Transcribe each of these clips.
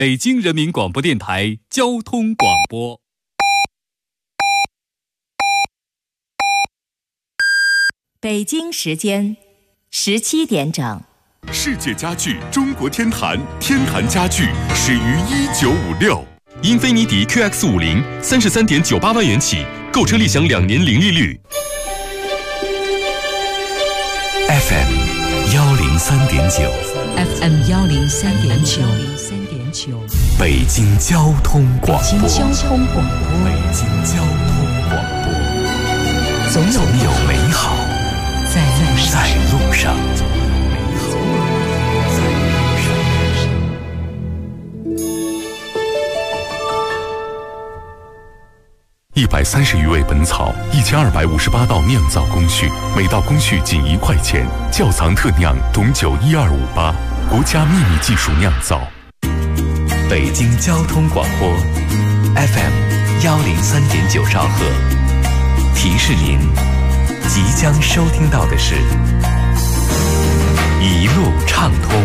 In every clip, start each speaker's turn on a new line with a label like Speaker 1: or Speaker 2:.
Speaker 1: 北京人民广播电台交通广播。
Speaker 2: 北京时间17点整。
Speaker 3: 世界家具中国天坛，天坛家具始于1956。英菲尼迪 QX50 33.98万元起，购车立享2年零利率。FM 103.9
Speaker 4: FM 103.9
Speaker 3: 北京交通广播。
Speaker 4: 北京交通广播。
Speaker 3: 北京交通广播。
Speaker 4: 总有
Speaker 3: 美好
Speaker 4: 在
Speaker 3: 路上。130余味本草，1258道酿造工序，每道工序仅1块钱。窖藏特酿董酒12588，国家秘密技术酿造。北京交通广播 FM 103.9兆赫。提示您，即将收听到的是一路畅通。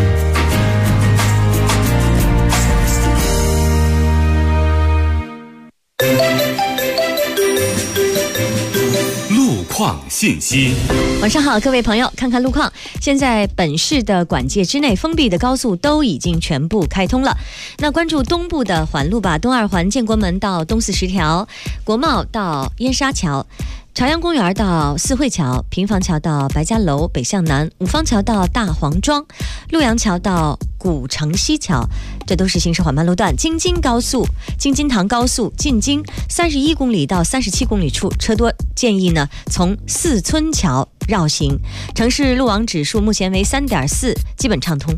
Speaker 3: 路况信息。
Speaker 5: 晚上好，各位朋友，看看路况。现在本市的管界之内封闭的高速都已经全部开通了。那关注东部的环路吧，东二环建国门到东四十条，国贸到燕莎桥，朝阳公园到四惠桥，平房桥到白家楼北向南，五方桥到大黄庄，陆阳桥到古城西桥，这都是行驶缓慢路段。京津高速、京津塘高速进京31公里到37公里处车多，建议呢从四村桥绕行。城市路网指数目前为3.4，基本畅通。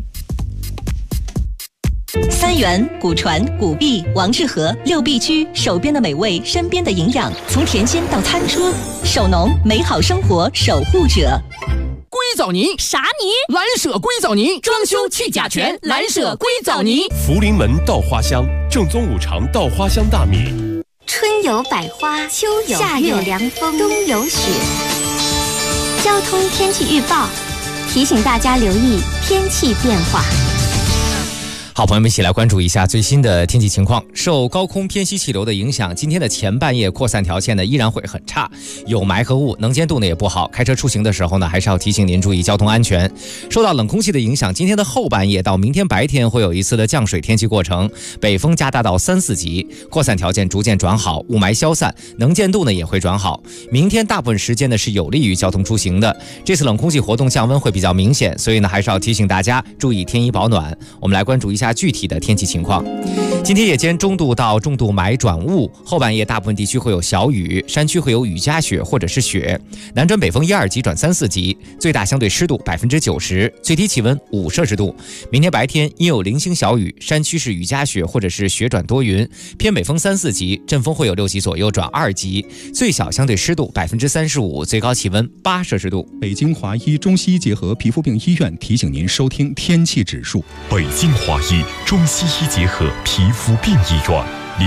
Speaker 2: 三元、古传、古币、王致和6必居，手边的美味，身边的营养，从田间到餐桌，手农美好生活守护者。
Speaker 6: 硅藻泥
Speaker 2: 啥泥？
Speaker 6: 蓝舍硅藻泥，装修去甲醛，蓝舍硅藻泥。
Speaker 3: 福临门稻花香，正宗五常稻花香大米。
Speaker 7: 春有百花，秋有夏有凉风，冬有雪。交通天气预报提醒大家留意天气变化。
Speaker 8: 好，朋友们一起来关注一下最新的天气情况。受高空偏西气流的影响，今天的前半夜扩散条件呢依然会很差，有霾和雾，能见度呢也不好。开车出行的时候呢，还是要提醒您注意交通安全。受到冷空气的影响，今天的后半夜到明天白天会有一次的降水天气过程，北风加大到3、4级，扩散条件逐渐转好，雾霾消散，能见度呢也会转好。明天大部分时间呢是有利于交通出行的。这次冷空气活动降温会比较明显，所以呢还是要提醒大家注意添衣保暖。我们来关注一下具体的天气情况。今天夜间中度到重度霾转雾，后半夜大部分地区会有小雨，山区会有雨夹雪或者是雪。南转北风1、2级转3、4级，最大相对湿度90%，最低气温5摄氏度。明天白天因有零星小雨，山区是雨夹雪或者是雪转多云，偏北风3、4级，阵风会有6级左右转2级，最小相对湿度35%，最高气温8摄氏度。
Speaker 9: 北京华医中西医结合皮肤病医院提醒您收听天气指数。
Speaker 3: 北京华医中西医结合皮肤病医院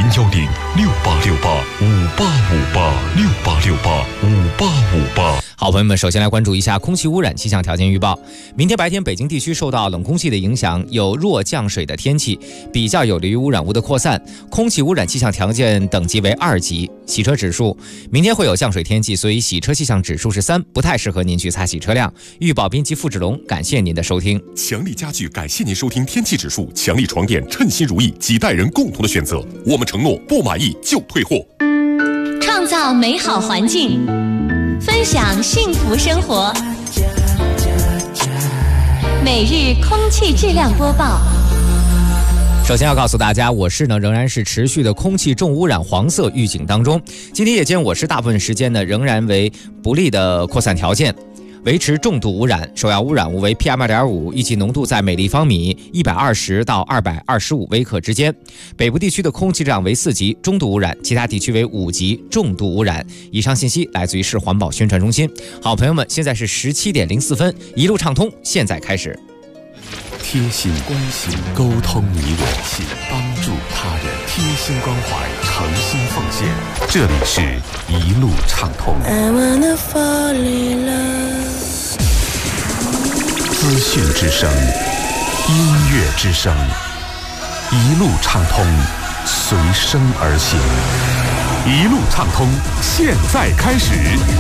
Speaker 3: ，0106868585858，68685858。
Speaker 8: 好，朋友们，首先来关注一下空气污染气象条件预报。明天白天北京地区受到冷空气的影响，有弱降水的天气，比较有利于污染物的扩散。空气污染气象条件等级为2级。洗车指数，明天会有降水天气，所以洗车气象指数是3，不太适合您去擦洗车辆。预报编辑付志龙，感谢您的收听。
Speaker 3: 强力家具感谢您收听天气指数，强力床垫称心如意，几代人共同的选择。我们承诺不满意就退货。
Speaker 2: 创造美好环境，分享幸福生活。每日空气质量播报。
Speaker 8: 首先要告诉大家，我市呢仍然是持续的空气重污染黄色预警当中。今天夜间我市大部分时间呢仍然为不利的扩散条件，维持重度污染，首要污染物为 PM2.5， 预计浓度在每立方米120到225微克之间。北部地区的空气质量为4级，中度污染，其他地区为5级，重度污染。以上信息来自于市环保宣传中心。好，朋友们，现在是17点04分，一路畅通，现在开始。
Speaker 3: 贴心关心，沟通你我心，帮助他人，贴心关怀，诚心奉献。这里是一路畅通。资讯之声，音乐之声一路畅通，随身而行。一路畅通，现在开始。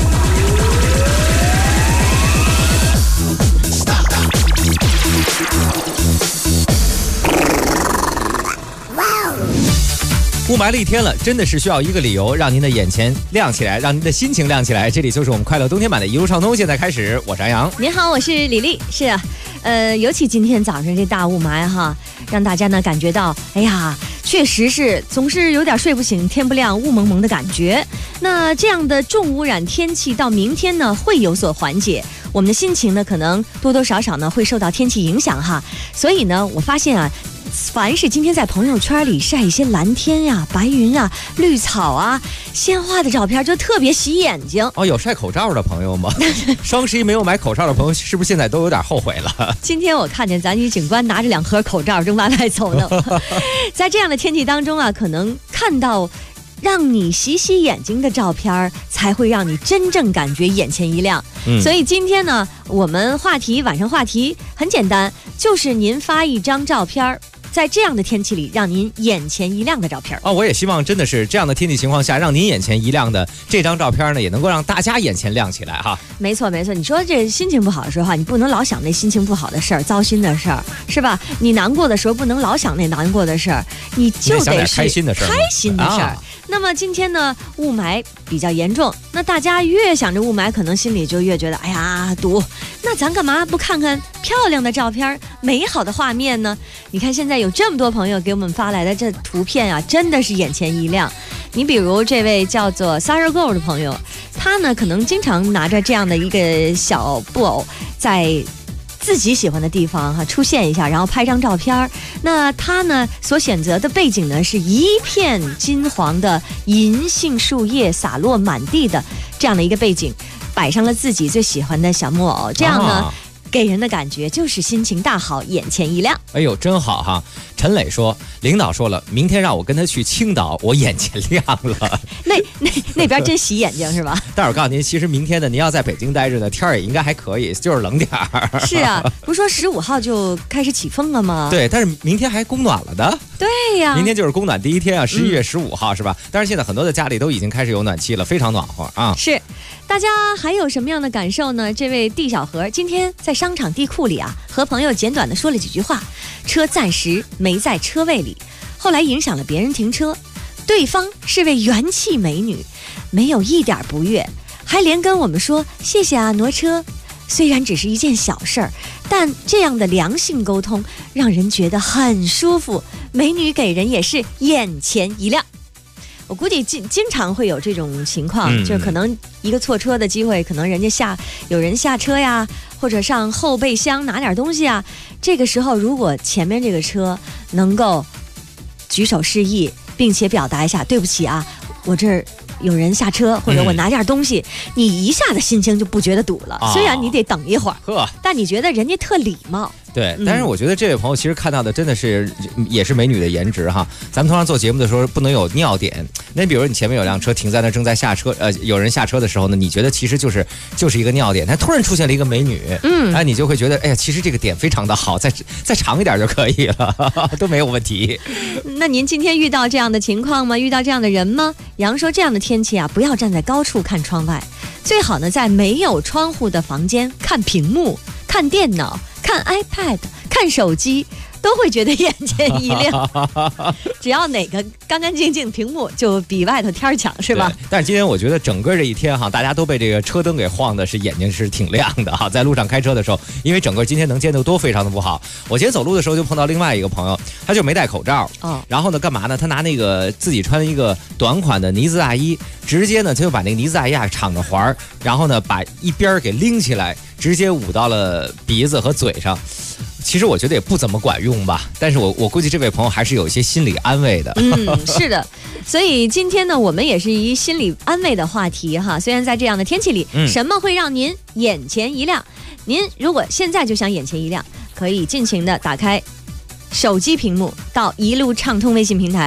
Speaker 8: 雾霾了一天了，真的是需要一个理由让您的眼前亮起来，让您的心情亮起来。这里就是我们快乐冬天版的一路畅通，现在开始，我是安阳。
Speaker 5: 您好，我是李丽。是啊，尤其今天早上这大雾霾哈，让大家呢感觉到，哎呀，确实是总是有点睡不醒，天不亮，雾蒙蒙的感觉。那这样的重污染天气到明天呢会有所缓解，我们的心情呢可能多多少少呢会受到天气影响哈。所以呢，我发现啊，凡是今天在朋友圈里晒一些蓝天呀、白云啊、绿草啊、鲜花的照片，就特别洗眼睛。
Speaker 8: 哦，有晒口罩的朋友吗？双11没有买口罩的朋友，是不是现在都有点后悔了？
Speaker 5: 今天我看见咱女警官拿着2盒口罩正往外走呢。在这样的天气当中啊，可能看到让你洗洗眼睛的照片，才会让你真正感觉眼前一亮。所以今天呢，我们晚上话题很简单，就是您发一张照片，在这样的天气里让您眼前一亮的照片。
Speaker 8: 我也希望真的是这样的天气情况下，让您眼前一亮的这张照片呢，也能够让大家眼前亮起来哈。
Speaker 5: 没错没错，你说这心情不好的时候，你不能老想那心情不好的事儿、糟心的事儿，是吧？你难过的时候不能老想那难过的事儿，你就得是
Speaker 8: 开心的事儿。
Speaker 5: 那么今天呢，雾霾比较严重，那大家越想着雾霾，可能心里就越觉得哎呀堵。那咱干嘛不看看漂亮的照片、美好的画面呢？你看现在有这么多朋友给我们发来的这图片啊，真的是眼前一亮。你比如这位叫做 Sarah Go 的朋友，他呢可能经常拿着这样的一个小布偶在自己喜欢的地方哈出现一下，然后拍张照片。那他呢所选择的背景呢是一片金黄的银杏树叶洒落满地的这样的一个背景，摆上了自己最喜欢的小木偶，这样呢给人的感觉就是心情大好，眼前一亮。
Speaker 8: 哎呦，真好哈！陈磊说，领导说了，明天让我跟他去青岛，我眼前亮了。
Speaker 5: 那边真洗眼睛是吧？
Speaker 8: 但是我告诉您，其实明天呢，您要在北京待着呢，天儿也应该还可以，就是冷点儿。
Speaker 5: 是啊，不是说15号就开始起风了吗？
Speaker 8: 对，但是明天还供暖了的。
Speaker 5: 对呀，
Speaker 8: 明天就是供暖第一天啊，11月15号是吧？但是现在很多的家里都已经开始有暖气了，非常暖和啊。
Speaker 5: 是，大家还有什么样的感受呢？这位地小河今天在商场地库里啊，和朋友简短的说了几句话，车暂时没在车位里，后来影响了别人停车，对方是位元气美女，没有一点不悦，还连跟我们说谢谢啊挪车。虽然只是一件小事儿，但这样的良性沟通让人觉得很舒服，美女给人也是眼前一亮。我估计经常会有这种情况，就是可能一个错车的机会，可能有人下车呀，或者上后备箱拿点东西啊，这个时候如果前面这个车能够举手示意，并且表达一下对不起啊，我这儿有人下车，或者我拿点东西，你一下子心情就不觉得堵了。虽然你得等一会儿，但你觉得人家特礼貌。
Speaker 8: 对，但是我觉得这位朋友其实看到的真的是也是美女的颜值哈。咱们通常做节目的时候不能有尿点，那比如你前面有辆车停在那正在下车，有人下车的时候呢，你觉得其实就是一个尿点，但突然出现了一个美女，你就会觉得哎呀，其实这个点非常的好，再长一点就可以了，都没有问题。
Speaker 5: 那您今天遇到这样的情况吗？遇到这样的人吗？杨说这样的天气啊，不要站在高处看窗外，最好呢在没有窗户的房间看屏幕、看电脑、看 iPad、看手机，都会觉得眼前一亮。只要哪个干干净净，屏幕就比外头天强，是吧？
Speaker 8: 但是今天我觉得整个这一天哈，大家都被这个车灯给晃的是眼睛是挺亮的哈。在路上开车的时候，因为整个今天能见度都非常的不好。我今天走路的时候就碰到另外一个朋友，他就没戴口罩，然后呢干嘛呢？他拿那个自己穿的一个短款的呢子大衣，直接呢他就把那个呢子大衣敞着环，然后呢把一边给拎起来，直接捂到了鼻子和嘴上。其实我觉得也不怎么管用吧，但是我估计这位朋友还是有一些心理安慰的。
Speaker 5: 是的，所以今天呢，我们也是一心理安慰的话题哈。虽然在这样的天气里，什么会让您眼前一亮？您如果现在就想眼前一亮，可以尽情的打开手机屏幕，到一路畅通微信平台，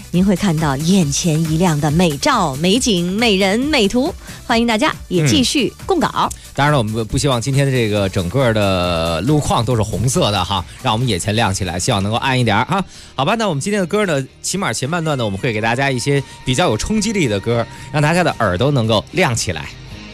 Speaker 5: 您会看到眼前一亮的美照、美景、美人、美图。欢迎大家也继续供稿。
Speaker 8: 当然了，我们不希望今天的这个整个的路况都是红色的哈，让我们眼前亮起来，希望能够暗一点哈。好吧，那我们今天的歌呢，起码前半段呢，我们会给大家一些比较有冲击力的歌，让大家的耳朵能够亮起来。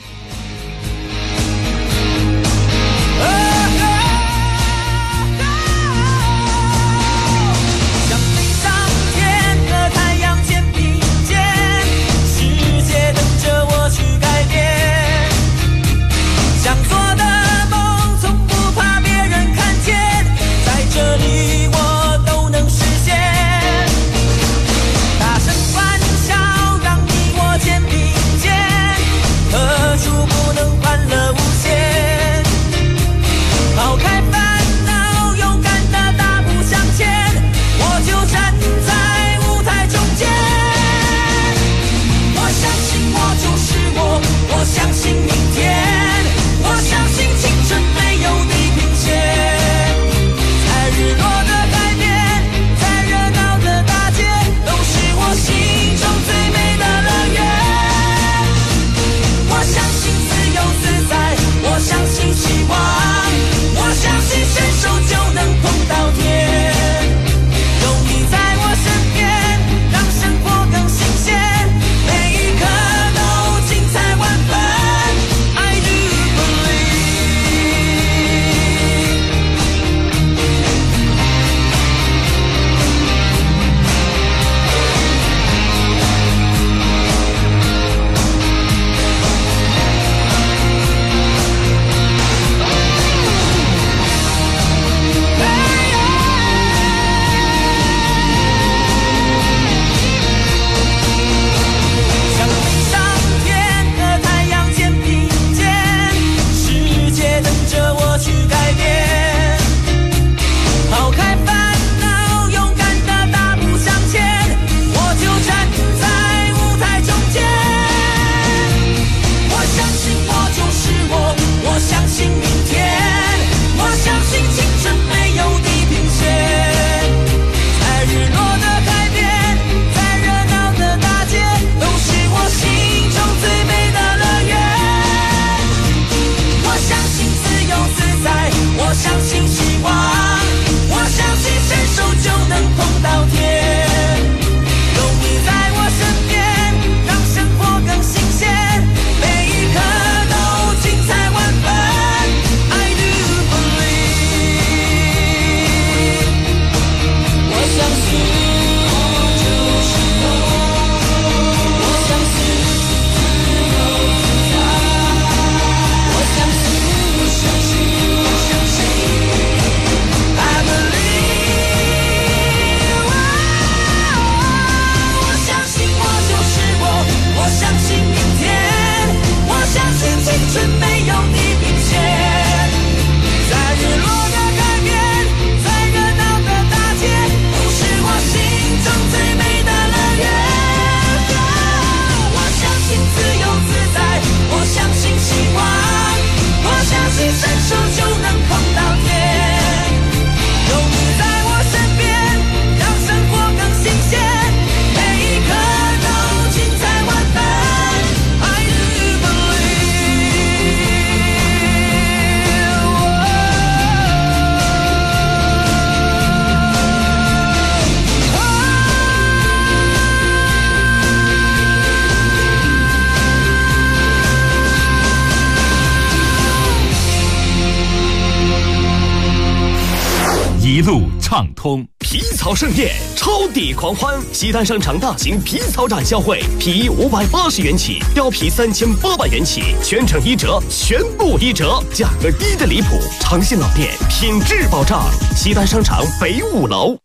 Speaker 10: 一路畅通，皮草盛宴，超抵狂欢！西单商场大型皮草展销会，皮衣580元起，貂皮3800元起，全程1折，全部1折，价格低的离谱！长信老店，品质保障。西单商场北5楼。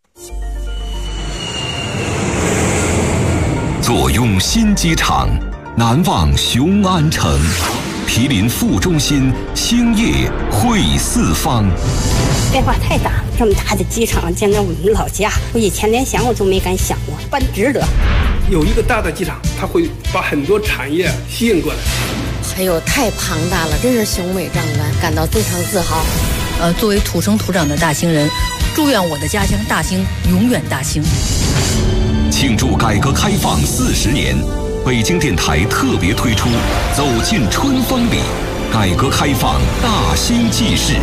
Speaker 3: 坐拥新机场，难忘雄安城。毗邻副中心，兴业汇四方。
Speaker 11: 变化太大了，这么大的机场建在我们老家，我以前连想我都没敢想过，办值得。
Speaker 12: 有一个大的机场，它会把很多产业吸引过来。
Speaker 13: 哎呦，太庞大了，真是雄伟壮观，感到非常自豪。
Speaker 4: 作为土生土长的大兴人，祝愿我的家乡大兴永远大兴。
Speaker 3: 庆祝改革开放40年，北京电台特别推出《走进春风里》，改革开放大兴纪事。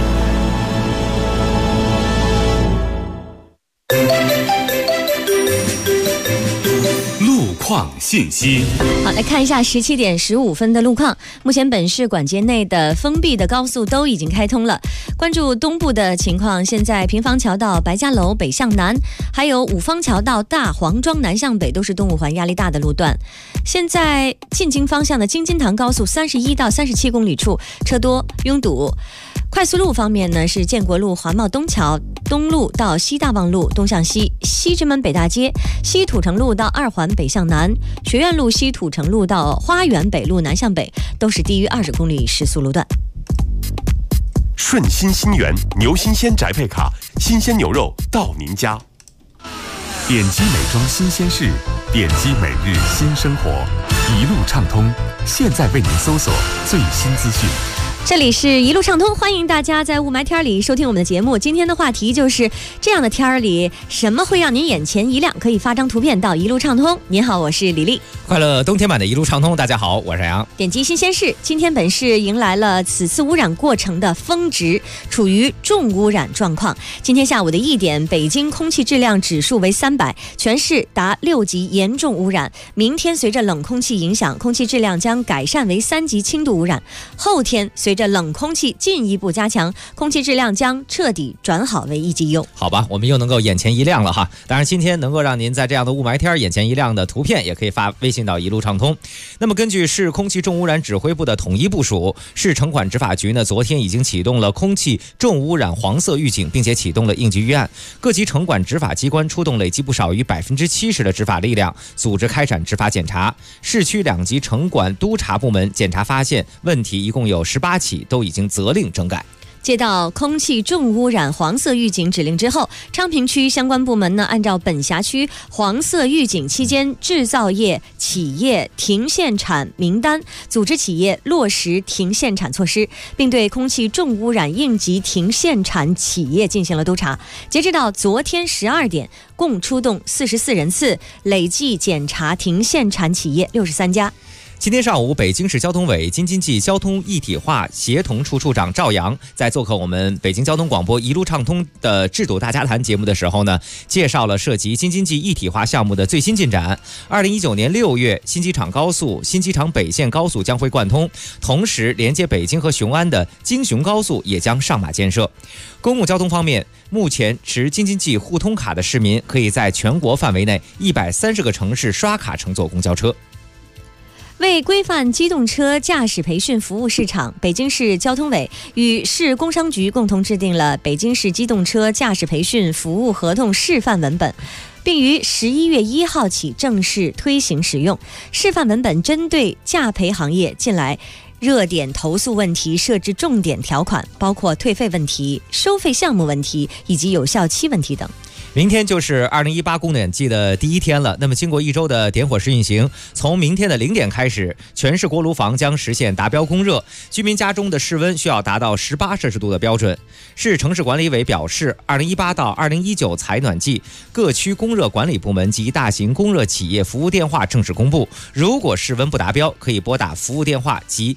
Speaker 1: 路况信息。
Speaker 5: 好，来看一下17点15分的路况。目前本市管街内的封闭的高速都已经开通了。关注东部的情况，现在平房桥到白家楼北向南，还有五方桥到大黄庄南向北都是东五环压力大的路段。现在进京方向的京津塘高速31到37公里处车多拥堵。快速路方面呢，是建国路华贸东桥东路到西大望路东向西，西直门北大街西土城路到二环北向南，学院路西土城路到花园北路南向北都是低于20公里时速路段。
Speaker 10: 顺心新源牛新鲜宅配卡，新鲜牛肉到您家。
Speaker 3: 点击美妆新鲜事，点击每日新生活，一路畅通。现在为您搜索最新资讯。
Speaker 5: 这里是一路畅通，欢迎大家在雾霾天里收听我们的节目。今天的话题就是这样的天里，什么会让您眼前一亮？可以发张图片到一路畅通。您好，我是李丽。
Speaker 8: 快乐冬天版的一路畅通，大家好，我是杨。
Speaker 5: 点击新鲜事，今天本市迎来了此次污染过程的峰值，处于重污染状况。今天下午的1点，北京空气质量指数为300，全市达6级严重污染。明天随着冷空气影响，空气质量将改善为3级轻度污染。后天随着冷空气进一步加强，空气质量将彻底转好为1级优。
Speaker 8: 好吧，我们又能够眼前一亮了哈。当然，今天能够让您在这样的雾霾天眼前一亮的图片，也可以发微信到一路畅通。那么，根据市空气重污染指挥部的统一部署，市城管执法局呢，昨天已经启动了空气重污染黄色预警，并且启动了应急预案。各级城管执法机关出动累计不少于70%的执法力量，组织开展执法检查。市区2级城管督察部门检查发现问题一共有18起，都已经责令整改。
Speaker 5: 接到空气重污染黄色预警指令之后，昌平区相关部门呢，按照本辖区黄色预警期间制造业企业停限产名单，组织企业落实停限产措施，并对空气重污染应急停限产企业进行了督查。截止到昨天12点，共出动44人次，累计检查停限产企业63家。
Speaker 8: 今天上午，北京市交通委京津冀交通一体化协同处处长赵阳在做客我们北京交通广播一路畅通的制度大家谈节目的时候呢，介绍了涉及京津冀一体化项目的最新进展。2019年6月，新机场高速、新机场北线高速将会贯通，同时连接北京和雄安的京雄高速也将上马建设。公共交通方面，目前持京津冀互通卡的市民可以在全国范围内130个城市刷卡乘坐公交车。
Speaker 5: 为规范机动车驾驶培训服务市场，北京市交通委与市工商局共同制定了北京市机动车驾驶培训服务合同示范文本，并于11月1号起正式推行使用。示范文本针对驾培行业近来热点投诉问题设置重点条款，包括退费问题、收费项目问题以及有效期问题等。
Speaker 8: 明天就是2018供暖季的第1天了。那么经过1周的点火试运行，从明天的0点开始，全市锅炉房将实现达标供热，居民家中的室温需要达到18摄氏度的标准。市城市管理委表示，2018到2019采暖季，各区供热管理部门及大型供热企业服务电话正式公布，如果室温不达标，可以拨打服务电话及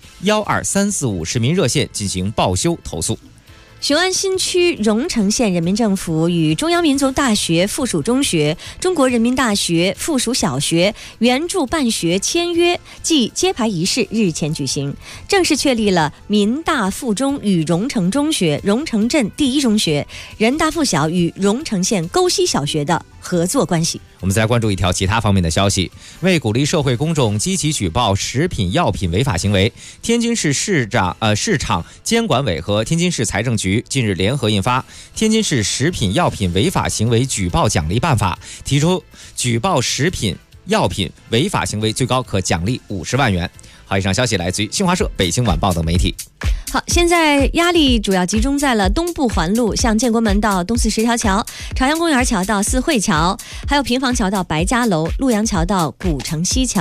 Speaker 8: 12345市民热线进行报修投诉。
Speaker 5: 雄安新区荣成县人民政府与中央民族大学附属中学、中国人民大学附属小学援助办学签约暨揭牌仪式日前举行，正式确立了民大附中与荣成中学、荣成镇第一中学、人大附小与荣成县沟溪小学的合作关系。
Speaker 8: 我们再来关注一条其他方面的消息。为鼓励社会公众积极举报食品药品违法行为，天津市市场监管委和天津市财政局近日联合印发《天津市食品药品违法行为举报奖励办法》，提出举报食品药品违法行为最高可奖励50万元。好，以上消息来自于新华社、北京晚报等媒体。
Speaker 5: 好，现在压力主要集中在了东部环路，像建国门到东四十条桥、朝阳公园桥到四惠桥，还有平房桥到白家楼、陆阳桥到古城西桥。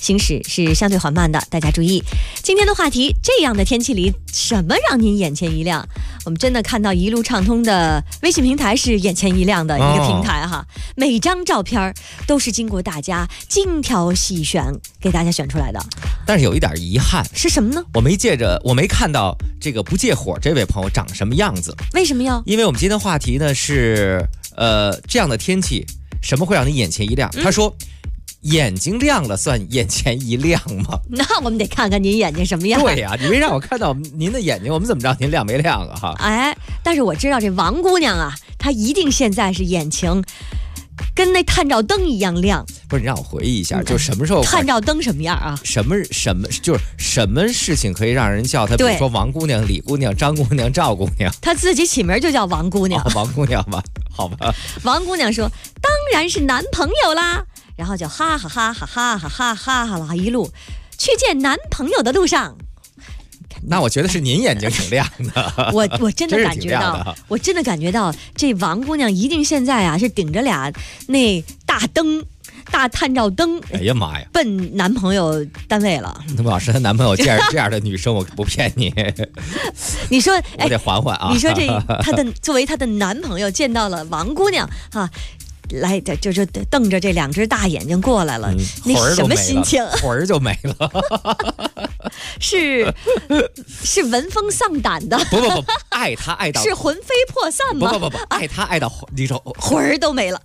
Speaker 5: 行驶是相对缓慢的，大家注意。今天的话题，这样的天气里，什么让您眼前一亮？我们真的看到一路畅通的微信平台是眼前一亮的一个平台哈，每张照片都是经过大家精挑细选给大家选出来的。
Speaker 8: 但是有一点遗憾，
Speaker 5: 是什么呢？
Speaker 8: 我没看到这个不借火这位朋友长什么样子。
Speaker 5: 为什么呀？
Speaker 8: 因为我们今天话题呢是这样的天气，什么会让你眼前一亮？他说。眼睛亮了算眼前一亮吗？
Speaker 5: 那我们得看看您眼睛什么样。
Speaker 8: 对呀，你没让我看到您的眼睛，我们怎么知道您亮没亮啊？哈，
Speaker 5: 哎，但是我知道这王姑娘啊，她一定现在是眼睛跟那探照灯一样亮。
Speaker 8: 不是，你让我回忆一下，就什么时候
Speaker 5: 探照灯什么样啊？
Speaker 8: 什么就是什么事情可以让人叫她？比如说王姑娘、李姑娘、张姑娘、赵姑娘，
Speaker 5: 她自己起名就叫王姑娘。
Speaker 8: 王姑娘吧，好吧。
Speaker 5: 王姑娘说：“当然是男朋友啦。”然后就哈哈哈哈哈哈哈哈哈了一路去见男朋友的路上。
Speaker 8: 那我觉得是您眼睛挺亮的。
Speaker 5: 我真的感觉到，我真的感觉到这王姑娘一定现在啊是顶着俩那大探照灯，
Speaker 8: 哎呀妈呀，
Speaker 5: 奔男朋友单位了。
Speaker 8: 那么老师，她男朋友这样的女生，我不骗你。
Speaker 5: 你说，
Speaker 8: 我得缓缓啊。
Speaker 5: 你说这作为她的男朋友见到了王姑娘啊。来，就是瞪着这两只大眼睛过来了，那什么心情？
Speaker 8: 魂儿就没了。
Speaker 5: 是闻风丧胆的。
Speaker 8: 不，爱他爱到
Speaker 5: 是魂飞魄散吗？
Speaker 8: 不，爱他爱到你说
Speaker 5: 魂儿都没了。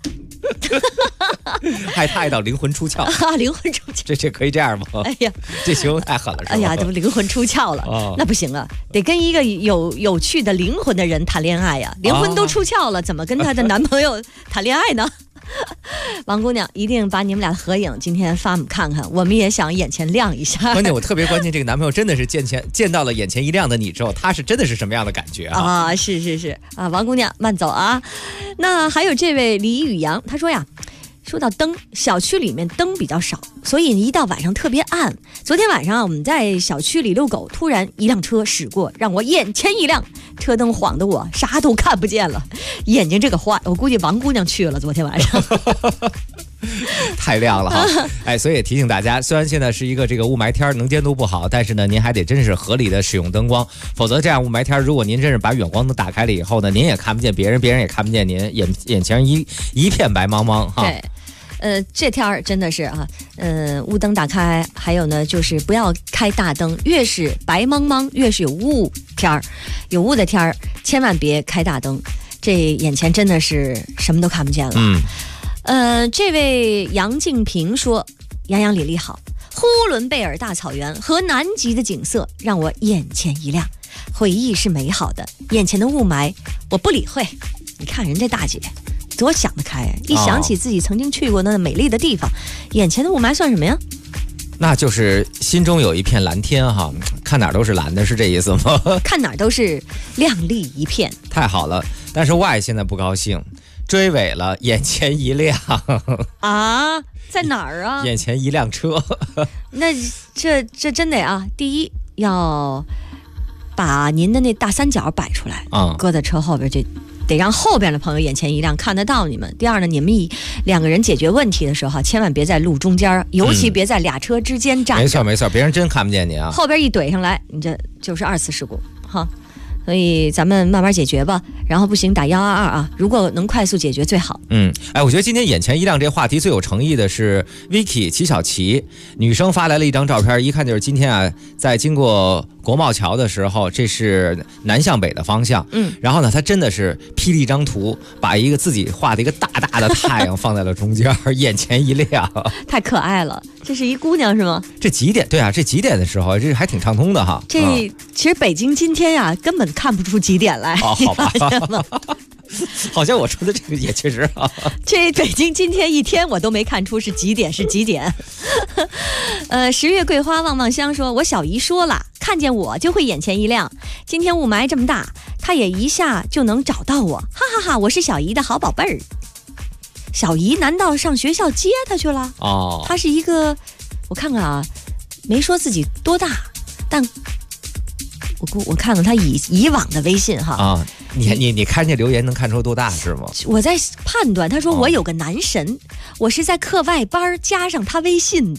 Speaker 8: 爱他爱到灵魂出窍
Speaker 5: 啊！灵魂出窍，
Speaker 8: 这可以这样吗？
Speaker 5: 哎呀，
Speaker 8: 这形容太狠了，是吧？
Speaker 5: 哎呀，怎么灵魂出窍了？那不行啊，得跟一个有趣的灵魂的人谈恋爱呀。灵魂都出窍了，怎么跟她的男朋友谈恋爱呢？王姑娘一定把你们俩合影今天发我们看看，我们也想眼前亮一下。
Speaker 8: 关键我特别关键，这个男朋友真的是见到了眼前一亮的你之后，他是真的是什么样的感觉啊？
Speaker 5: 是啊，王姑娘慢走啊。那还有这位李宇阳，他说呀，说到灯，小区里面灯比较少，所以一到晚上特别暗。昨天晚上我们在小区里遛狗，突然一辆车驶过，让我眼前一亮，车灯晃得我啥都看不见了，眼睛这个花，我估计王姑娘去了昨天晚上。
Speaker 8: 太亮了哈，哎，所以也提醒大家，虽然现在是一个这个雾霾天，能见度不好，但是呢，您还得真是合理的使用灯光，否则这样雾霾天，如果您真是把远光灯打开了以后呢，您也看不见别人，别人也看不见您，眼前一片白茫茫哈。
Speaker 5: 对，这天儿真的是啊，雾灯打开，还有呢，就是不要开大灯，越是白茫茫，越是有雾天儿，有雾的天儿，千万别开大灯，这眼前真的是什么都看不见了。这位杨静平说：“杨洋李丽好，呼伦贝尔大草原和南极的景色让我眼前一亮，回忆是美好的，眼前的雾霾我不理会。你看人这大姐多想得开，一想起自己曾经去过那美丽的地方，眼前的雾霾算什么呀？
Speaker 8: 那就是心中有一片蓝天哈，看哪儿都是蓝的，是这意思吗？
Speaker 5: 看哪儿都是亮丽一片，
Speaker 8: 太好了。但是 Y 现在不高兴。”追尾了，眼前一亮
Speaker 5: 啊，在哪儿啊？
Speaker 8: 眼前一辆车。
Speaker 5: 那这真得啊，第一要把您的那大三角摆出来，搁在车后边，这得让后边的朋友眼前一亮，看得到你们。第二呢，你们两个人解决问题的时候，千万别在路中间，尤其别在俩车之间站。
Speaker 8: 没错，别人真看不见你啊。
Speaker 5: 后边一怼上来，你这就是2次事故哈。所以咱们慢慢解决吧，然后不行打122啊，如果能快速解决最好。
Speaker 8: 我觉得今天眼前一亮这话题最有诚意的是 Vicky 齐小琪女生发来了一张照片，一看就是今天啊，在经过国贸桥的时候，这是南向北的方向。然后呢，她真的是P了一张图，把一个自己画的一个大大的太阳放在了中间，眼前一亮，
Speaker 5: 太可爱了。这是一姑娘是吗？
Speaker 8: 这几点？对啊，这几点的时候，这还挺畅通的哈。
Speaker 5: 其实北京今天呀，根本看不出几点来。
Speaker 8: 好吧。好像我说的这个也确实啊。
Speaker 5: 这北京今天一天我都没看出是几点。10月桂花旺旺香说，我小姨说了，看见我就会眼前一亮。今天雾霾这么大，她也一下就能找到我，哈哈哈！我是小姨的好宝贝儿。小姨难道上学校接她去了？她是一个，我看看啊，没说自己多大，但我看看她以往的微信哈。
Speaker 8: 你看这留言能看出多大是吗？
Speaker 5: 我在判断，他说我有个男神，我是在课外班加上他微信的，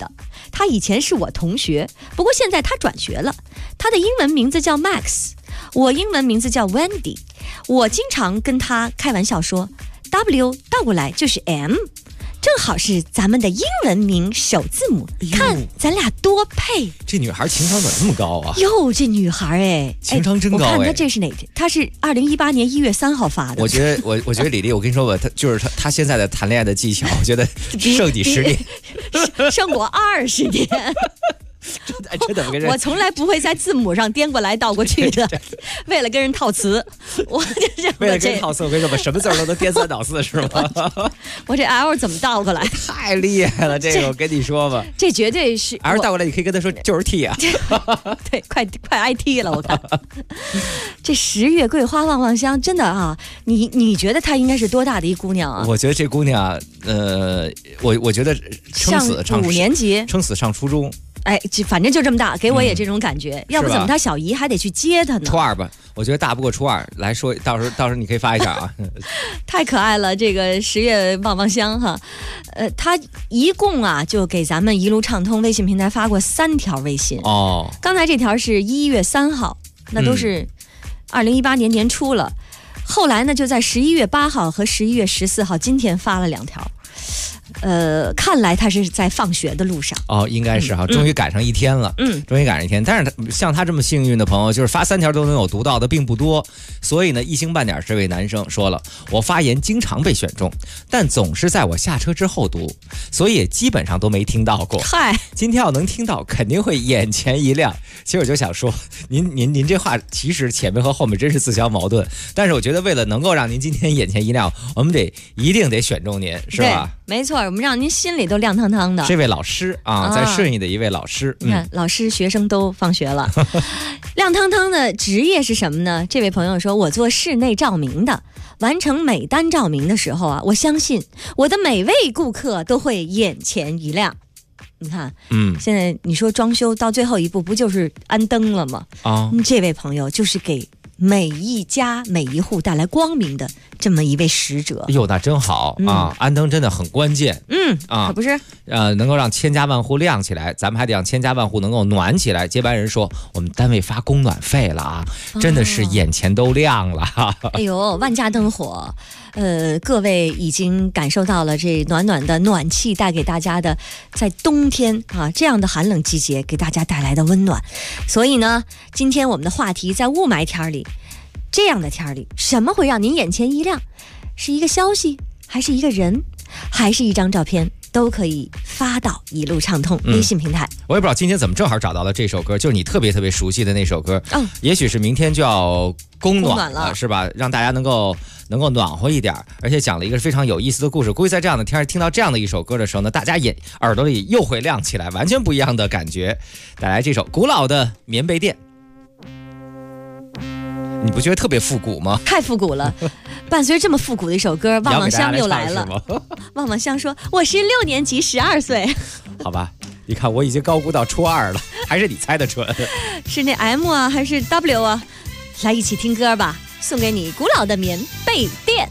Speaker 5: 他以前是我同学，不过现在他转学了。他的英文名字叫 Max， 我英文名字叫 Wendy。我经常跟他开玩笑说 W 倒过来就是 M， 正好是咱们的英文名首字母，看咱俩多配。
Speaker 8: 这女孩情商怎么那么高啊？
Speaker 5: 哟，这女孩
Speaker 8: 情商真高。
Speaker 5: 我看她这是哪？她是2018年1月3号发的。
Speaker 8: 我觉得李丽，我跟你说吧，她现在的谈恋爱的技巧，我觉得胜你10年，
Speaker 5: 胜我20年。
Speaker 8: 真的，
Speaker 5: 我从来不会在字母上颠过来倒过去的，为了跟人套词，我就
Speaker 8: 为了跟人套词，我跟你说吧，什么字都能颠三倒四，是吗？
Speaker 5: 我这 L 怎么倒过来？
Speaker 8: 太厉害了，这个我跟你说吧，
Speaker 5: 这绝对是
Speaker 8: L 倒过来，你可以跟他说就是 T 啊，
Speaker 5: 对，快 IT 了，我看这10月桂花旺旺香，真的啊，你觉得她应该是多大的一姑娘啊？
Speaker 8: 我觉得这姑娘，我觉得撑死上
Speaker 5: 5年级，
Speaker 8: 撑死上初中。
Speaker 5: 哎，反正就这么大，给我也这种感觉。要不怎么他小姨还得去接他呢？
Speaker 8: 初2吧，我觉得大不过初2。来说，到时候你可以发一下啊。
Speaker 5: 太可爱了，这个10月旺旺香哈，他一共啊就给咱们一路畅通微信平台发过3条微信哦。刚才这条是1月3号，那都是2018年年初了。后来呢，就在11月8号和11月14号，今天发了2条。看来他是在放学的路上
Speaker 8: 哦，应该是哈，终于赶上一天了，终于赶上一天。但是像他这么幸运的朋友，就是发3条都能有读到的并不多，所以呢，一星半点这位男生说了，我发言经常被选中，但总是在我下车之后读，所以也基本上都没听到过。
Speaker 5: 嗨，
Speaker 8: 今天要能听到，肯定会眼前一亮。其实我就想说，您这话其实前面和后面真是自相矛盾，但是我觉得为了能够让您今天眼前一亮，我们一定得选中您，是吧？
Speaker 5: 没错，我们让您心里都亮堂堂的。
Speaker 8: 这位老师啊，在顺义的一位老师，
Speaker 5: 你看，老师学生都放学了，亮堂堂的职业是什么呢？这位朋友说，我做室内照明的，完成每单照明的时候啊，我相信我的每位顾客都会眼前一亮。你看，现在你说装修到最后一步，不就是安灯了吗？这位朋友就是给每一家每一户带来光明的这么一位使者。
Speaker 8: 哟，那真好啊！安灯真的很关键。
Speaker 5: 可不是
Speaker 8: 能够让千家万户亮起来，咱们还得让千家万户能够暖起来。接班人说，我们单位发供暖费了啊，真的是眼前都亮了。
Speaker 5: 哎呦，万家灯火。各位已经感受到了这暖暖的暖气带给大家的，在冬天啊这样的寒冷季节给大家带来的温暖。所以呢，今天我们的话题在雾霾天里，这样的天里，什么会让您眼前一亮？是一个消息，还是一个人，还是一张照片？都可以发到一路畅通微信平台。
Speaker 8: 我也不知道今天怎么正好找到了这首歌，就是你特别特别熟悉的那首歌。也许是明天就要供暖了，是吧？让大家能够暖和一点，而且讲了一个非常有意思的故事。估计在这样的天听到这样的一首歌的时候呢，大家耳朵里又会亮起来，完全不一样的感觉。带来这首古老的棉被店。你不觉得特别复古吗？
Speaker 5: 太复古了！伴随这么复古的一首歌，旺旺香又来了。旺旺香说：“我是6年级12岁。”
Speaker 8: 好吧，你看我已经高估到初2了，还是你猜的准。
Speaker 5: 是那 M 啊，还是 W 啊？来一起听歌吧，送给你古老的棉被店。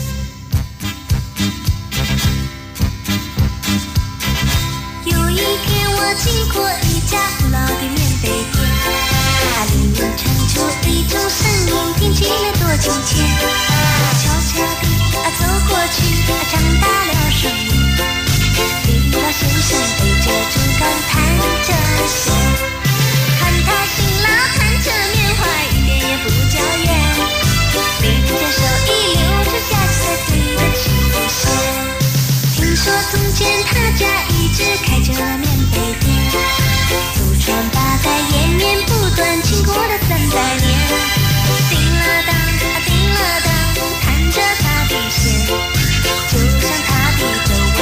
Speaker 14: 有一天我经过一家古老的棉被店，它里面传出一种声音，听起来多亲切。悄悄地走过去，张大了声音，李老先生背着竹竿弹着弦，看他辛劳弹着棉花，一点也不娇艳，拎着手一溜着下才对得起线。听说从前他家一直开着棉被店，祖传8代延绵不断，经过了300年。叮了当，叮了当，弹着他的弦，就像他的皱纹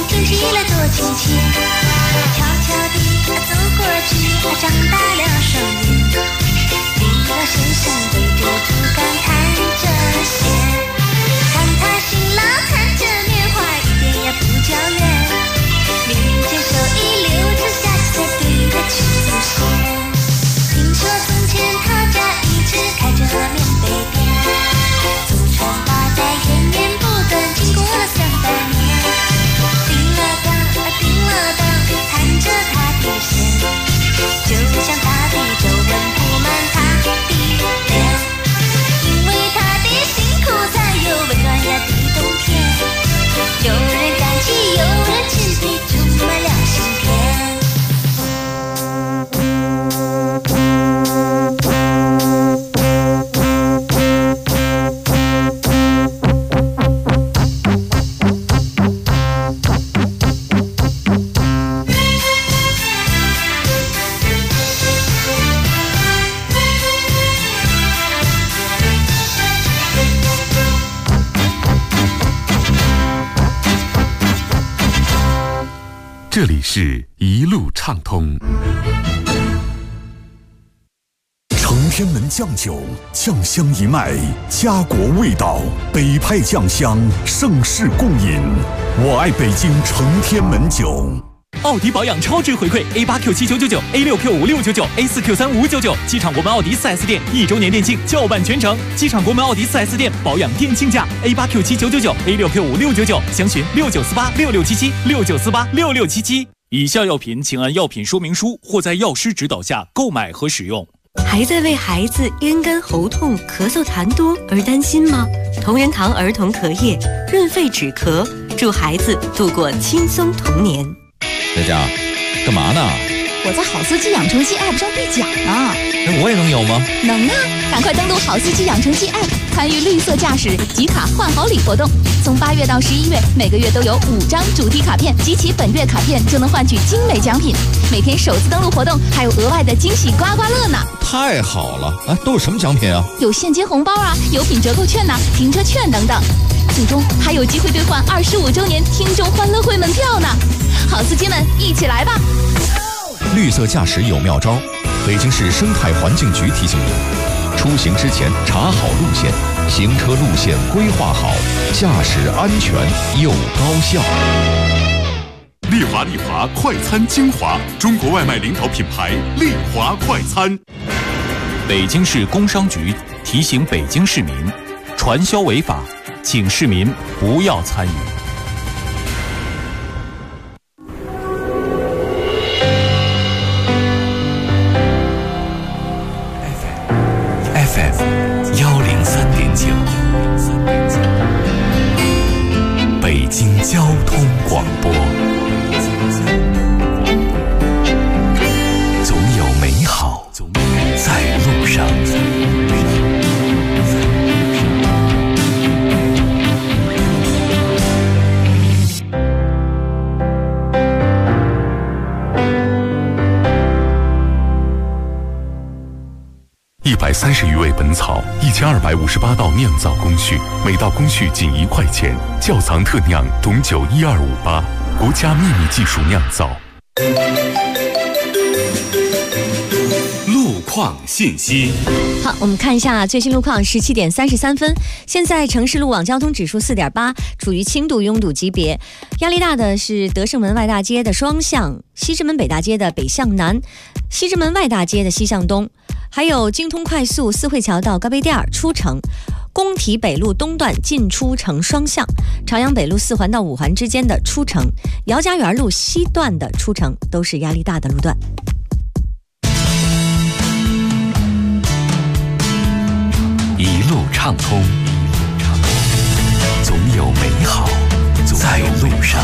Speaker 14: 天气了多亲切。悄悄地走过去，张大了双眼，李老先生对着竹竿弹着弦，看他辛劳弹着棉花，一点也不娇怨，民间手艺留着下去才对得起祖先。听说从前他家一直开着棉被店，祖传八代源源不断，经过了300年。叮了当，叮了当，弹着他的弦，就像他的皱纹铺满他的脸，因为他的辛苦才有温暖呀的冬天。有人感激，有人钦佩，充满了心田。
Speaker 3: 这里是一路畅通。
Speaker 15: 承天门酱酒，酱香一脉，家国味道，北派酱香，盛世共饮。我爱北京承天门酒。
Speaker 1: 奥迪保养超值回馈 A8Q7999、A6Q5699、A4Q3599，机场国门奥迪 4S 店1周年店庆叫办全程，机场国门奥迪 4S 店保养店庆价 A8Q7999、A6Q5699，详询69486677、69486677。以下药品请按药品说明书或在药师指导下购买和使用。
Speaker 16: 还在为孩子咽干喉痛、咳嗽痰多而担心吗？同仁堂儿童咳液润肺止咳，助孩子度过轻松童年。
Speaker 8: 佳佳，干嘛呢？
Speaker 17: 我在好司机养成记 App 上兑奖呢。
Speaker 8: 那我也能有吗？
Speaker 17: 能啊！赶快登录好司机养成记 App， 参与绿色驾驶集卡换好礼活动。从8月到11月，每个月都有5张主题卡片，集齐本月卡片就能换取精美奖品。每天首次登录活动还有额外的惊喜刮刮乐呢！
Speaker 8: 太好了！啊，都有什么奖品啊？
Speaker 17: 有现金红包啊，有品折扣券呐、停车券等等。最终还有机会兑换25周年听众欢乐会门票呢！好司机们，一起来吧！
Speaker 18: 绿色驾驶有妙招，北京市生态环境局提醒您：出行之前查好路线，行车路线规划好，驾驶安全又高效。
Speaker 3: 丽华快餐精华，中国外卖领导品牌丽华快餐。
Speaker 1: 北京市工商局提醒北京市民，传销违法，请市民不要参与。
Speaker 3: FM103.9，北京交通广播。总有美好在路上。130余味本草，1258道酿造工序，每道工序仅1块钱。窖藏特酿董酒12588，国家秘密技术酿造。路况信息。
Speaker 5: 好，我们看一下最新路况，17点33分。现在城市路网交通指数4.8，处于轻度拥堵级别。压力大的是德胜门外大街的双向，西直门北大街的北向南，西直门外大街的西向东，还有京通快速四惠桥到高碑店出城，工体北路东段进出城双向，朝阳北路4环到5环之间的出城，姚家园路西段的出城都是压力大的路段。
Speaker 3: 一路畅通，总有美好在路上。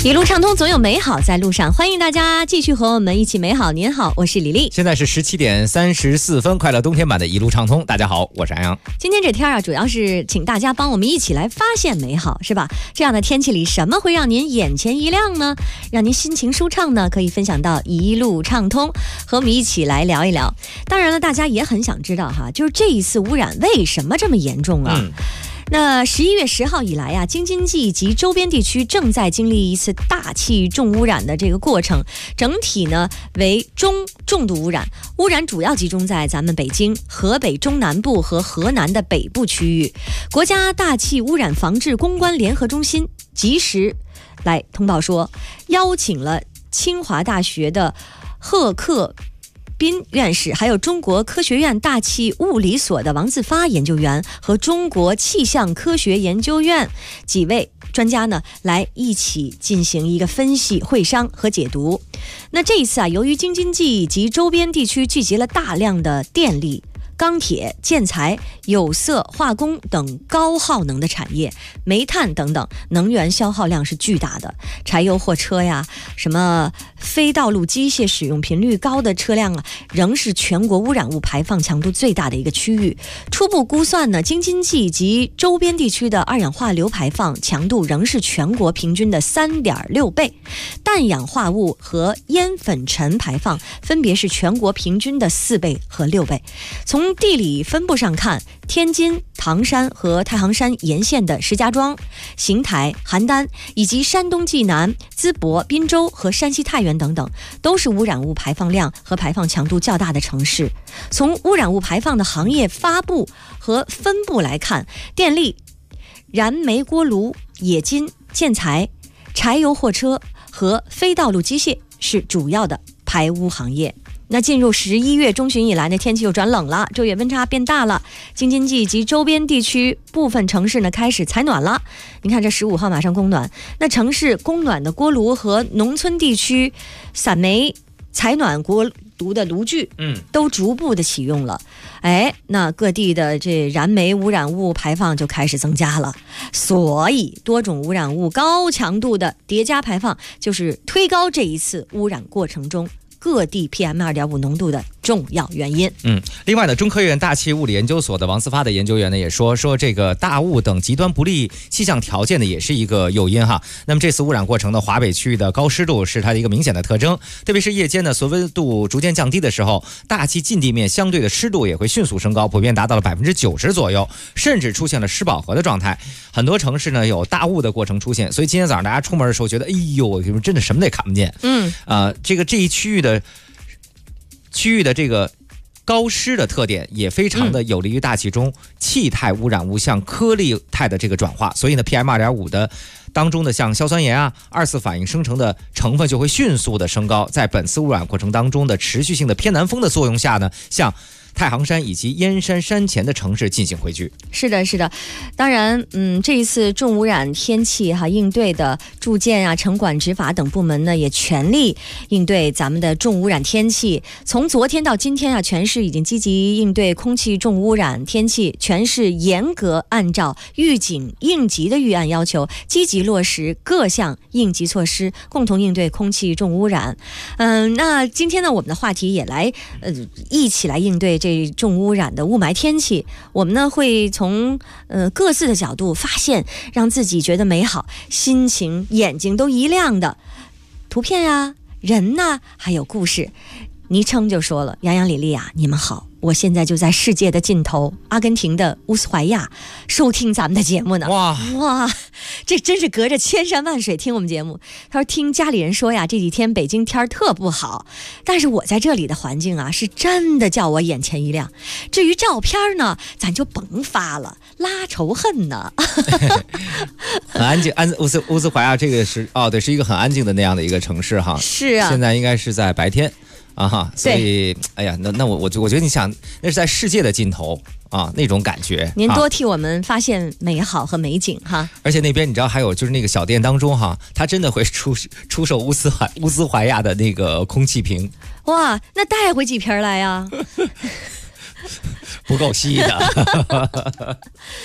Speaker 5: 一路畅通，总有美好在路上。欢迎大家继续和我们一起美好。您好，我是李丽。
Speaker 8: 现在是17点34分，快乐冬天版的一路畅通。大家好，我是安阳。
Speaker 5: 今天这天啊，主要是请大家帮我们一起来发现美好，是吧？这样的天气里，什么会让您眼前一亮呢？让您心情舒畅呢？可以分享到一路畅通，和我们一起来聊一聊。当然了，大家也很想知道哈，就是这一次污染为什么这么严重啊？那11月10号以来啊，京津冀及周边地区正在经历一次大气重污染的这个过程，整体呢为重度污染，污染主要集中在咱们北京、河北中南部和河南的北部区域。国家大气污染防治攻关联合中心及时来通报说，邀请了清华大学的贺克斌院士，还有中国科学院大气物理所的王自发研究员和中国气象科学研究院几位专家呢，来一起进行一个分析、会商和解读。那这一次啊，由于京津冀及周边地区聚集了大量的电力、钢铁、建材、有色、化工等高耗能的产业，煤炭等等，能源消耗量是巨大的。柴油货车呀，什么非道路机械使用频率高的车辆啊，仍是全国污染物排放强度最大的一个区域。初步估算呢，京津冀及周边地区的二氧化硫排放强度仍是全国平均的3.6倍，氮氧化物和烟粉尘排放分别是全国平均的4倍和6倍。从地理分布上看，天津、唐山和太行山沿线的石家庄、邢台、邯郸，以及山东济南、淄博、滨州和山西太原等等，都是污染物排放量和排放强度较大的城市。从污染物排放的行业发布和分布来看，电力、燃煤锅炉、冶金、建材、柴油货车和非道路机械是主要的排污行业。那进入11月中旬以来呢，天气又转冷了，昼夜温差变大了。京津冀及周边地区部分城市呢开始采暖了。你看这15号马上供暖，那城市供暖的锅炉和农村地区散煤采暖锅炉的炉具，都逐步的启用了。那各地的这燃煤污染物排放就开始增加了，所以多种污染物高强度的叠加排放，就是推高这一次污染过程中各地 PM2.5 浓度的重要原因。
Speaker 8: 另外呢，中科院大气物理研究所的王自发的研究员呢也说这个大雾等极端不利气象条件呢也是一个诱因哈。那么这次污染过程的华北区域的高湿度是它的一个明显的特征，特别是夜间呢，所温度逐渐降低的时候，大气近地面相对的湿度也会迅速升高，普遍达到了90%左右，甚至出现了湿饱和的状态。很多城市呢有大雾的过程出现，所以今天早上大家出门的时候觉得，哎呦，真的什么也看不见。这一区域的这个高湿的特点也非常的有利于大气中气态污染物向颗粒态的这个转化，所以呢 PM2.5 的当中的像硝酸盐啊、二次反应生成的成分就会迅速的升高。在本次污染过程当中的持续性的偏南风的作用下呢，像太行山以及燕山山前的城市进行汇聚。
Speaker 5: 是的，当然，这一次重污染天气应对的住建啊、城管、执法等部门呢，也全力应对咱们的重污染天气。从昨天到今天啊，全市已经积极应对空气重污染天气，全市严格按照预警应急的预案要求，积极落实各项应急措施，共同应对空气重污染。那今天呢，我们的话题也来一起来应对这重污染的雾霾天气。我们呢会从各自的角度发现让自己觉得美好、心情眼睛都一亮的图片啊、人呐，还有故事。昵称就说了，杨洋、李丽啊，你们好，我现在就在世界的尽头，阿根廷的乌斯怀亚收听咱们的节目呢。哇，这真是隔着千山万水听我们节目。他说听家里人说呀，这几天北京天特不好，但是我在这里的环境啊，是真的叫我眼前一亮。至于照片呢，咱就甭发了，拉仇恨呢。
Speaker 8: 很安静，乌斯怀亚这个是对，是一个很安静的那样的一个城市哈。
Speaker 5: 是啊，
Speaker 8: 现在应该是在白天。所以哎呀，那我觉得你想，那是在世界的尽头啊，那种感觉。
Speaker 5: 您多替我们发现美好和美景哈。
Speaker 8: 而且那边你知道还有就是那个小店当中哈，它真的会出售乌斯怀亚的那个空气瓶。
Speaker 5: 哇，那带回几瓶来呀？
Speaker 8: 不够吸的。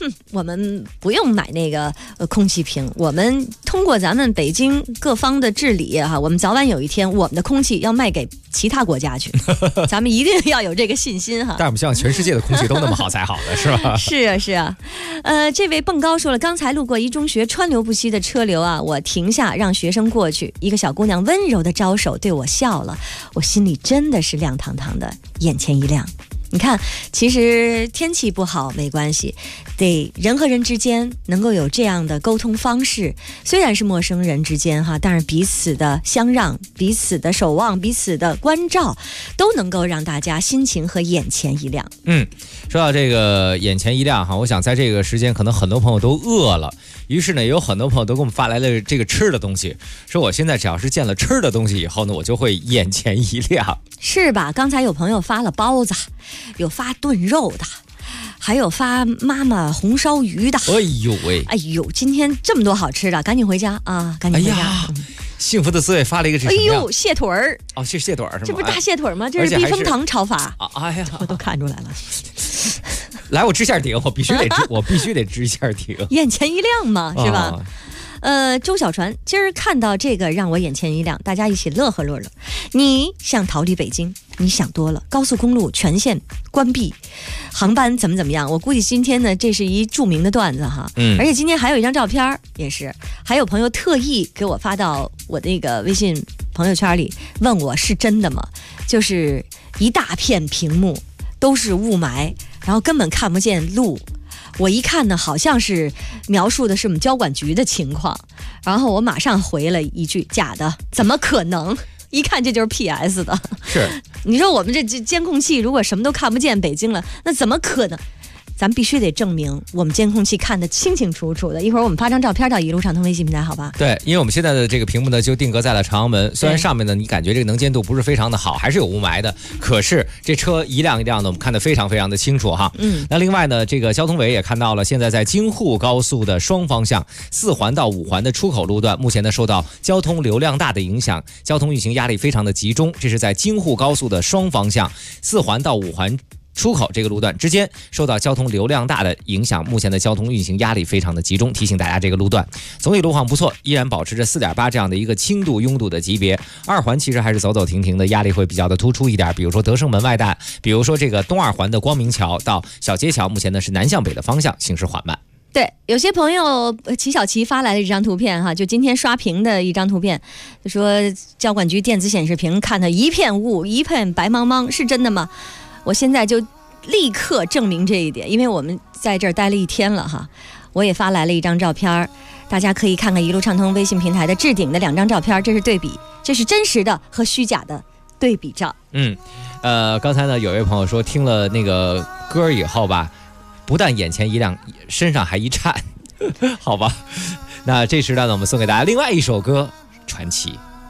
Speaker 5: 我们不用买那个空气瓶，我们通过咱们北京各方的治理哈，我们早晚有一天我们的空气要卖给其他国家去，咱们一定要有这个信心哈。
Speaker 8: 但我们希望全世界的空气都那么好才好的，是吧？
Speaker 5: 是啊是啊，这位蹦高说了，刚才路过一中学，川流不息的车流啊，我停下让学生过去，一个小姑娘温柔的招手对我笑了，我心里真的是亮堂堂的，眼前一亮。你看，其实天气不好没关系，得人和人之间能够有这样的沟通方式，虽然是陌生人之间哈，但是彼此的相让、彼此的守望、彼此的关照，都能够让大家心情和眼前一亮。
Speaker 8: 说到这个眼前一亮哈，我想在这个时间，可能很多朋友都饿了，于是呢，也有很多朋友都给我们发来了这个吃的东西，说我现在只要是见了吃的东西以后呢，我就会眼前一亮，
Speaker 5: 是吧？刚才有朋友发了包子，有发炖肉的，还有发妈妈红烧鱼的。
Speaker 8: 哎呦喂！
Speaker 5: 哎呦，今天这么多好吃的，赶紧回家啊！赶紧回家。
Speaker 8: 哎呀，幸福的滋味发了一个是什么呀？
Speaker 5: 哎呦，蟹腿儿！
Speaker 8: 哦，是蟹腿儿是吗？
Speaker 5: 这不是大蟹腿吗？这是避风塘炒法。
Speaker 8: 哎呀，
Speaker 5: 我都看出来了。
Speaker 8: 来，我支下顶，我必须得支下顶。
Speaker 5: 眼前一亮嘛，是吧？周小船今儿看到这个让我眼前一亮，大家一起乐呵乐乐。你想逃离北京，你想多了，高速公路全线关闭，航班怎么样？我估计今天呢，这是一著名的段子哈。而且今天还有一张照片，也是还有朋友特意给我发到我的那个微信朋友圈里，问我是真的吗？就是一大片屏幕都是雾霾，然后根本看不见路。我一看呢，好像是描述的是我们交管局的情况，然后我马上回了一句：假的，怎么可能？一看这就是 PS 的。
Speaker 8: 是，
Speaker 5: 你说我们这监控器如果什么都看不见北京了，那怎么可能？咱必须得证明我们监控器看得清清楚楚的。一会儿我们发张照片到一路畅通微信平台，好吧？
Speaker 8: 对，因为我们现在的这个屏幕呢就定格在了朝阳门，虽然上面呢你感觉这个能见度不是非常的好，还是有雾霾的，可是这车一辆一辆的我们看得非常非常的清楚哈。那另外呢，这个交通委也看到了，现在在京沪高速的双方向4环到5环的出口路段，目前呢受到交通流量大的影响，交通运行压力非常的集中。这是在京沪高速的双方向4环到5环出口这个路段之间受到交通流量大的影响，目前的交通运行压力非常的集中，提醒大家这个路段总体路况不错，依然保持着4.8这样的一个轻度拥堵的级别。2环其实还是走走停停的，压力会比较的突出一点，比如说德胜门外站，比如说这个东2环的光明桥到小街桥，目前呢是南向北的方向行驶缓慢。
Speaker 5: 对，有些朋友齐小琪发来了一张图片哈，就今天刷屏的一张图片，就说交管局电子显示屏看它一片雾，一片白茫茫，是真的吗？我现在就立刻证明这一点，因为我们在这儿待了一天了哈，我也发来了一张照片，大家可以看看一路畅通微信平台的置顶的2张照片，这是对比，这是真实的和虚假的对比照。
Speaker 8: 刚才呢有位朋友说听了那个歌以后吧，不但眼前一亮，身上还一颤，好吧？那这时段呢，我们送给大家另外一首歌《传奇》。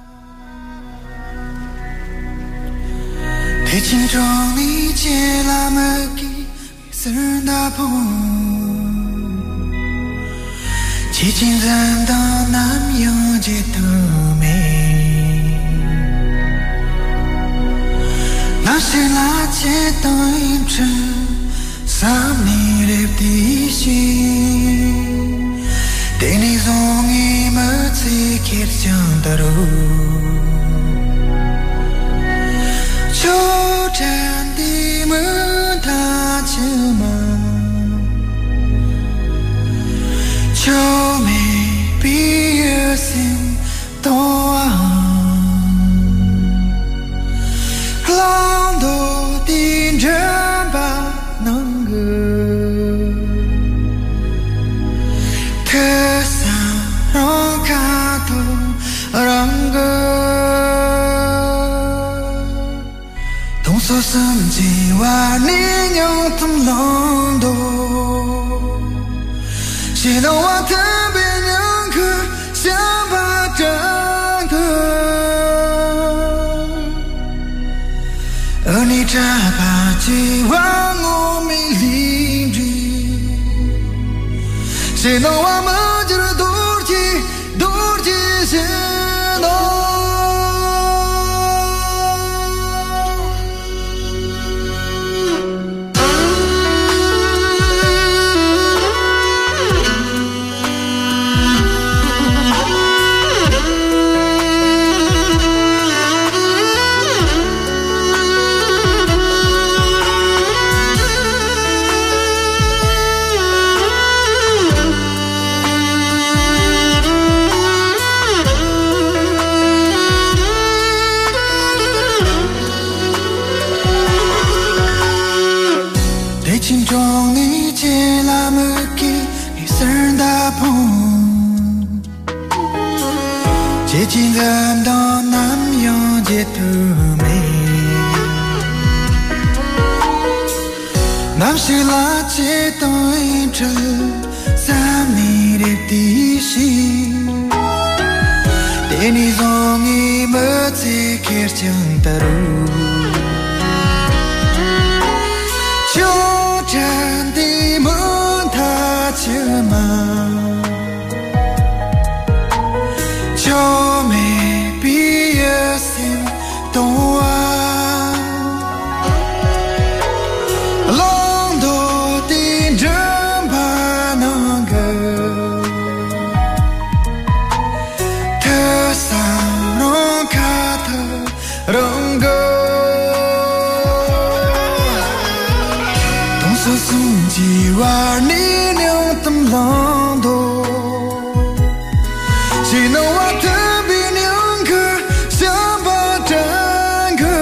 Speaker 19: 대진정이 제라먹기 쓸다보 지진산도 남여제 뜸에 나실라체 떠임치 삼니랩디시 대니송이 멋지 결정다로 초잔디문 다지마 처음에 비어진 또한 랑도 딘전바 능그 태사로 가도 랑그 소슴지와 니녀tum 런도 신호와 탑변형 그 샤바장 그 은이 잡아지와 몸이 림지 신호와 머지로 돌지 신호 今咱到南阳街头美，南是拉街对着三米的地形，对你容易没在开枪的路，就站的门他就嘛。就没必要心动啊，浪多的人把那个特上让卡特让个，东说送几万你娘的浪多。只能我特别两个想把整个，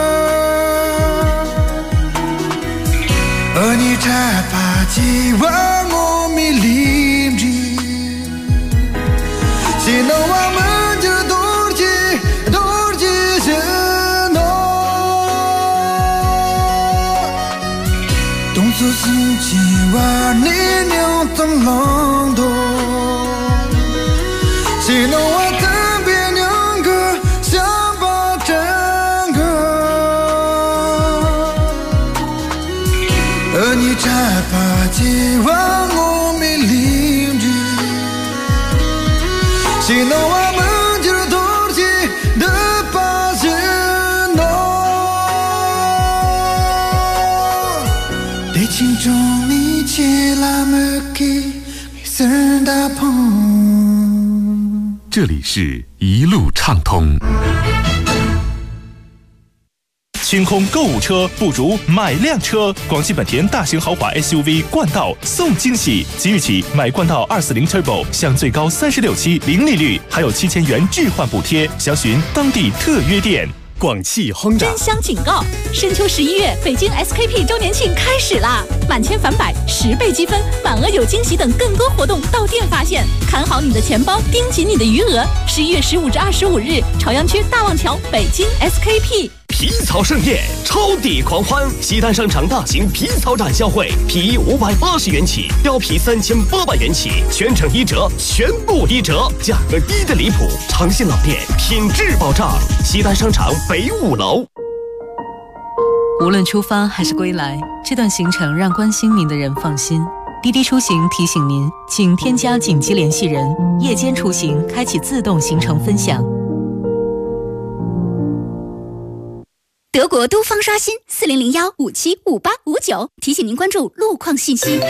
Speaker 19: 而你才把几万我没理智，只能我们就多几些诺，动作是几万你娘的浪多。只能我特别两个想把整个，而你才把几万我没理智，只能我们就多几的把人诺，对青春你切那么给生大碰。
Speaker 3: 这里是一路畅通。
Speaker 20: 清空购物车不如买辆车，广汽本田大型豪华 SUV 冠道送惊喜，即日起买冠道240 Turbo 享最高36期零利率，还有7000元置换补贴，详询当地特约店。
Speaker 10: 广汽轰炸
Speaker 6: 真香警告！深秋11月，北京 SKP 周年庆开始啦！满千返百，10倍积分，满额有惊喜等更多活动到店发现。看好你的钱包，盯紧你的余额。11月15至25日，朝阳区大望桥北京 SKP。
Speaker 10: 皮草盛宴，超抵狂欢！西单商场大型皮草展销会，皮衣580元起，貂皮3800元起，全程1折，全部1折，价格低的离谱。诚信老店，品质保障。西单商场北5楼。
Speaker 16: 无论出发还是归来，这段行程让关心您的人放心。滴滴出行提醒您，请添加紧急联系人，夜间出行开启自动行程分享。
Speaker 17: 德国都方刷新4001575859，提醒您关注路况信息。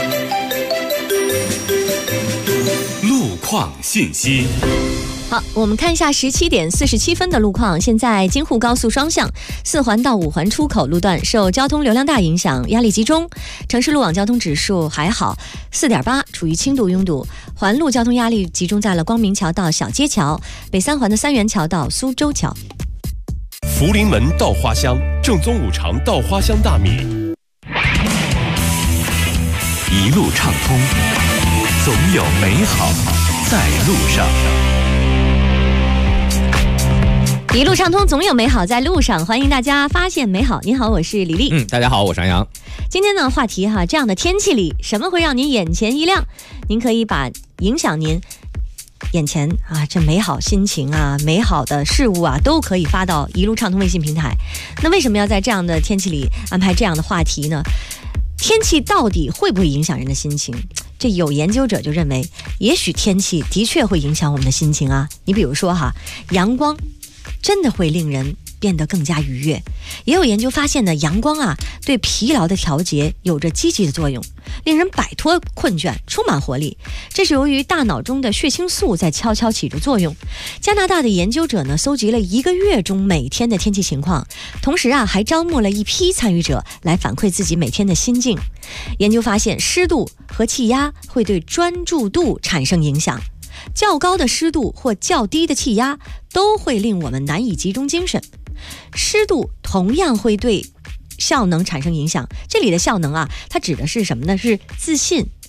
Speaker 3: 路况信息。
Speaker 5: 好，我们看一下17点47分的路况。现在京沪高速双向4环到5环出口路段受交通流量大影响，压力集中，城市路网交通指数还好 4.8， 处于轻度拥堵。环路交通压力集中在了光明桥到小街桥，北3环的三元桥到苏州桥。
Speaker 10: 福临门到花乡，正宗五常到花乡大米。
Speaker 3: 一路畅通，总有美好在路上。
Speaker 5: 一路畅通，总有美好在路上，欢迎大家发现美好。您好，我是李丽。
Speaker 8: 大家好，我是杨洋。
Speaker 5: 今天呢，话题这样的天气里，什么会让您眼前一亮？您可以把影响您眼前这美好心情美好的事物都可以发到一路畅通微信平台。那为什么要在这样的天气里安排这样的话题呢？天气到底会不会影响人的心情？这有研究者就认为，也许天气的确会影响我们的心情你比如说阳光真的会令人变得更加愉悦。也有研究发现呢，阳光对疲劳的调节有着积极的作用，令人摆脱困倦，充满活力。这是由于大脑中的血清素在悄悄起着作用。加拿大的研究者呢，搜集了1个月中每天的天气情况，同时还招募了一批参与者来反馈自己每天的心境。研究发现，湿度和气压会对专注度产生影响。较高的湿度或较低的气压都会令我们难以集中精神。湿度同样会对效能产生影响。这里的效能它指的是什么呢？是自信、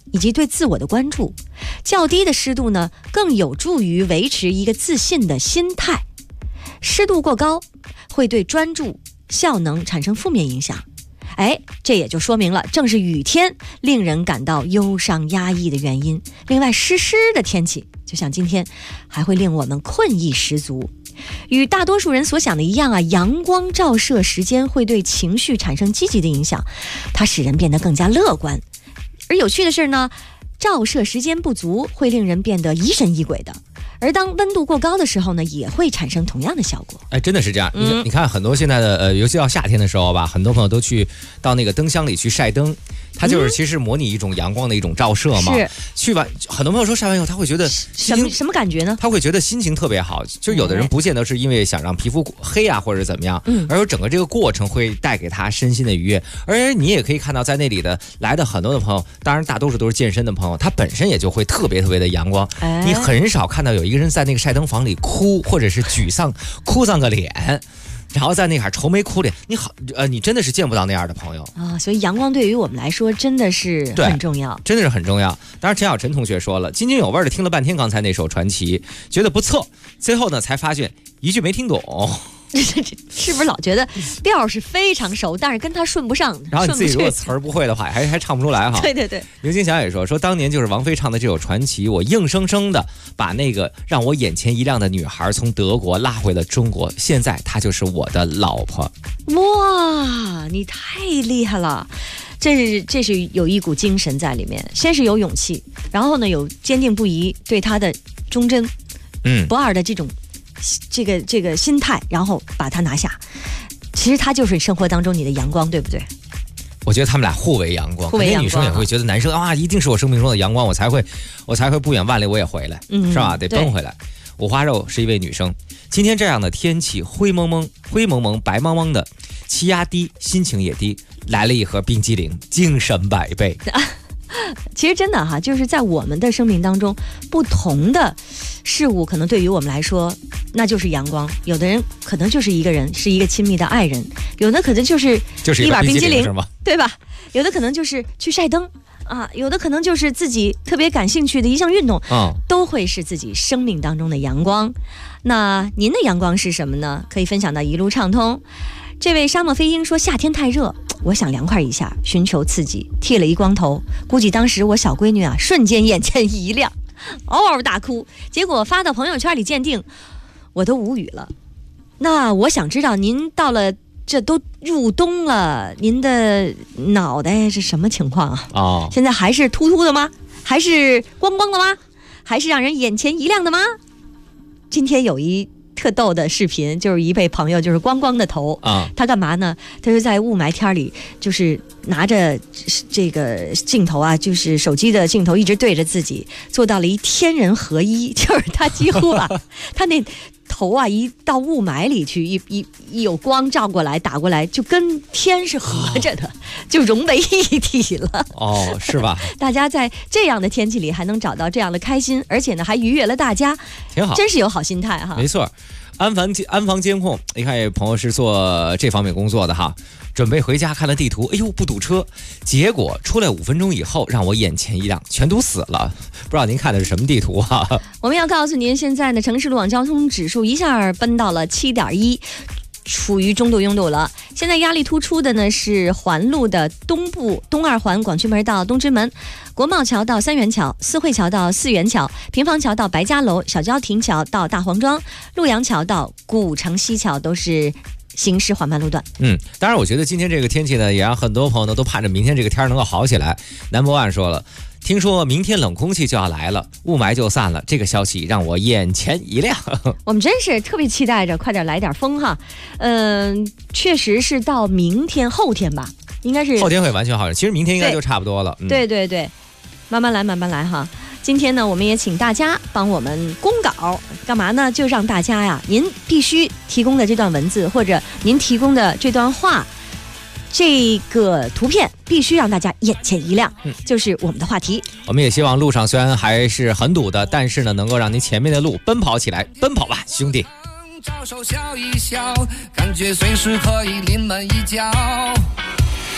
Speaker 5: 以及对自我的关注。较低的湿度呢，更有助于维持一个自信的心态。湿度过高会对专注、效能产生负面影响。这也就说明了，正是雨天令人感到忧伤压抑的原因。另外，湿的天气，就像今天，还会令我们困意十足。与大多数人所想的一样啊，阳光照射时间会对情绪产生积极的影响，它使人变得更加乐观。而有趣的是呢，照射时间不足会令人变得疑神疑鬼的。而当温度过高的时候呢，也会产生同样的效果。
Speaker 8: 真的是这样。你看很多现在的尤其到夏天的时候吧，很多朋友都去到那个灯箱里去晒灯，它就是其实模拟一种阳光的一种照射嘛。
Speaker 5: 是。
Speaker 8: 去完，很多朋友说晒完以后他会觉得
Speaker 5: 什么感觉呢？
Speaker 8: 他会觉得心情特别好。就有的人不见得是因为想让皮肤黑啊或者怎么样，而有整个这个过程会带给他身心的愉悦。而你也可以看到在那里的来的很多的朋友，当然大多数都是健身的朋友，他本身也就会特别的阳光。你很少看到有一个人在那个晒灯房里哭，或者是沮丧哭丧个脸，然后在那儿愁眉苦脸，你真的是见不到那样的朋友
Speaker 5: 啊。所以阳光对于我们来说真的是很重要，
Speaker 8: 真的是很重要。当然陈小晨同学说了，津津有味的听了半天刚才那首传奇，觉得不错，最后呢才发现一句没听懂。
Speaker 5: 是不是老觉得调是非常熟，但是跟他顺不上？
Speaker 8: 然后你自己如果词儿不会的话，还唱不出来哈。
Speaker 5: 对对对。
Speaker 8: 刘金祥也说当年就是王菲唱的这首传奇，我硬生生的把那个让我眼前一亮的女孩从德国拉回了中国，现在她就是我的老婆。
Speaker 5: 哇，你太厉害了！这是有一股精神在里面，先是有勇气，然后呢有坚定不移对她的忠贞，不二的这种。这个心态，然后把它拿下。其实它就是生活当中你的阳光，对不对？
Speaker 8: 我觉得他们俩互为阳光，肯定女生也会觉得男生一定是我生命中的阳光，我才会不远万里我也回来，是吧？得奔回来。五花肉是一位女生，今天这样的天气，灰蒙蒙、白茫茫的，气压低，心情也低，来了一盒冰激凌，精神百倍。
Speaker 5: 其实真的哈，就是在我们的生命当中，不同的事物可能对于我们来说那就是阳光。有的人可能就是一个人，是一个亲密的爱人；有的可能就是一碗冰激凌，对吧？有的可能就是去晒灯啊，有的可能就是自己特别感兴趣的一项运动，都会是自己生命当中的阳光。那您的阳光是什么呢？可以分享到一路畅通。这位沙漠飞鹰说，夏天太热，我想凉快一下，寻求刺激，剃了一光头，估计当时我小闺女啊，瞬间眼前一亮，嗷嗷大哭，结果发到朋友圈里鉴定，我都无语了。那我想知道，您到了这都入冬了，您的脑袋是什么情况啊？现在还是秃秃的吗？还是光光的吗？还是让人眼前一亮的吗？今天有一特逗的视频，就是一位朋友就是光光的头他干嘛呢？他是在雾霾天里，就是拿着这个镜头啊，就是手机的镜头一直对着自己，做到了一天人合一，就是他几乎他那头啊一到雾霾里去，一有光照过来打过来，就跟天是合着的，就融为一体了。
Speaker 8: 是吧？
Speaker 5: 大家在这样的天气里还能找到这样的开心，而且呢还愉悦了大家，
Speaker 8: 挺好，
Speaker 5: 真是有好心态哈。
Speaker 8: 没错。安防监控，你看有朋友是做这方面工作的哈，准备回家看了地图，哎呦不堵车，结果出来5分钟以后让我眼前一亮，全堵死了。不知道您看的是什么地图啊？
Speaker 5: 我们要告诉您，现在呢城市路网交通指数一下奔到了7.1，处于中度拥堵了。现在压力突出的呢是环路的东部东二环广渠门到东直门，国贸桥到三元桥，四惠桥到四元桥，平房桥到白家楼，小郊亭桥到大黄庄，陆阳桥到古城西桥都是行驶缓慢路段。
Speaker 8: 当然我觉得今天这个天气呢，也让很多朋友呢都盼着明天这个天能够好起来。Number One 说了，听说明天冷空气就要来了，雾霾就散了，这个消息让我眼前一亮。
Speaker 5: 我们真是特别期待着快点来点风哈。确实是到明天后天吧，应该是
Speaker 8: 后天会完全好，其实明天应该就差不多了。
Speaker 5: 对对对，慢慢来哈。今天呢我们也请大家帮我们公稿，干嘛呢？就让大家呀，您必须提供的这段文字或者您提供的这段话，这个图片必须让大家眼前一亮，就是我们的话题。
Speaker 8: 我们也希望路上虽然还是很堵的，但是呢能够让您前面的路奔跑起来，奔跑吧兄弟。
Speaker 21: 招手笑一笑，感觉随时可以临门一脚。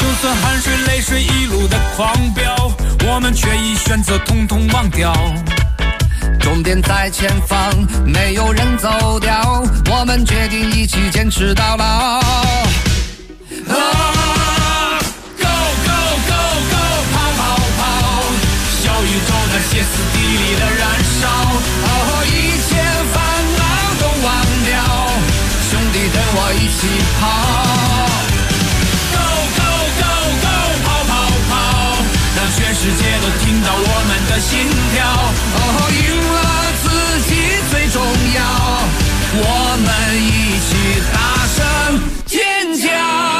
Speaker 21: 就算汗水泪水一路的狂飙，我们却已选择统统忘掉。终点在前方，没有人走掉，我们决定一起坚持到老。Go go go go， 跑跑跑，小宇宙在歇斯底里的燃烧。一切烦恼都忘掉，兄弟跟我一起跑。全世界都听到我们的心跳，赢了自己最重要，我们一起大声尖叫。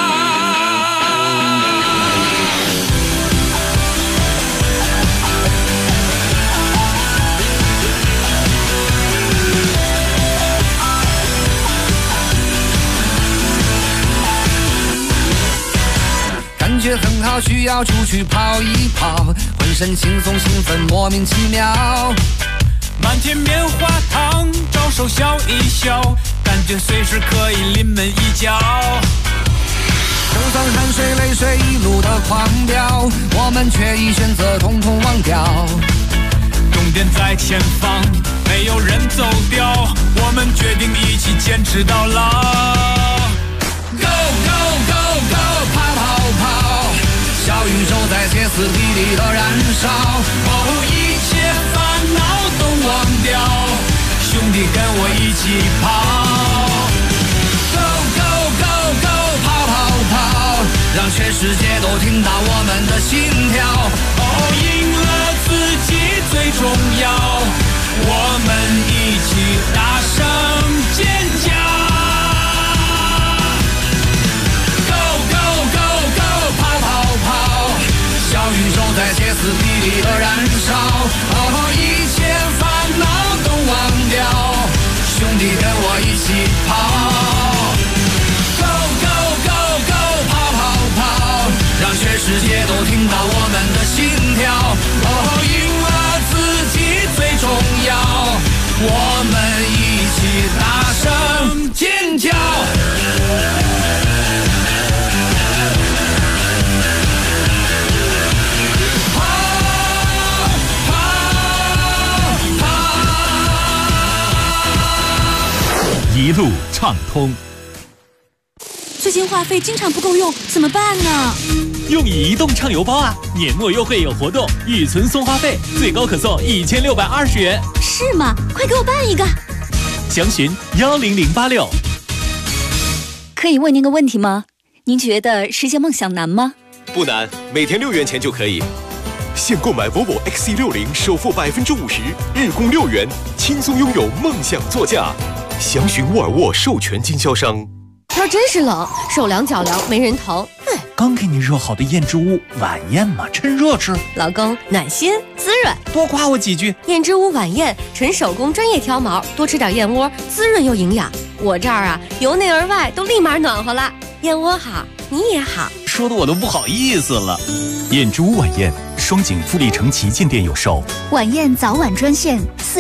Speaker 21: 感觉很好，需要出去跑一跑，浑身轻松兴奋，莫名其妙。满天棉花糖，招手笑一笑，感觉随时可以临门一脚。就算汗水泪水一路的狂飙，我们却已选择统统忘掉。终点在前方，没有人走掉，我们决定一起坚持到老。Go go go go， 跑跑跑，小宇宙在歇斯底里的燃烧。一切烦恼都忘掉，兄弟跟我一起跑。Go go go go， 跑跑跑，让全世界都听到我们的心跳。赢了自己最重要，我们一起大声尖叫。小宇宙在歇斯底里的燃烧，一切烦恼都忘掉，兄弟跟我一起跑。Go go go go， 跑跑跑，让全世界都听到我们的心跳。赢了自己最重要，我们一起大声尖叫。
Speaker 1: 一路畅通。
Speaker 6: 最近话费经常不够用，怎么办呢？
Speaker 1: 用移动畅游包啊，年末优惠有活动，预存送话费，最高可送1620元。
Speaker 6: 是吗？快给我办一个。
Speaker 1: 详询10086。
Speaker 22: 可以问您个问题吗？您觉得实现梦想难吗？
Speaker 10: 不难，每天6元钱就可以。现购买 Volvo XC60，首付50%，日供6元，轻松拥有梦想座驾。详询沃尔沃授权经销商。
Speaker 13: 天真是冷，手凉脚凉没人疼。
Speaker 23: 刚给你热好的燕之屋晚宴嘛，趁热吃。
Speaker 13: 老公暖心滋润，
Speaker 23: 多夸我几句。
Speaker 13: 燕之屋晚宴，纯手工专业挑毛，多吃点燕窝，滋润又营养。我这儿啊，由内而外都立马暖和了。燕窝好，你也好，
Speaker 23: 说的我都不好意思了。
Speaker 1: 燕之屋晚宴，双井富力城旗舰店有售。
Speaker 22: 晚宴早晚专线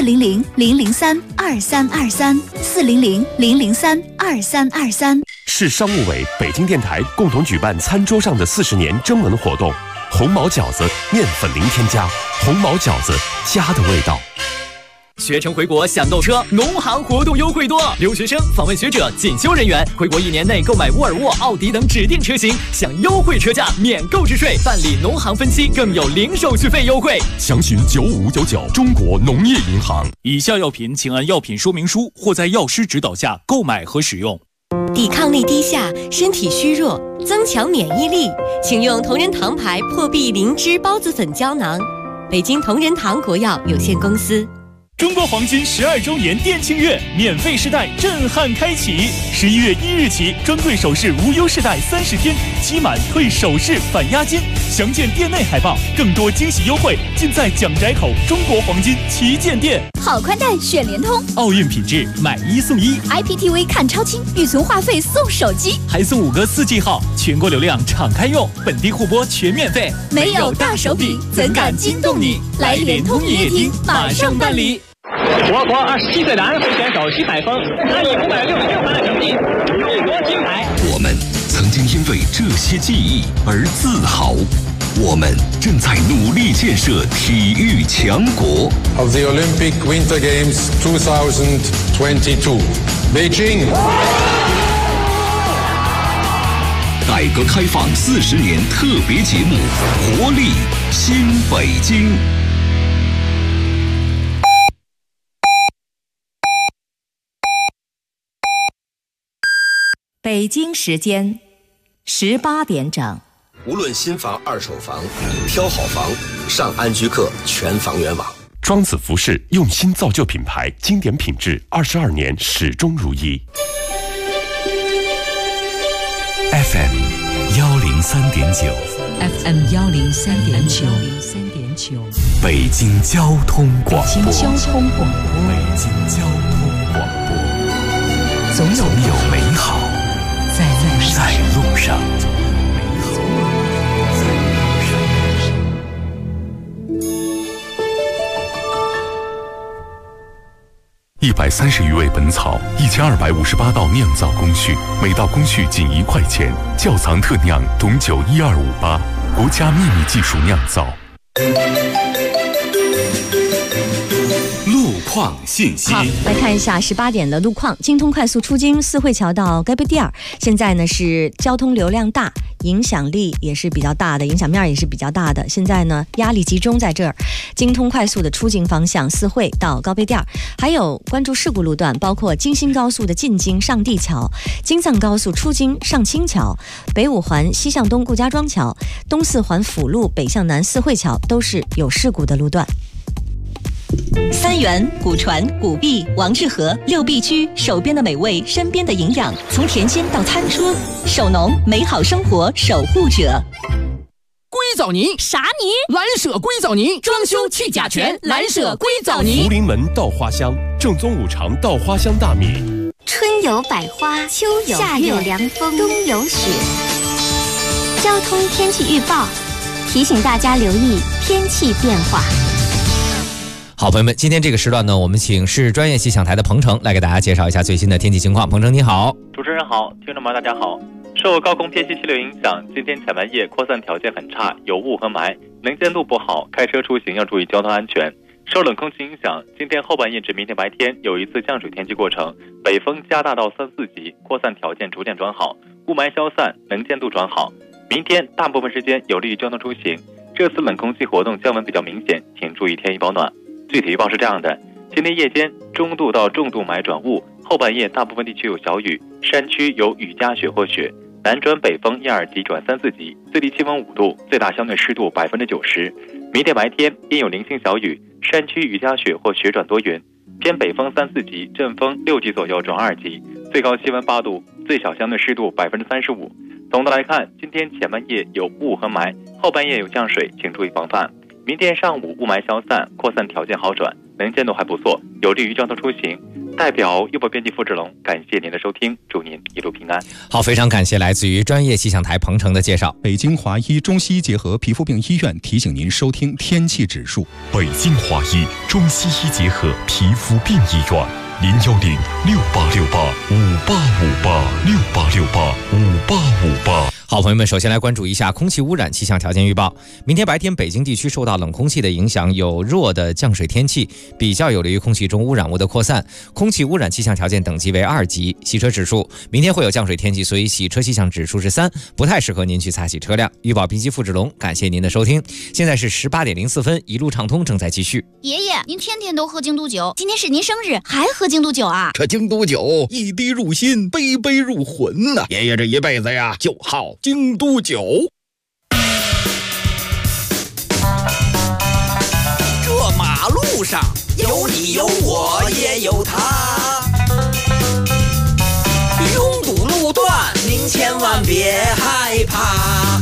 Speaker 22: 400-003-2323，400-003-2323。
Speaker 10: 市商务委、北京电台共同举办餐桌上的40年征文活动，红毛饺子面粉零添加，红毛饺子家的味道。
Speaker 24: 学成回国享购车，农行活动优惠多。留学生、访问学者、进修人员回国1年内购买沃尔沃、奥迪等指定车型，享优惠车价，免购置税，办理农行分期，更有零手续费优惠。
Speaker 10: 详询9599中国农业银行。
Speaker 1: 以下药品请按药品说明书或在药师指导下购买和使用。
Speaker 13: 抵抗力低下，身体虚弱，增强免疫力，请用同仁堂牌破壁灵芝孢子粉胶囊。北京同仁堂国药有限公司。
Speaker 1: 中国黄金12周年店庆月，免费试戴震撼开启。11月1日起，专柜首饰无忧试戴30天，期满退首饰返押金。详见店内海报，更多惊喜优惠尽在蒋宅口中国黄金旗舰店。
Speaker 6: 好宽带选联通，
Speaker 1: 奥运品质买1送1
Speaker 6: ，IPTV 看超清，预存话费送手机，
Speaker 1: 还送5个4G 号，全国流量敞开用，本地互播全免费。
Speaker 6: 没有大手笔，怎敢惊动你？来联通营业厅马上办理。
Speaker 25: 我国27岁男会选手徐海峰，他以566分的成绩入国金牌。
Speaker 15: 我们曾经因
Speaker 18: 为这些记忆而自豪。我们正在努力建设体育强国。
Speaker 2: Of the Olympic Winter Games 2022, Beijing。
Speaker 18: 改革开放40年特别节目《活力新北京》。
Speaker 7: 北京时间18点整。
Speaker 9: 无论新房、二手房，挑好房，上安居客全房源网。
Speaker 11: 庄子服饰用心造就品牌，经典品质，22年始终如一。
Speaker 3: FM 103.9
Speaker 4: FM 103.9
Speaker 3: 北京交通广播。
Speaker 4: 北京交通广播。
Speaker 3: 北京交通广播。
Speaker 4: 总有
Speaker 3: 美好
Speaker 4: 在
Speaker 3: 路上。130余味本草，1258道酿造工序，每道工序仅1块钱。窖藏特酿董酒12588，国家秘密技术酿造。
Speaker 18: 路况信息。
Speaker 5: 好，来看一下18点的路况。京通快速出京四惠桥到该贝蒂尔，现在呢是交通流量大，影响力也是比较大的，影响面也是比较大的。现在呢压力集中在这儿。京通快速的出京方向四惠到高贝蒂尔，还有关注事故路段，包括京新高速的进京上地桥、京藏高速出京上清桥、北五环西向东顾家庄桥、东四环辅路北向南四惠桥都是有事故的路段。
Speaker 7: 三元、古传、古币、王致和6必居，手边的美味，身边的营养，从甜心到餐桌，手农美好生活守护者。
Speaker 12: 硅藻泥
Speaker 6: 啥泥？
Speaker 12: 蓝舍硅藻泥，装修去甲醛，蓝舍硅藻泥。
Speaker 11: 福临门稻花香，正宗五常稻花香大米。
Speaker 26: 春有百花，秋有夏有凉风，冬有雪。交通天气预报提醒大家留意天气变化。
Speaker 8: 好，朋友们，今天这个时段呢，我们请市专业气象台的彭程来给大家介绍一下最新的天气情况。彭程你好。
Speaker 27: 主持人好，听众们大家好。受高空偏西气流影响，今天前半夜扩散条件很差，有雾和霾，能见度不好，开车出行要注意交通安全。受冷空气影响，今天后半夜至明天白天有一次降水天气过程，北风加大到3、4级，扩散条件逐渐转好，雾霾消散，能见度转好。明天大部分时间有利于交通出行，这次冷空气活动降温比较明显，请注意添衣保暖。具体预报是这样的：今天夜间中度到重度霾转雾，后半夜大部分地区有小雨，山区有雨夹雪或雪，南转北风1、2级转3、4级，最低气温5度，最大相对湿度90%。明天白天阴有零星小雨，山区雨夹雪或雪转多云，偏北风3、4级，阵风6级左右转2级，最高气温8度，最小相对湿度35%。总的来看，今天前半夜有雾和霾，后半夜有降水，请注意防范。明天上午雾霾消散，扩散条件好转，能见度还不错，有利于交通出行。代表优播编辑付志龙，感谢您的收听，祝您一路平安。
Speaker 8: 好，非常感谢来自于专业气象台彭程的介绍。
Speaker 28: 北京华医中西医结合皮肤病医院提醒您收听天气指数。
Speaker 3: 北京华医中西医结合皮肤病医院，010-6868-5858，6868-5858。
Speaker 8: 好，朋友们，首先来关注一下空气污染气象条件预报。明天白天，北京地区受到冷空气的影响，有弱的降水天气，比较有利于空气中污染物的扩散。空气污染气象条件等级为2级。洗车指数，明天会有降水天气，所以洗车气象指数是3，不太适合您去擦洗车辆。预报编辑付志龙，感谢您的收听。现在是18点04分，一路畅通正在继续。
Speaker 29: 爷爷，您天天都喝京都酒，今天是您生日，还喝京都酒啊？
Speaker 30: 这京都酒一滴入心，杯杯入魂呐！爷爷这一辈子呀，就好京都酒。
Speaker 31: 这马路上有你有我也有他，拥堵路段您千万别害怕，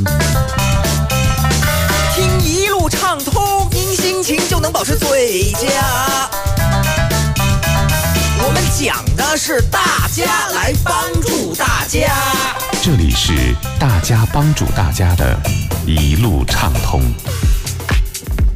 Speaker 31: 听一路畅通，您心情就能保持最佳。我们讲的是大家来帮助大家，
Speaker 3: 这里是大家帮助大家的一路畅通。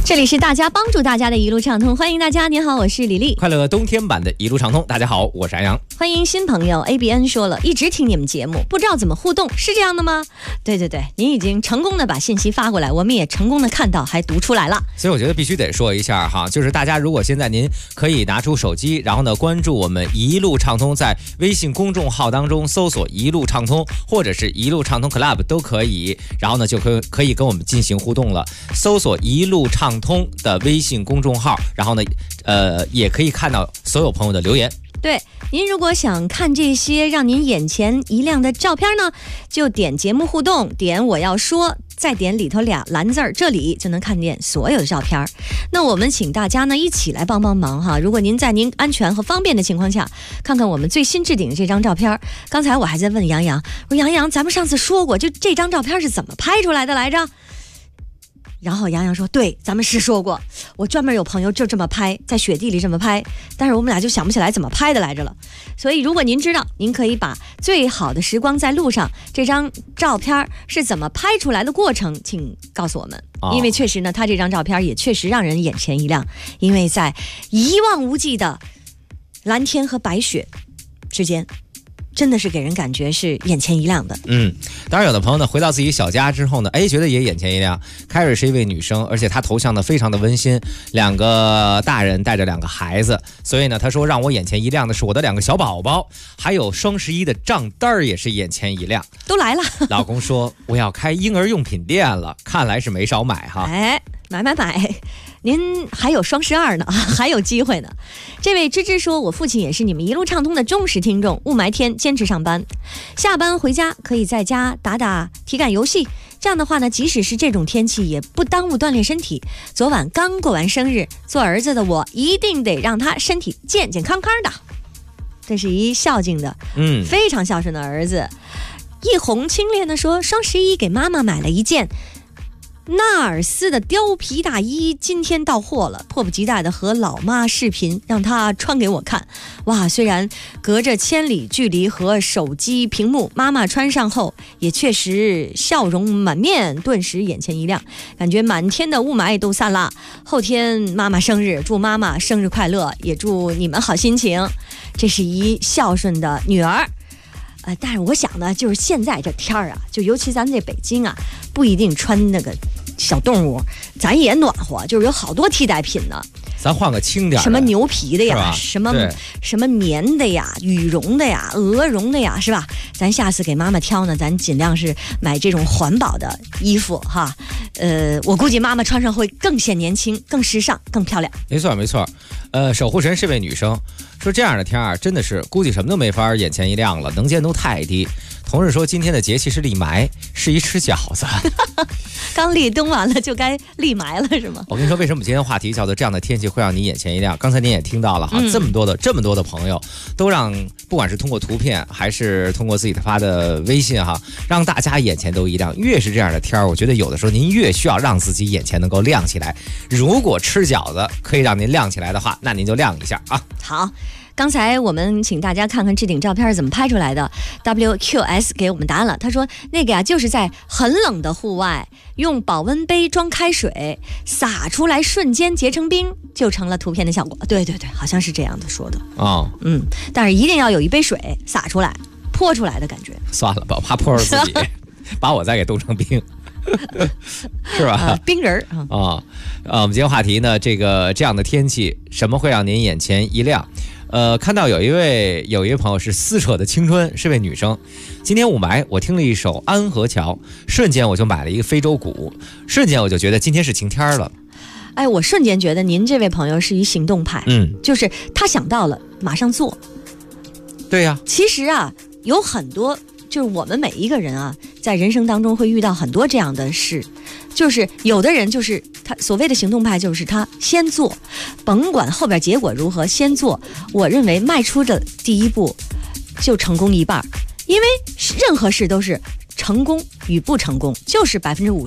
Speaker 5: 这里是大家帮助大家的一路畅通，欢迎大家。您好，我是李丽。
Speaker 8: 快乐冬天版的一路畅通，大家好，我是安阳。
Speaker 5: 欢迎新朋友 ABN 说了，一直听你们节目，不知道怎么互动，是这样的吗？对，您已经成功的把信息发过来，我们也成功的看到，还读出来了。
Speaker 8: 所以我觉得必须得说一下哈，就是大家如果现在您可以拿出手机，然后呢关注我们一路畅通，在微信公众号当中搜索一路畅通，或者是一路畅通 Club 都可以，然后呢就可以跟我们进行互动了。搜索一路畅通的微信公众号，然后呢也可以看到所有朋友的留言。
Speaker 5: 对，您如果想看这些让您眼前一亮的照片呢，就点节目互动，点我要说，再点里头俩蓝字儿，这里就能看见所有的照片。那我们请大家呢一起来帮忙哈。如果您在您安全和方便的情况下，看看我们最新置顶的这张照片。刚才我还在问杨洋，我说杨洋，咱们上次说过，就这张照片是怎么拍出来的来着？然后杨洋说，对，咱们是说过，我专门有朋友就这么拍，在雪地里这么拍，但是我们俩就想不起来怎么拍的来着了。所以如果您知道，您可以把最好的时光在路上这张照片是怎么拍出来的过程请告诉我们。因为确实呢，他这张照片也确实让人眼前一亮，因为在一望无际的蓝天和白雪之间，真的是给人感觉是眼前一亮的。
Speaker 8: 当然有的朋友呢回到自己小家之后呢，觉得也眼前一亮。凯瑞是一位女生，而且她头像呢非常的温馨，两个大人带着两个孩子，所以呢她说让我眼前一亮的是我的两个小宝宝，还有双11的账单儿也是眼前一亮，
Speaker 5: 都来了。
Speaker 8: 老公说我要开婴儿用品店了，看来是没少买哈。
Speaker 5: 买，您还有双12呢，还有机会呢。这位芝芝说，我父亲也是你们一路畅通的忠实听众，雾霾天坚持上班，下班回家可以在家打打体感游戏，这样的话呢，即使是这种天气也不耽误锻炼身体。昨晚刚过完生日，做儿子的我一定得让他身体健健康康的。这是一孝敬的非常孝顺的儿子。一红清冽的说，双11给妈妈买了一件纳尔斯的貂皮大衣，今天到货了，迫不及待的和老妈视频，让她穿给我看。哇，虽然隔着千里距离和手机屏幕，妈妈穿上后也确实笑容满面，顿时眼前一亮，感觉满天的雾霾都散了。后天妈妈生日，祝妈妈生日快乐，也祝你们好心情。这是一孝顺的女儿。但是我想呢，就是现在这天儿啊，就尤其咱这北京啊，不一定穿那个小动物，咱也暖和，就是有好多替代品呢。
Speaker 8: 咱换个轻点，
Speaker 5: 什么牛皮的呀，什么棉的呀，羽绒的呀，鹅绒的呀，是吧？咱下次给妈妈挑呢，咱尽量是买这种环保的衣服哈。我估计妈妈穿上会更显年轻、更时尚、更漂亮。
Speaker 8: 没错。守护神是位女生，说这样的天啊，真的是估计什么都没法眼前一亮了，能见度太低。同事说今天的节气是立埋，是一吃饺子。
Speaker 5: 刚立冬完了就该立埋了是吗？
Speaker 8: 我跟你说，为什么今天话题叫做这样的天气会让你眼前一亮？刚才您也听到了哈，这么多的朋友都让，不管是通过图片还是通过自己发的微信哈，让大家眼前都一亮。越是这样的天儿，我觉得有的时候您越需要让自己眼前能够亮起来。如果吃饺子可以让您亮起来的话，那您就亮一下啊。
Speaker 5: 好。刚才我们请大家看看置顶照片怎么拍出来的。WQS 给我们答案了，他说那个呀，就是在很冷的户外，用保温杯装开水，洒出来瞬间结成冰，就成了图片的效果。对，好像是这样的说的但是一定要有一杯水洒出来泼出来的感觉。
Speaker 8: 算了吧，怕泼着自己把我再给冻成冰是吧？
Speaker 5: 冰人
Speaker 8: 我们今天话题呢，这样的天气，什么会让您眼前一亮？看到有一位朋友是撕扯的青春，是位女生。今天雾霾，我听了一首安河桥，瞬间我就买了一个非洲鼓，瞬间我就觉得今天是晴天了。
Speaker 5: 我瞬间觉得您这位朋友是一行动派，就是他想到了马上做。
Speaker 8: 对呀，
Speaker 5: 其实啊，有很多，就是我们每一个人啊，在人生当中会遇到很多这样的事，就是有的人就是他所谓的行动派，就是他先做，甭管后边结果如何，先做。我认为迈出的第一步就成功一半，因为任何事都是成功与不成功就是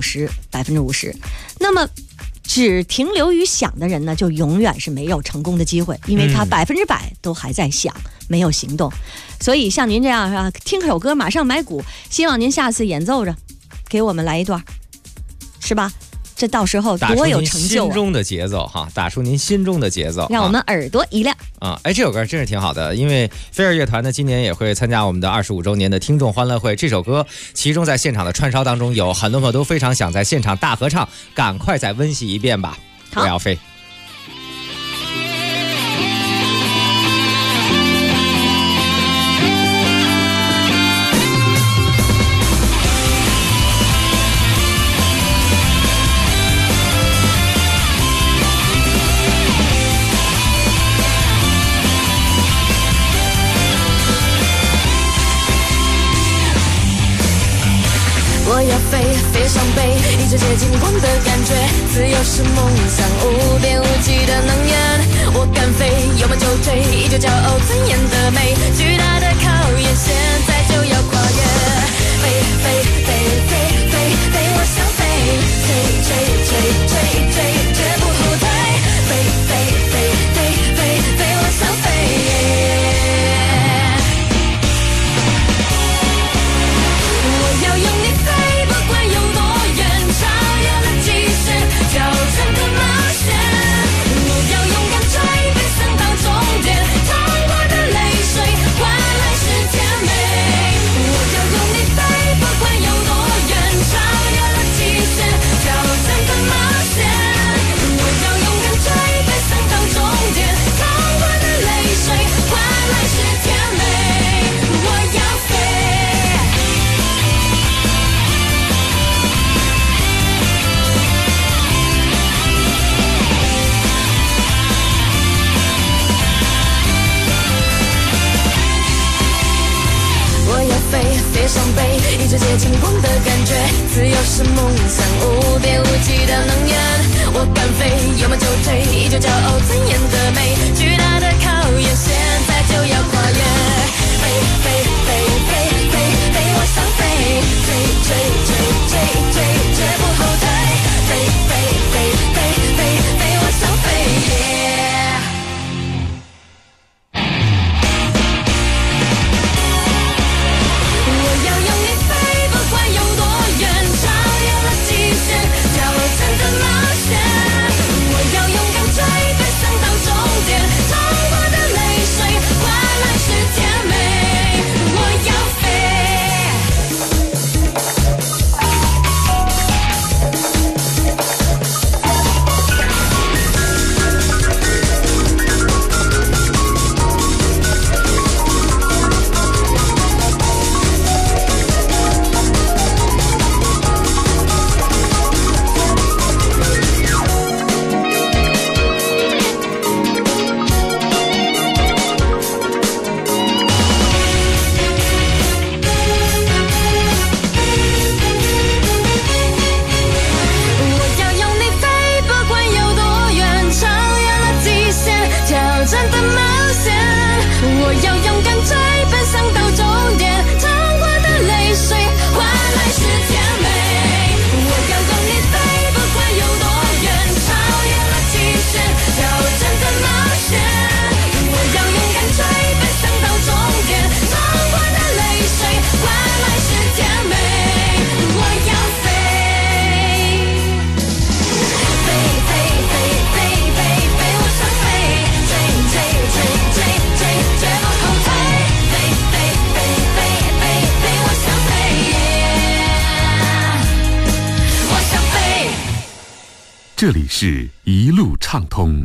Speaker 5: 50%。那么只停留于想的人呢，就永远是没有成功的机会，因为他100%都还在想，没有行动。所以像您这样啊，听首歌马上买鼓，希望您下次演奏着给我们来一段，是吧？ 这到时候多有成就
Speaker 8: 打出您心中的节奏哈，打出您心中的节奏，
Speaker 5: 让我们耳朵一亮
Speaker 8: 啊！哎，这首歌真是挺好的，因为飞儿乐团呢今年也会参加我们的25周年的听众欢乐会。这首歌其中在现场的串烧当中，有很多朋友都非常想在现场大合唱，赶快再温习一遍吧！我要飞。
Speaker 10: 我要飞，飞上北，一直接近光的感觉。自由是梦想，无边无际的能源。我敢飞，有梦就追，依旧骄傲尊严的美。巨大的考验，现在就要跨越。飞飞飞飞飞飞，我想飞，追追追追追，绝不后退。飞飞飞飞飞飞，我想飞。我要用力飞。挑战的冒险，我要勇敢追，被送到终点，淌过的泪水换来是甜美。我要用力飞，不管有多远，超越了极限，挑战的冒险。我要勇敢追，被送到终点，淌过的泪水换来是甜美。我要飞。我要飞，飞上北，一直接近光的感觉。自由是梦想，无边无际的能源。我敢飞，有梦就追，依旧骄傲尊严的美。巨大的考验，现在就要跨越。飞飞飞飞飞飞，我想飞，追追追追追，绝不后退。飞飞飞飞飞飞，我想飞。
Speaker 3: 这里是一路畅通。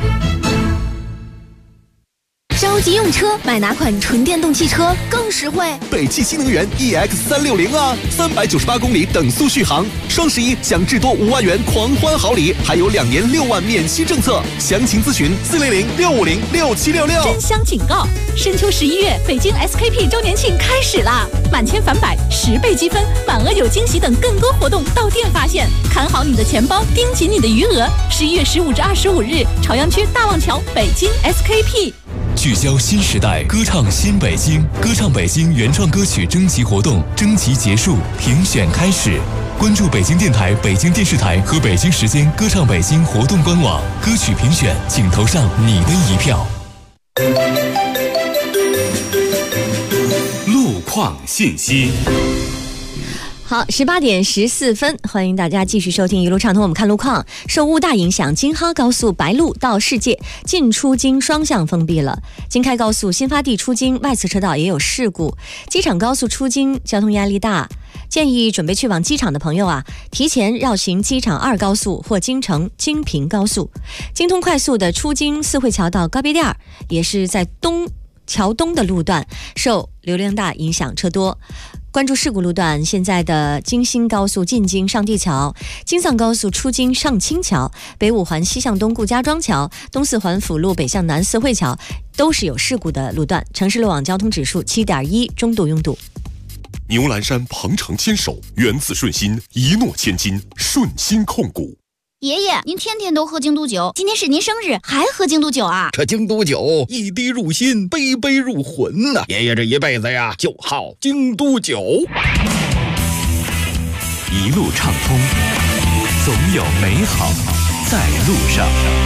Speaker 13: 着急用车，买哪款纯电动汽车更实惠？
Speaker 14: 北汽新能源 EX360啊，398公里等速续航，双11享至多5万元狂欢好礼，还有2年6万免息政策。详情咨询400-650-6766。
Speaker 6: 真香警告！深秋11月，北京 SKP 周年庆开始啦！满千返百，10倍积分，满额有惊喜等更多活动到店发现。看好你的钱包，盯紧你的余额。11月15至25日，朝阳区大望桥北京 SKP。
Speaker 16: 聚焦新时代，歌唱新北京，歌唱北京原创歌曲征集活动征集结束，评选开始。关注北京电台、北京电视台和北京时间歌唱北京活动官网，歌曲评选，请投上你的一票。
Speaker 3: 路况信息。
Speaker 5: 好，18点14分，欢迎大家继续收听一路畅通。我们看路况，受雾大影响，京哈高速白鹿到世界进出京双向封闭了。京开高速新发地出京外侧车道也有事故，机场高速出京交通压力大。建议准备去往机场的朋友啊，提前绕行机场2高速或京承京平高速。京通快速的出京四惠桥到高碑店也是在桥东的路段受流量大影响，车多。关注事故路段，现在的京新高速进京上地桥、京藏高速出京上清桥、北五环西向东顾家庄桥、东四环辅路北向南四惠桥都是有事故的路段。城市路网交通指数7.1，中度拥堵。
Speaker 11: 牛栏山鹏程牵手，源自顺心，一诺千金，顺心控股。
Speaker 29: 爷爷，您天天都喝京都酒，今天是您生日，还喝京都酒啊？
Speaker 30: 这京都酒一滴入心，杯杯入魂呐！爷爷这一辈子呀，就好京都酒。
Speaker 3: 一路畅通，总有美好在路上。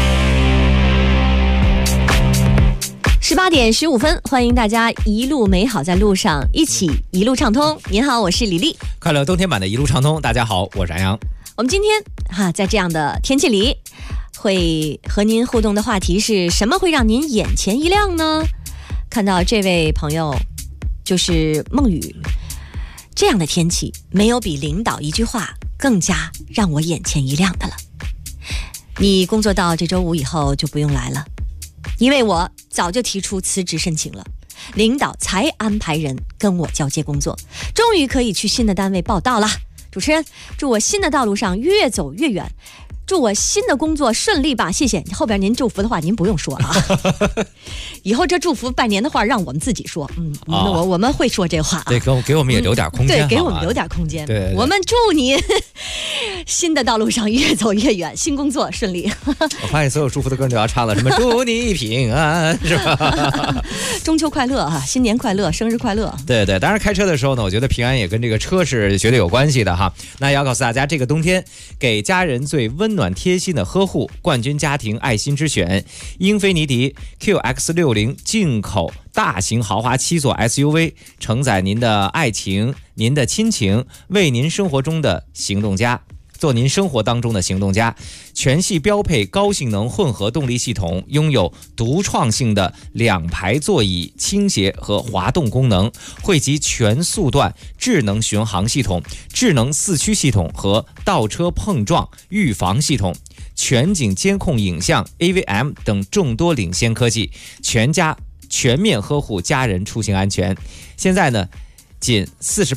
Speaker 5: 18点15分，欢迎大家一路美好在路上，一起一路畅通。您好，我是李丽。
Speaker 8: 快乐冬天版的一路畅通，大家好，我是安阳。
Speaker 5: 我们今天在这样的天气里，会和您互动的话题是什么会让您眼前一亮呢？看到这位朋友，就是孟雨，这样的天气，没有比领导一句话更加让我眼前一亮的了。你工作到这周5以后就不用来了，因为我早就提出辞职申请了，领导才安排人跟我交接工作，终于可以去新的单位报到了。主持人，祝我新的道路上越走越远，祝我新的工作顺利吧，谢谢。后边您祝福的话您不用说了啊，以后这祝福拜年的话让我们自己说。我们会说这话啊。
Speaker 8: 对，给我们也留点空间。
Speaker 5: 对，给我们留点空间。
Speaker 8: 对，
Speaker 5: 我们祝您新的道路上越走越远，新工作顺利。
Speaker 8: 我发现所有祝福的歌都要唱了，什么祝你平安，是吧？
Speaker 5: 中秋快乐啊，新年快乐，生日快乐。
Speaker 8: 对，当然开车的时候呢，我觉得平安也跟这个车是绝对有关系的哈。那也要告诉大家，这个冬天给家人最温暖贴心的呵护，冠军家庭爱心之选，英菲尼迪 QX60 进口大型豪华7座 SUV， 承载您的爱情、您的亲情，为您生活中的行动家。做您生活当中的行动家，全系标配高性能混合动力系统，拥有独创性的2排座椅倾斜和滑动功能，汇集全速段智能巡航系统、智能4驱系统和倒车碰撞预防系统，全景监控影像 AVM 等众多领先科技，全面呵护家人出行安全。现在呢仅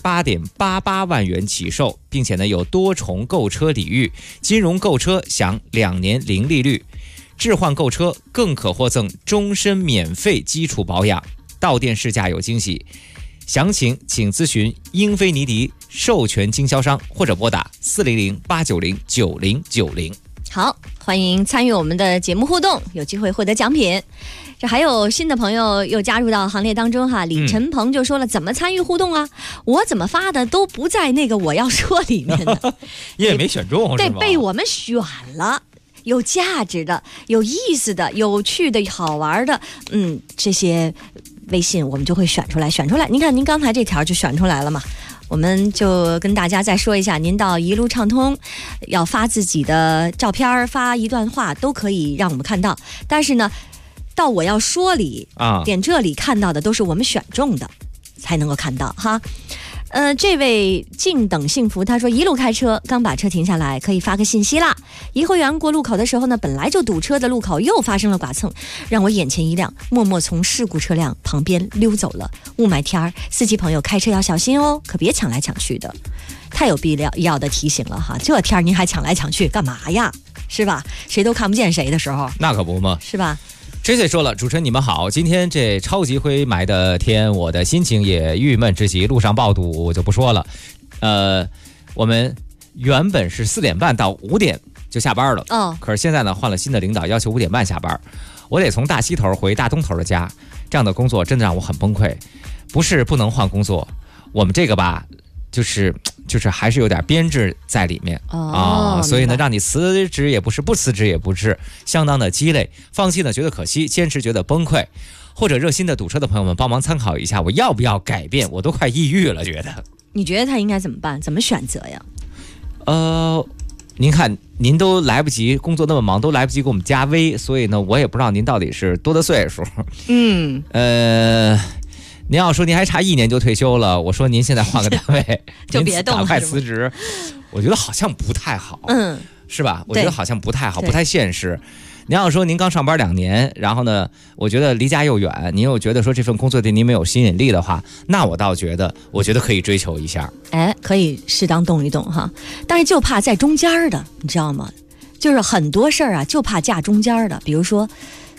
Speaker 8: 48.88万元起售，并且呢有多重购车礼遇，金融购车享2年零利率，置换购车更可获赠终身免费基础保养，到店试驾有惊喜。详情请咨询英菲尼迪授权经销商或者拨打400-890-9090。
Speaker 5: 好，欢迎参与我们的节目互动，有机会获得奖品。这还有新的朋友又加入到行列当中哈，李晨鹏就说了，怎么参与互动啊？我怎么发的都不在那个我要说里面的，
Speaker 8: 也没选中，
Speaker 5: 对，被我们选了。有价值的、有意思的、有趣的、好玩的，这些微信我们就会选出来。您看您刚才这条就选出来了嘛。我们就跟大家再说一下，您到一路畅通要发自己的照片，发一段话都可以让我们看到，但是呢到我要说里点这里看到的都是我们选中的才能够看到哈。这位静等幸福他说，一路开车刚把车停下来，可以发个信息啦。颐和园过路口的时候呢，本来就堵车的路口又发生了剐蹭，让我眼前一亮，默默从事故车辆旁边溜走了。雾霾天儿，司机朋友开车要小心哦，可别抢来抢去的。太有必要的提醒了哈，这天您还抢来抢去干嘛呀？是吧？谁都看不见谁的时候，那
Speaker 8: 可不嘛，
Speaker 5: 是吧
Speaker 8: ？Tracy 说了，主持人你们好，今天这超级灰霾的天，我的心情也郁闷至极，路上爆堵我就不说了。我们原本是4点半到5点就下班了，可是现在呢换了新的领导，要求5点半下班，我得从大西头回大东头的家，这样的工作真的让我很崩溃。不是不能换工作，我们这个吧就是还是有点编制在里面所以呢让你辞职也不是，不辞职也不是，相当的鸡肋。放弃呢觉得可惜，坚持觉得崩溃。或者热心的堵车的朋友们帮忙参考一下，我要不要改变？我都快抑郁了，觉得。
Speaker 5: 你觉得他应该怎么办？怎么选择呀？
Speaker 8: 您看，您都来不及，工作那么忙，都来不及给我们加微，所以呢，我也不知道您到底是多大岁数。
Speaker 5: 嗯，
Speaker 8: 您要说您还差1年就退休了，我说您现在换个单位
Speaker 5: 就别动了，
Speaker 8: 赶快辞职，我觉得好像不太好，是吧？我觉得好像不太好，不太现实。您要说您刚上班2年，然后呢，我觉得离家又远，您又觉得说这份工作对您没有吸引力的话，那我倒觉得可以追求一下，
Speaker 5: 可以适当动一动哈。但是就怕在中间的，你知道吗？就是很多事儿啊，就怕架中间的，比如说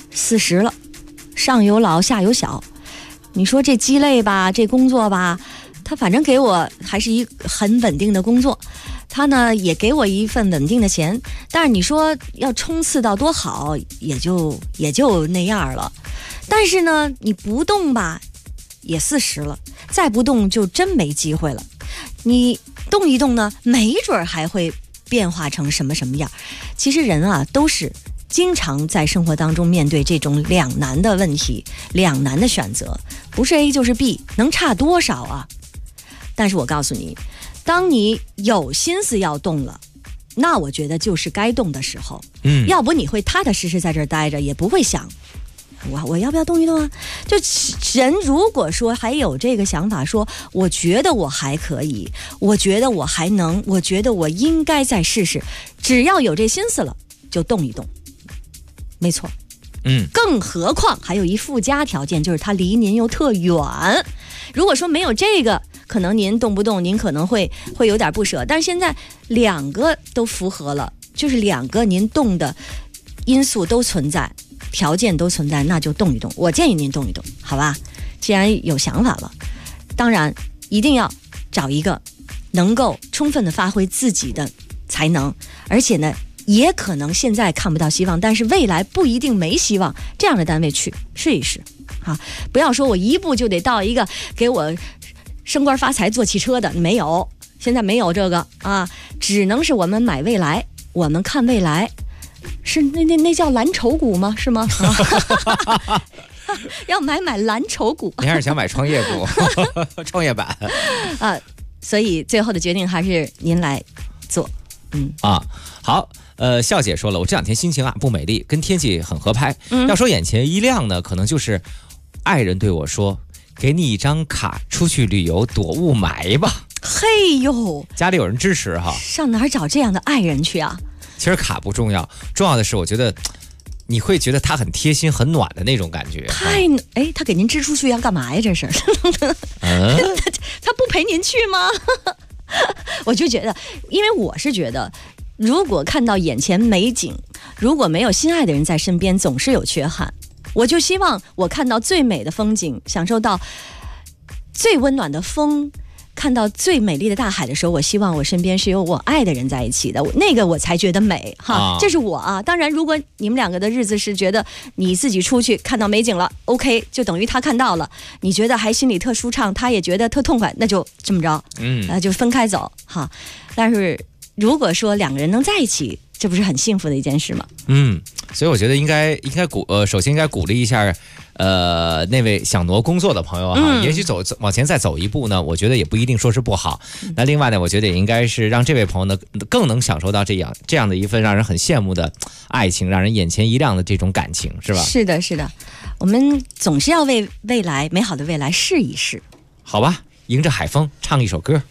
Speaker 5: 40了，上有老下有小，你说这鸡肋吧，这工作吧，他反正给我还是一很稳定的工作。他呢也给我一份稳定的钱，但是你说要冲刺到多好，也就那样了。但是呢，你不动吧，也40了，再不动就真没机会了。你动一动呢，没准还会变化成什么样。其实人啊，都是经常在生活当中面对这种两难的问题，两难的选择，不是 A 就是 B， 能差多少啊？但是我告诉你，当你有心思要动了，那我觉得就是该动的时候。要不你会踏踏实实在这儿待着，也不会想我要不要动一动啊？就人如果说还有这个想法，说我觉得我还可以，我觉得我还能，我觉得我应该再试试，只要有这心思了，就动一动，没错。更何况还有一附加条件，就是它离您又特远。如果说没有这个，可能您动不动您可能会有点不舍，但是现在2个都符合了，就是2个您动的因素都存在，条件都存在，那就动一动。我建议您动一动，好吧？既然有想法了，当然一定要找一个能够充分的发挥自己的才能，而且呢也可能现在看不到希望，但是未来不一定没希望，这样的单位去试一试啊！不要说我一步就得到一个给我升官发财做汽车的，没有，现在没有这个啊，只能是我们买未来，我们看未来，是那叫蓝筹股吗？是吗？要买蓝筹股，
Speaker 8: 你还是想买创业股、创业板
Speaker 5: 啊？所以最后的决定还是您来做。
Speaker 8: 好。笑姐说了，我这2天心情啊不美丽，跟天气很合拍。要说眼前一亮呢，可能就是爱人对我说：“给你一张卡，出去旅游躲雾霾吧。”
Speaker 5: 嘿呦，
Speaker 8: 家里有人支持哈。
Speaker 5: 上哪儿找这样的爱人去啊？
Speaker 8: 其实卡不重要，重要的是我觉得你会觉得他很贴心、很暖的那种感觉。
Speaker 5: 他给您支出去要干嘛呀？这是他不陪您去吗？我就觉得，因为我是觉得，如果看到眼前美景，如果没有心爱的人在身边，总是有缺憾。我就希望我看到最美的风景，享受到最温暖的风，看到最美丽的大海的时候，我希望我身边是有我爱的人在一起的，那个我才觉得美哈。这是我啊。当然，如果你们2个的日子是觉得你自己出去看到美景了 ，OK， 就等于他看到了，你觉得还心里特舒畅，他也觉得特痛快，那就这么着，就分开走哈。但是如果说2个人能在一起，这不是很幸福的一件事吗？
Speaker 8: 所以我觉得应该首先应该鼓励一下那位想挪工作的朋友啊，也许往前再走一步呢，我觉得也不一定说是不好。那另外呢，我觉得也应该是让这位朋友呢更能享受到这样的一份让人很羡慕的爱情，让人眼前一亮的这种感情，是吧？
Speaker 5: 是的，是的，我们总是要为未来美好的未来试一试。
Speaker 8: 好吧，迎着海风唱一首歌。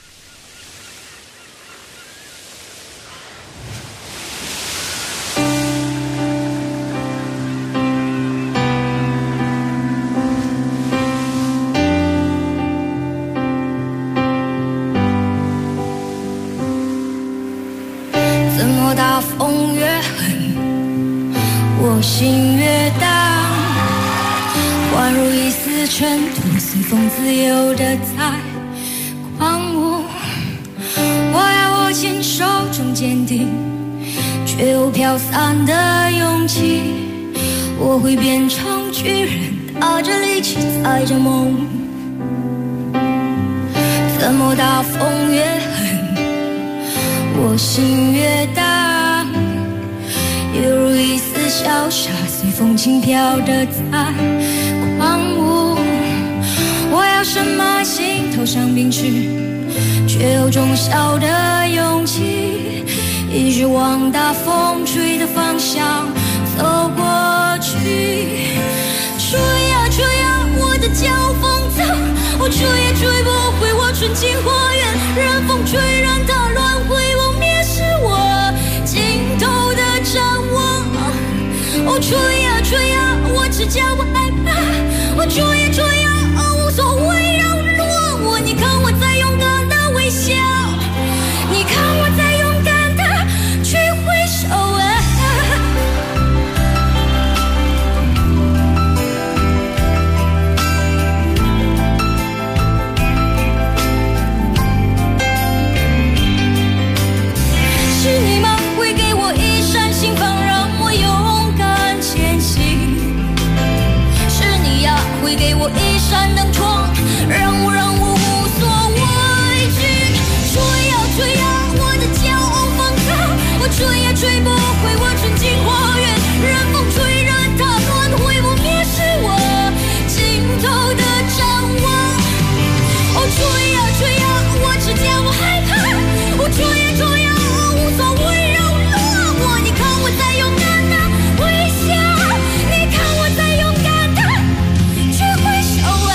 Speaker 10: 大风越狠，我心越荡，宛如一丝尘土，随风自由的在狂舞。我要握紧手中坚定却又飘散的勇气，我会变成巨人，打着力气载着梦。怎么大风越狠，我心越大，犹如一丝潇洒，随风轻飘的在狂舞。我要守什么心头上冰释，却有种小的勇气，一直往大风吹的方向走过去。吹呀吹呀，我的脚风筝，我追也追不回我纯净花园，任风吹，让它乱回，我蔑视我尽头的展望。哦，吹呀吹呀，我只叫我害怕，我追呀追呀，无所谓扰乱我。你看我在勇敢的微笑，你看我在勇敢的去挥手啊。是你吗？会给我一扇心房，让我勇敢前行。是你呀，会给我一扇灯窗，让我无所畏惧。追呀追呀，我的骄傲放肆，我追也追不回我纯净花园，任风吹，让它乱回，我蔑视我尽头的展望。哦，追呀追呀，我只叫我害怕，我追呀追呀，无所谓扰乱我。你看我在勇敢的微笑，你看我在勇敢的去挥手啊。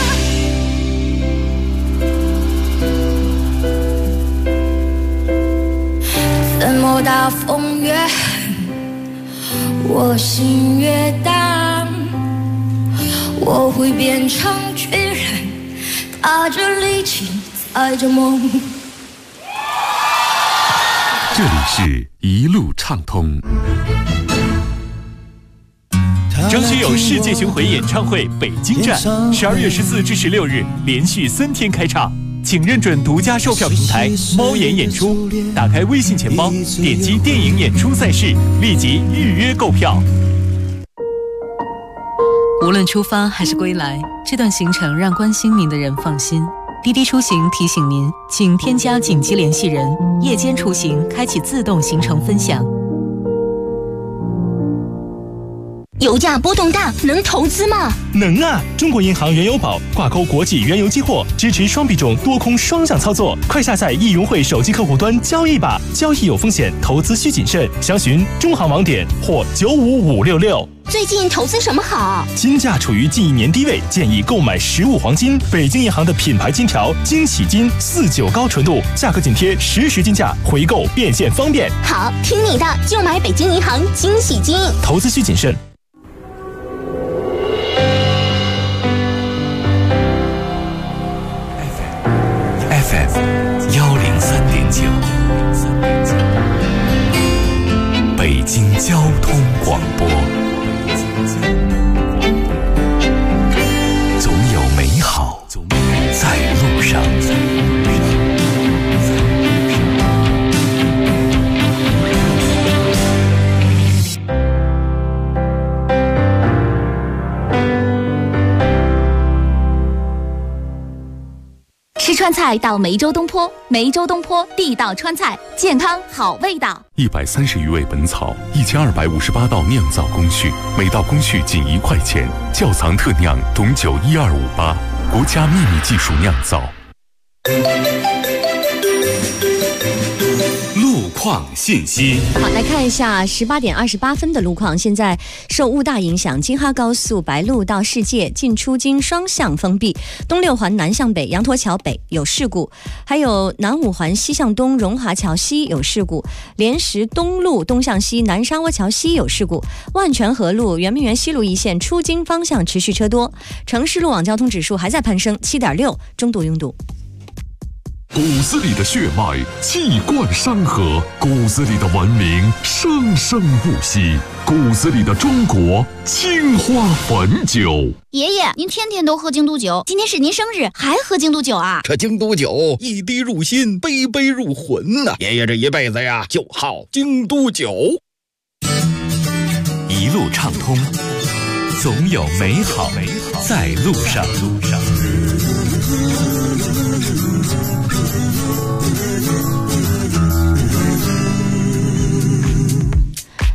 Speaker 10: 怎么大风越狠，我心越荡，我会变成巨人，踏着力气，载着梦。
Speaker 3: 这里是一路畅通。
Speaker 1: 张学友世界巡回演唱会北京站，12月14至16日连续3天开唱，请认准独家售票平台猫眼演出，打开微信钱包，点击电影演出赛事，立即预约购票。
Speaker 2: 无论出发还是归来，这段行程让关心您的人放心。滴滴出行提醒您，请添加紧急联系人，夜间出行开启自动行程分享。
Speaker 13: 油价波动大，能投资吗？
Speaker 15: 能啊！中国银行原油宝挂钩国际原油期货，支持双币种多空双向操作。快下载易云汇手机客户端交易吧，交易有风险，投资需谨慎。详询中行网点或95566。
Speaker 13: 最近投资什么好？
Speaker 15: 金价处于近1年低位，建议购买实物黄金。北京银行的品牌金条惊喜金49高纯度，价格紧贴实时金价，回购变现方便。
Speaker 13: 好，听你的，就买北京银行惊喜金。
Speaker 15: 投资需谨慎。
Speaker 3: FM 103.9，北京交通广播。总有美好在路上。
Speaker 6: 吃川菜到梅州东坡，梅州东坡地道川菜，健康好味道。
Speaker 3: 130余味本草，1258道酿造工序，每道工序仅1块钱，窖藏特酿董酒12588，国家秘密技术酿造。路况信息。
Speaker 5: 好，来看一下18点28分的路况。现在受雾大影响，京哈高速白鹿到世界进出京双向封闭，东6环南向北羊驼桥北有事故，还有南5环西向东荣华桥西有事故，莲石东路东向西南沙窝桥西有事故，万泉河路圆明园西路一线出京方向持续车多，城市路网交通指数还在攀升7.6，中度拥堵。
Speaker 3: 骨子里的血脉气贯山河，骨子里的文明生生不息，骨子里的中国青花汾酒。
Speaker 29: 爷爷，您天天都喝京都酒，今天是您生日，还喝京都酒啊？
Speaker 30: 这京都酒一滴入心，杯杯入魂呐！爷爷这一辈子呀，就好京都酒。
Speaker 3: 一路畅通，总有美好在路上。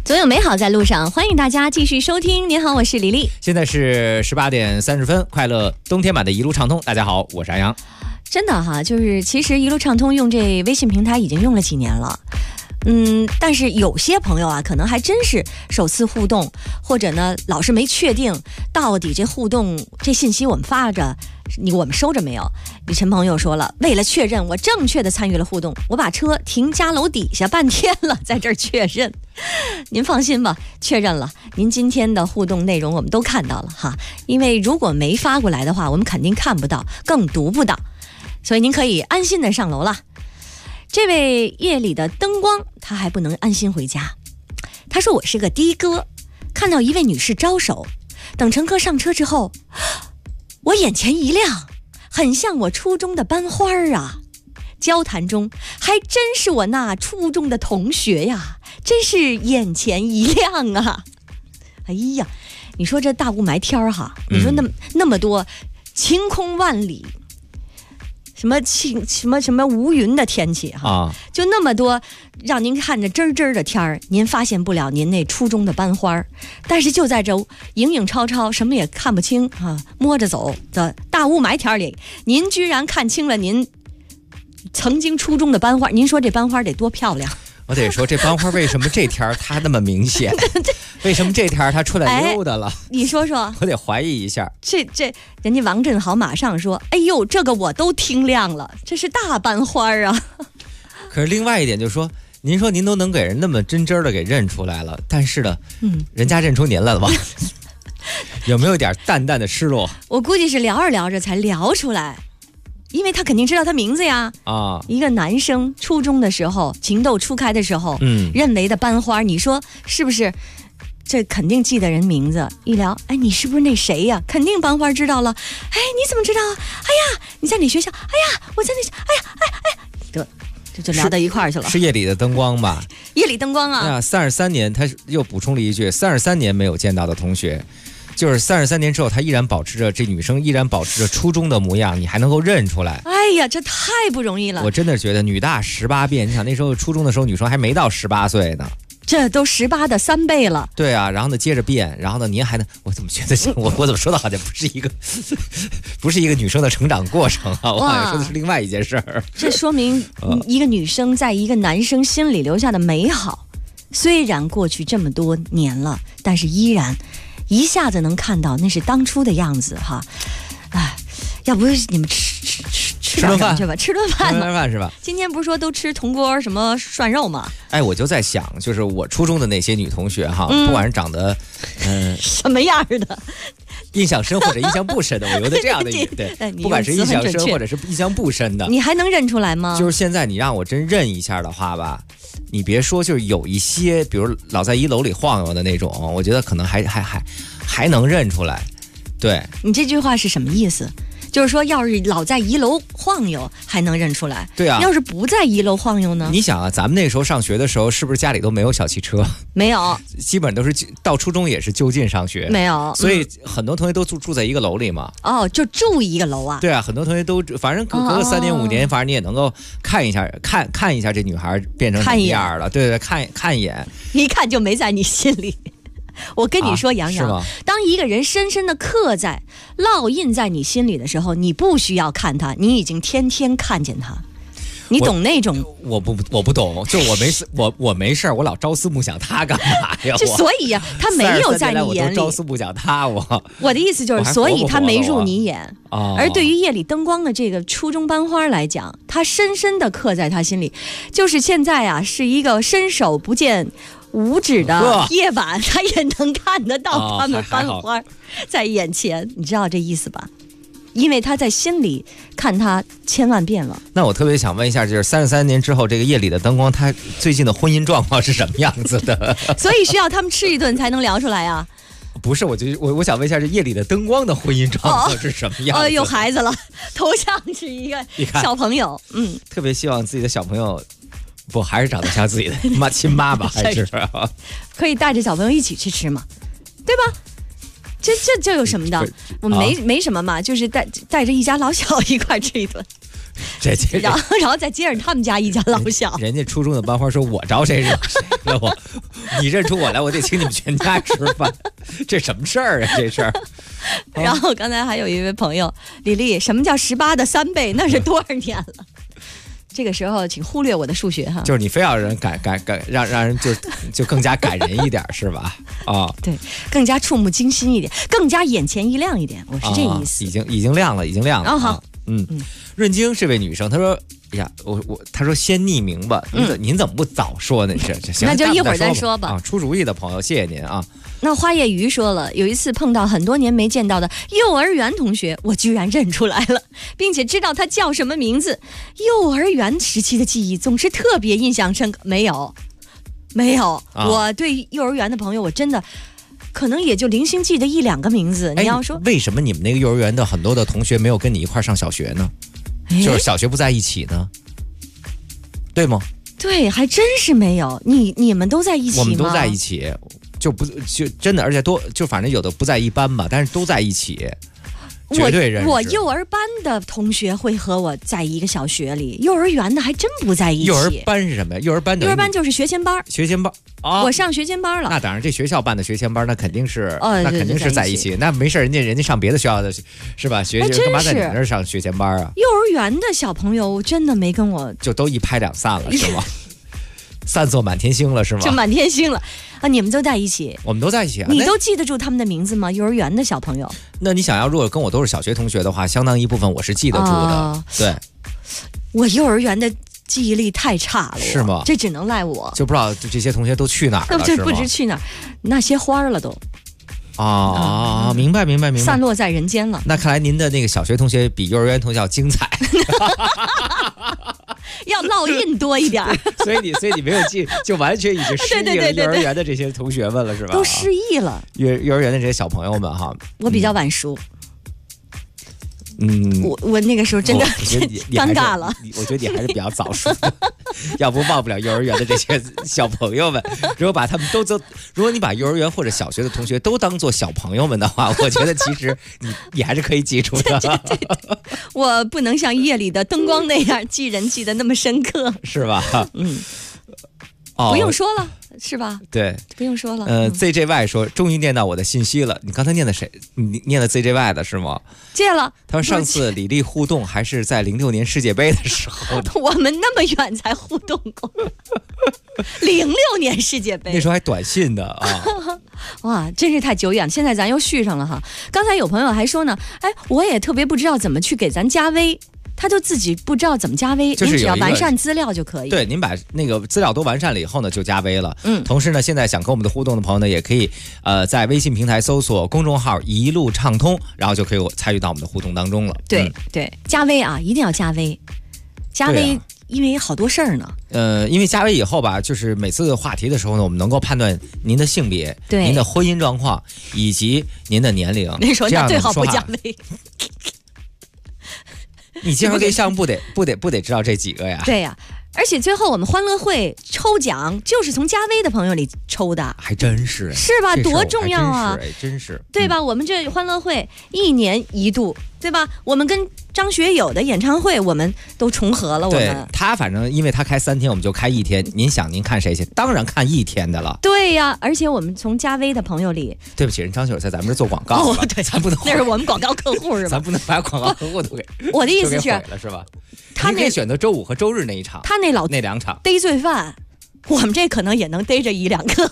Speaker 5: 总有美好在路上，欢迎大家继续收听。您好，我是李丽。
Speaker 8: 现在是18点30分，快乐冬天版的一路畅通。大家好，我是安阳。
Speaker 5: 真的哈，就是其实一路畅通用这微信平台已经用了几年了。但是有些朋友啊，可能还真是首次互动，或者呢老是没确定到底这互动这信息我们发着，我们收着没有。李晨朋友说了，为了确认我正确的参与了互动，我把车停家楼底下半天了，在这儿确认。您放心吧，确认了，您今天的互动内容我们都看到了哈。因为如果没发过来的话，我们肯定看不到，更读不到，所以您可以安心的上楼了。这位夜里的灯光，他还不能安心回家。他说我是个的哥，看到一位女士招手，等乘客上车之后，我眼前一亮，很像我初中的班花啊。交谈中还真是我那初中的同学呀，真是眼前一亮啊。哎呀，你说这大雾霾天哈，你说那么多晴空万里，什么无云的天气哈，就那么多让您看着真真的天儿，您发现不了您那初中的班花，但是就在这影影绰绰什么也看不清啊，摸着走的大雾霾天里，您居然看清了您曾经初中的班花。您说这班花得多漂亮？
Speaker 8: 我得说这班花为什么这天它那么明显？为什么这天它出来溜达了？
Speaker 5: 你说说，
Speaker 8: 我得怀疑一下。
Speaker 5: 这人家王振豪马上说：“哎呦，这个我都听亮了，这是大班花啊。”
Speaker 8: 可是另外一点就是说，您说您都能给人那么真真的给认出来了，但是呢，人家认出您来了吧？有没有点淡淡的失落？
Speaker 5: 我估计是聊着聊着才聊出来。因为他肯定知道他名字呀，一个男生初中的时候情窦初开的时候，认为的班花，你说是不是？这肯定记得人名字。一聊，哎，你是不是那谁呀？肯定班花知道了。哎，你怎么知道啊？哎呀，你在哪学校？哎呀，我在那。哎呀，得，这就聊到一块儿去了。
Speaker 8: 是夜里的灯光吧？
Speaker 5: 夜里灯光啊
Speaker 8: ！33年，他又补充了一句：33年没有见到的同学。就是33年之后，她依然保持着这女生依然保持着初中的模样，你还能够认出来？
Speaker 5: 哎呀，这太不容易了！
Speaker 8: 我真的觉得女大18变，你想那时候初中的时候，女生还没到18岁呢，
Speaker 5: 这都18的3倍了。
Speaker 8: 对啊，然后呢接着变，然后呢您还能，我怎么觉得我怎么说的好像不是一个女生的成长过程啊？我好像说的是另外一件事儿。
Speaker 5: 这说明一个女生在一个男生心里留下的美好，虽然过去这么多年了，但是依然。一下子能看到那是当初的样子哈，哎，要不你们吃
Speaker 8: 顿饭
Speaker 5: 去吧，吃顿饭
Speaker 8: 是吧？
Speaker 5: 今天不是说都吃铜锅什么涮肉吗？
Speaker 8: 哎，我就在想，就是我初中的那些女同学哈，不管是长得
Speaker 5: 什么样的，
Speaker 8: 印象深或者印象不深的，我有的这样的对，不管是印象深或者是印象不深的，
Speaker 5: 你还能认出来吗？
Speaker 8: 就是现在你让我真认一下的话吧。你别说，就是有一些，比如老在一楼里晃悠的那种，我觉得可能还能认出来。对，
Speaker 5: 你这句话是什么意思？就是说，要是老在一楼晃悠，还能认出来。
Speaker 8: 对啊，
Speaker 5: 要是不在一楼晃悠呢？
Speaker 8: 你想啊，咱们那时候上学的时候，是不是家里都没有小汽车？
Speaker 5: 没有，
Speaker 8: 基本都是到初中也是就近上学。
Speaker 5: 没有，
Speaker 8: 所以很多同学都住在一个楼里嘛。
Speaker 5: 哦，就住一个楼啊？
Speaker 8: 对啊，很多同学都，反正隔个3年5年，反正你也能够看一下，看一下这女孩变成什么样了。对，看一眼，
Speaker 5: 一看就没在你心里。我跟你说，杨洋，当一个人深深的刻在、烙印在你心里的时候，你不需要看他，你已经天天看见他。你懂那种？
Speaker 8: 我不懂，就我没事，我老朝思暮想他干嘛呀？
Speaker 5: 所以呀，他没有在你眼里。
Speaker 8: 朝思暮想他，
Speaker 5: 我的意思就是，所以他没入你眼。而对于夜里灯光的这个初中班花来讲，他深深的刻在他心里。就是现在啊，是一个伸手不见五指的夜晚，他也能看得到他们班花在眼前，你知道这意思吧？因为他在心里看他千万遍了。
Speaker 8: 那我特别想问一下，就是33年之后，这个夜里的灯光，他最近的婚姻状况是什么样子的？
Speaker 5: 所以需要他们吃一顿才能聊出来啊。
Speaker 8: 不是，我想问一下，这夜里的灯光的婚姻状况是什么样子？
Speaker 5: 有孩子了，头像是一个小朋友，
Speaker 8: 特别希望自己的小朋友。不，还是长得像自己的亲妈吧？还是
Speaker 5: 可以带着小朋友一起去吃嘛，对吧？这有什么的？我没什么嘛，就是带着一家老小一块吃一顿。 然后再接着他们家一家老小。
Speaker 8: 人家初中的班花说：“我招谁惹谁了？你认出我来，我得请你们全家吃饭，这什么事儿啊？这事儿。”
Speaker 5: 然后刚才还有一位朋友李丽，什么叫18的3倍？那是多少年了？这个时候，请忽略我的数学哈。
Speaker 8: 就是你非要人让人就更加感人一点，是吧？啊，
Speaker 5: 对，更加触目惊心一点，更加眼前一亮一点，我是这意思。
Speaker 8: 已经亮了，已经亮了。
Speaker 5: 好，
Speaker 8: 润京是位女生，她说：“哎呀，她说先匿名吧，您怎么不早说呢？行，
Speaker 5: 那就一会儿再说吧。
Speaker 8: 啊，出主意的朋友，谢谢您啊。”
Speaker 5: 那花叶鱼说了，有一次碰到很多年没见到的幼儿园同学，我居然认出来了，并且知道他叫什么名字。幼儿园时期的记忆总是特别印象深刻。没有，我对幼儿园的朋友，我真的可能也就零星记得1、2个名字。你要说
Speaker 8: 为什么你们那个幼儿园的很多的同学没有跟你一块上小学呢？就是小学不在一起呢，对吗？
Speaker 5: 对，还真是没有。你们都在一起吗？
Speaker 8: 我们都在一起。就真的，而且就反正有的不在一班吧，但是都在一起，绝对认识。
Speaker 5: 我幼儿班的同学会和我在一个小学里，幼儿园的还真不在一起。
Speaker 8: 幼儿班是什么呀？幼儿班
Speaker 5: 就是学前班。
Speaker 8: 学前班啊，
Speaker 5: 我上学前班了。
Speaker 8: 那当然，这学校办的学前班，那肯定是，那肯定是在一起。那没事，人家上别的学校的，是吧？干嘛在你那儿上学前班啊？
Speaker 5: 幼儿园的小朋友真的没跟我，
Speaker 8: 就都一拍两散了，是吗？散作满天星了是吗？
Speaker 5: 就满天星了啊！你们都在一起，
Speaker 8: 我们都在一起啊！
Speaker 5: 你都记得住他们的名字吗？幼儿园的小朋友？
Speaker 8: 那你想要，如果跟我都是小学同学的话，相当一部分我是记得住的。对，
Speaker 5: 我幼儿园的记忆力太差了，
Speaker 8: 是吗？
Speaker 5: 这只能赖我，
Speaker 8: 就不知道这些同学都去哪儿了，
Speaker 5: 这不知去哪儿，那些花了都。
Speaker 8: 明白，
Speaker 5: 散落在人间了。
Speaker 8: 那看来您的那个小学同学比幼儿园同学要精彩。
Speaker 5: 要烙印多一点
Speaker 8: 所以你没有记，就完全已经失忆了幼儿园的这些同学们了，是吧？
Speaker 5: 都失忆了。
Speaker 8: 幼儿园的这些小朋友们哈，
Speaker 5: 我比较晚熟。我那个时候真的尴尬了。
Speaker 8: 我觉得你还是比较早熟的，要不忘不了幼儿园的这些小朋友们。如果把他们如果你把幼儿园或者小学的同学都当做小朋友们的话，我觉得其实你还是可以记住的。
Speaker 5: 对，我不能像夜里的灯光那样记人记得那么深刻，
Speaker 8: 是吧？
Speaker 5: 不用说了。是吧？
Speaker 8: 对，
Speaker 5: 不用说了。
Speaker 8: ZJY 说终于念到我的信息了。你刚才念的谁？你念的 ZJY 的是吗？
Speaker 5: 借了。
Speaker 8: 他说上次李丽互动还是在06年世界杯的时候。
Speaker 5: 我们那么远才互动过。06年世界杯
Speaker 8: 那时候还短信的啊。
Speaker 5: 哇，真是太久远了。现在咱又续上了哈。刚才有朋友还说呢，哎，我也特别不知道怎么去给咱加微。他就自己不知道怎么加微，您只要完善资料就可以。
Speaker 8: 对，您把那个资料都完善了以后呢，就加微了。同时呢，现在想跟我们的互动的朋友呢，也可以在微信平台搜索公众号一路畅通，然后就可以参与到我们的互动当中了。
Speaker 5: 对，加微啊，一定要加微，加微，因为好多事儿呢。
Speaker 8: 因为加微以后吧，就是每次话题的时候呢，我们能够判断您的性别、您的婚姻状况以及您的年龄。
Speaker 5: 你说那最好不加微。
Speaker 8: 你介绍对象不得知道这几个呀？
Speaker 5: 对呀，而且最后我们欢乐会抽奖就是从加微的朋友里抽的，
Speaker 8: 还真是，
Speaker 5: 是吧？多重要啊！
Speaker 8: 真是，
Speaker 5: 对吧？我们这欢乐会1年1度，对吧？我们跟张学友的演唱会我们都重合了。
Speaker 8: 对，他反正因为他开3天，我们就开1天。您想您看谁去？当然看1天的了。
Speaker 5: 对呀，而且我们从加微的朋友里，
Speaker 8: 对不起，人张学友在咱们这做广告，
Speaker 5: 对，
Speaker 8: 咱不能，
Speaker 5: 那是我们广告客户是吧？
Speaker 8: 咱不能把广告客户都给
Speaker 5: 我的意思是，
Speaker 8: 是吧？他可以选择周5和周日那一场，
Speaker 5: 他那
Speaker 8: 2场
Speaker 5: 逮罪犯，我们这可能也能逮着1、2个，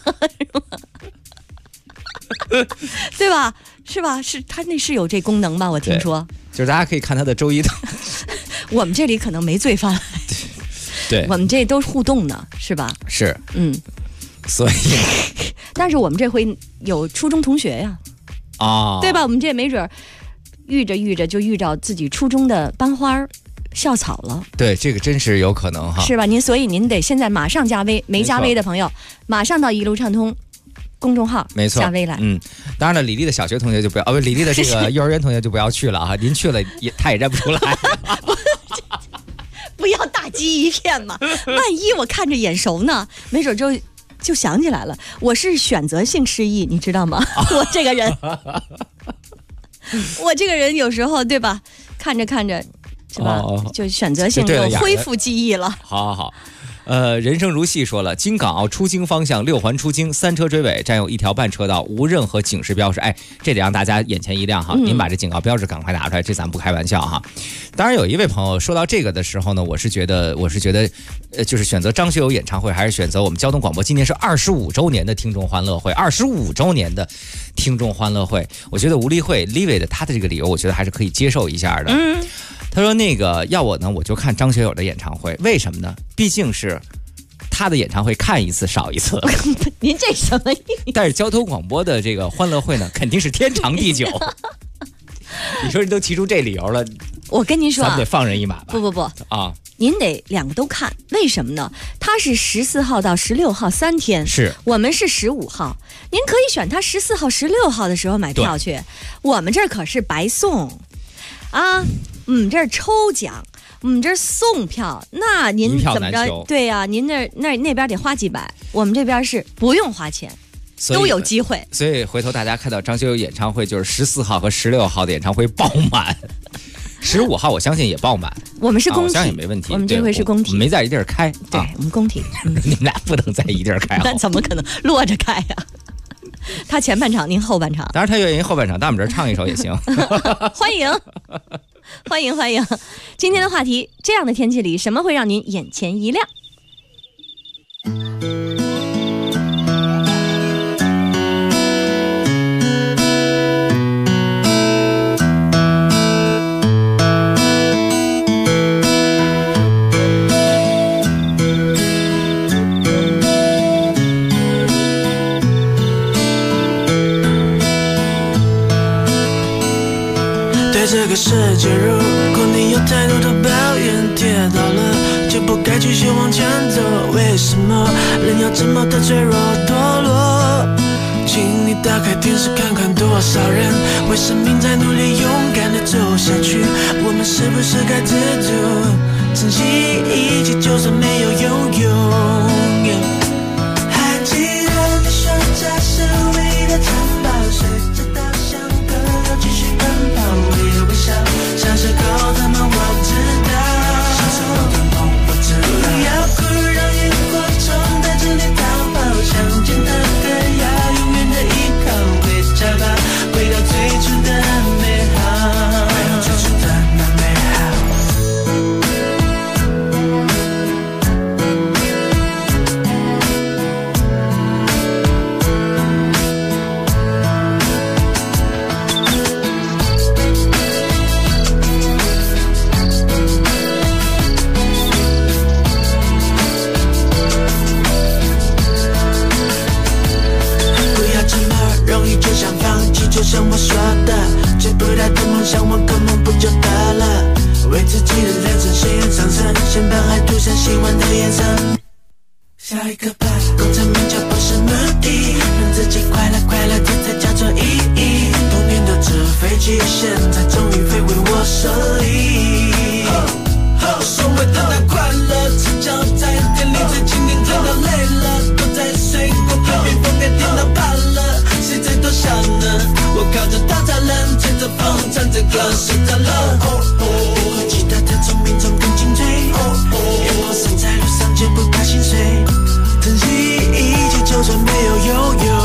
Speaker 5: 对吧？是吧？是他那是有这功能吧？我听说，
Speaker 8: 就是大家可以看他的周1的。
Speaker 5: 我们这里可能没罪犯，
Speaker 8: 对，
Speaker 5: 我们这都是互动的，是吧？
Speaker 8: 是，所以，
Speaker 5: 但是我们这回有初中同学呀，对吧？我们这没准遇着就遇着自己初中的班花校草了。对，
Speaker 8: 这个真是有可能哈，
Speaker 5: 是吧？所以您得现在马上加微，没加微的朋友马上到一路畅通公众号，
Speaker 8: 没错，
Speaker 5: 加微来。
Speaker 8: 当然了，李丽的小学同学就不要，李丽的这个幼儿园同学就不要去了啊！您去了他也认不出来。
Speaker 5: 不要大鸡一片嘛，万一我看着眼熟呢，没准就想起来了。我是选择性失忆，你知道吗？我这个人有时候对吧，看着是吧？就选择性就恢复记忆了。
Speaker 8: 好。人生如戏说了，京港澳出京方向6环出京，3车追尾，占有1条半车道，无任何警示标识。哎，这得让大家眼前一亮哈！您把这警告标志赶快拿出来，这咱不开玩笑哈。当然，有一位朋友说到这个的时候呢，我是觉得，就是选择张学友演唱会，还是选择我们交通广播？今年是25周年的听众欢乐会，25周年的听众欢乐会，我觉得吴丽慧 Live 的他的这个理由，我觉得还是可以接受一下的。他说那个要我呢，我就看张学友的演唱会，为什么呢？毕竟是他的演唱会看一次少一次。
Speaker 5: 您这什么意思？
Speaker 8: 但是交通广播的这个欢乐会呢，肯定是天长地久。你说你都提出这理由了，
Speaker 5: 我跟您说
Speaker 8: 咱们得放人一马吧？
Speaker 5: 不
Speaker 8: 啊，
Speaker 5: 您得2个都看，为什么呢？他是14号到16号3天，
Speaker 8: 是
Speaker 5: 我们是15号，您可以选他14号、16号的时候买票去，我们这儿可是白送啊。这儿抽奖，这儿送票，那您怎么着？对呀，您那边得花几百，我们这边是不用花钱，都有机会。
Speaker 8: 所以回头大家看到张学友演唱会，就是14号和16号的演唱会爆满，15号我相信也爆满。
Speaker 5: 我们是工体，
Speaker 8: 我相信也没问题。
Speaker 5: 我们这回是工体，
Speaker 8: 我们没在一地儿开。
Speaker 5: 对，我们工体。
Speaker 8: 你们俩不能在一地儿开，
Speaker 5: 那怎么可能落着开呀？他前半场，您后半场。
Speaker 8: 当然他愿意后半场，到我们这儿唱一首也行。
Speaker 5: 欢迎。欢迎！今天的话题，这样的天气里，什么会让您眼前一亮？
Speaker 4: 这个世界，如果你有太多的抱怨，跌倒了就不该继续往前走。为什么人要这么的脆弱堕落？请你打开电视看看，多少人为生命在努力，勇敢的走下去。我们是不是该知足，珍惜一切，就算没有拥有？还记得你说这是唯一的城堡，随着稻香河流继续奔跑。像是狗的梦，我知道。像是狗的梦，我知道。不要哭，让萤火虫带着你逃跑。想见的歌，要永远的依靠。回家吧，回到最初的美好。回到最初的那美好。就像我说的，追不到的梦想，我根本不就得了？为自己的人生鲜艳上升，先把爱涂上希望的颜色。下一个吧，功成名就不是目的，让自己快乐快乐，这才叫做意义。童年的纸飞机，现在终于飞回我手里。所谓的那快乐，赤脚在店里最经典，看到累了，躲在水果旁边，风给电到怕了，谁最多想呢？我靠着大栅栏，吹着风，唱着歌，睡着了。比和其他的聪明种更精粹，眼光散在路上，绝不怕心碎，珍惜一切，就算没有拥有。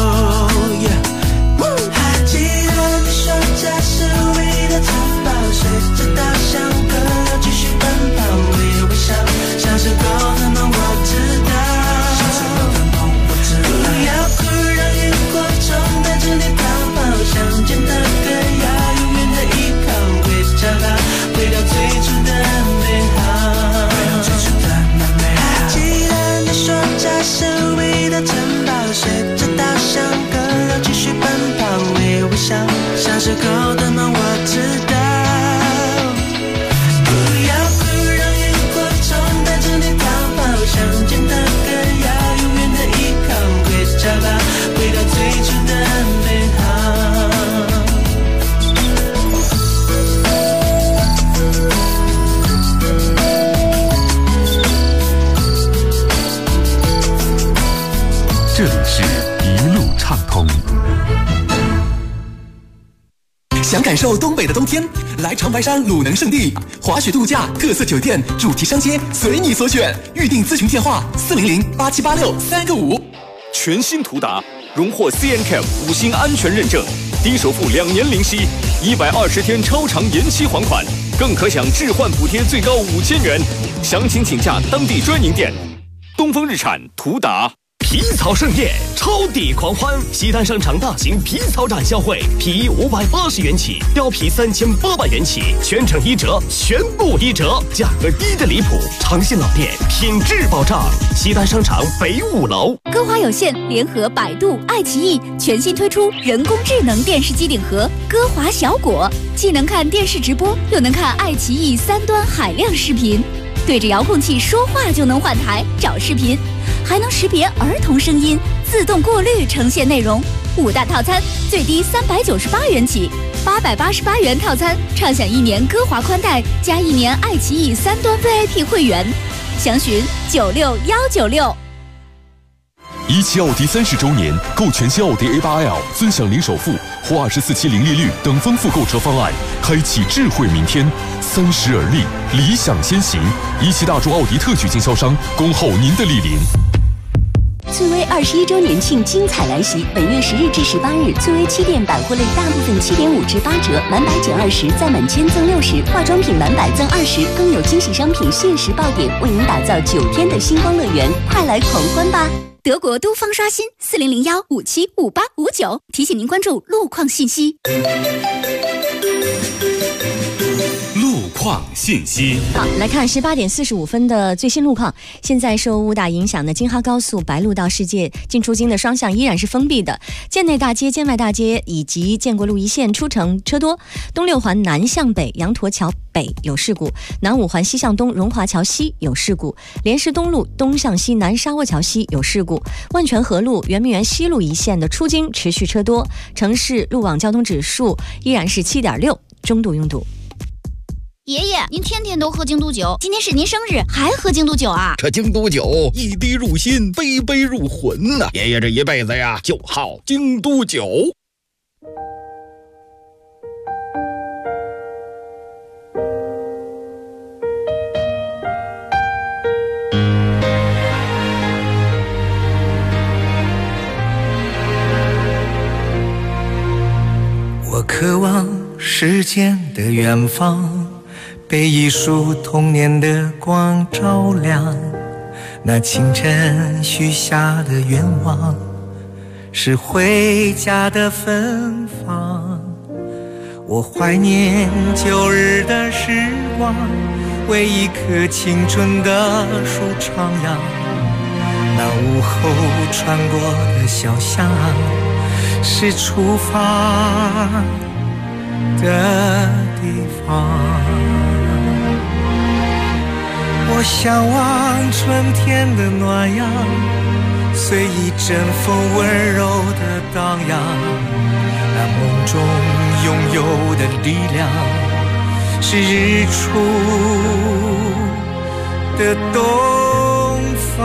Speaker 4: 还记得你说这是唯一的城堡，随着稻香河流继续奔跑，微微笑，像是狗的梦，我知道。像是狗的梦，我知道。不要哭，让萤火虫带着你逃跑。想见的歌，要永远的依靠。回家吧，回到最初的美好。回到最初的那美好。还记得你说这是唯一的城堡，随着稻香河流继续奔跑，微微笑，像是狗的梦，我知道。不要哭，让萤火虫带着你逃跑。想见的歌，要永远的依靠。回家吧，回到最初的美好。
Speaker 3: 这里是一路畅通。
Speaker 14: 想感受东北的冬天？来长白山鲁能胜地，滑雪度假、特色酒店、主题商街，随你所选。预订咨询电话：400-8786-3个5。
Speaker 7: 全新途达荣获 CNCAP 5星安全认证，低首付2年零息，120天超长延期还款，更可享置换补贴最高5000元。详情请假当地专营店。东风日产途达。
Speaker 9: 皮草盛宴，超抵狂欢！西单商场大型皮草展销会，皮衣580元起，貂皮3800元起，全程1折，全部1折，价格低得离谱。长信老店，品质保障。西单商场北5楼。
Speaker 6: 歌华有线联合百度、爱奇艺全新推出人工智能电视机顶盒歌华小果，既能看电视直播，又能看爱奇艺3端海量视频。对着遥控器说话就能换台找视频，还能识别儿童声音，自动过滤呈现内容。5大套餐最低398元起，888元套餐畅享1年歌华宽带加1年爱奇艺3端 VIP 会员，详询96196。
Speaker 16: 17奥迪30周年，购全新奥迪 A8L， 尊享零首付或24期零利率等丰富购车方案，开启智慧明天。30而立，理想先行。17大众奥迪特许经销商，恭候您的莅临。
Speaker 17: 翠微21周年庆精彩来袭，本月10日至18日，翠微7店百货类大部分7.5至8折，满百减20，再满1000赠60，化妆品满百赠20，更有惊喜商品限时爆点，为您打造9天的星光乐园，快来狂欢吧！
Speaker 6: 德国都方刷新40015755859，提醒您关注路况信息。
Speaker 1: 路况信息。
Speaker 5: 好，来看18点45分的最新路况。现在受雾大影响的京哈高速白鹿到世界进出京的双向依然是封闭的，建内大街、建外大街以及建国路一线出城车多。东六环南向北羊驼桥北有事故，南五环西向东荣华桥西有事故，莲石东路东向西南沙窝桥西有事故，万泉河路圆明园西路一线的出京持续车多，城市路网交通指数依然是7.6，中度拥堵。
Speaker 29: 爷爷，您天天都喝京都酒，今天是您生日，还喝京都酒啊？
Speaker 30: 这京都酒一滴入心，杯杯入魂呐！爷爷这一辈子呀，就好京都酒。
Speaker 18: 我渴望时间的远方，被一束童年的光照亮，那清晨许下的愿望是回家的芬芳。我怀念旧日的时光，为一棵青春的树徜徉，那午后穿过的小巷是出发的地方。我向往春天的暖阳，随一阵风温柔的荡漾，那梦中拥有的力量是日出的东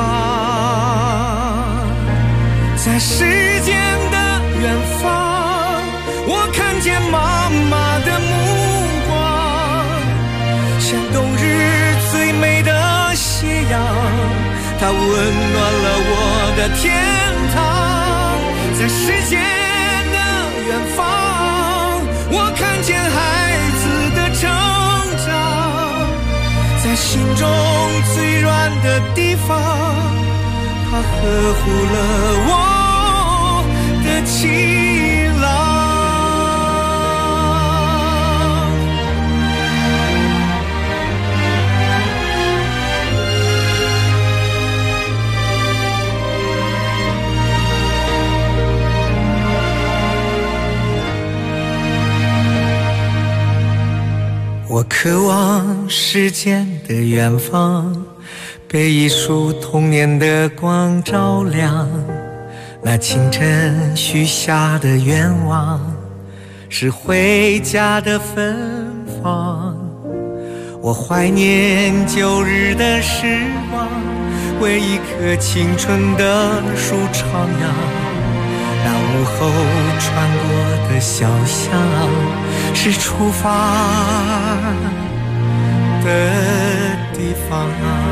Speaker 18: 方。在时间的远方，我看见妈妈的目光，像冬日最美的斜阳，它温暖了我的天堂。在时间的远方，我看见孩子的成长，在心中最软的地方，它呵护了我的情郎。我渴望时间的远方，被一束童年的光照亮，那清晨许下的愿望是回家的芬芳。我怀念旧日的时光，为一棵青春的树徜徉，那午后穿过的小巷是出发的地方，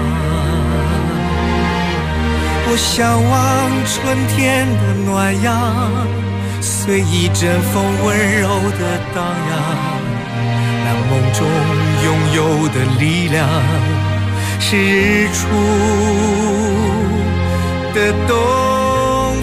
Speaker 18: 我向往春天的暖阳，随一阵风温柔的荡漾，那梦中拥有的力量是日出的东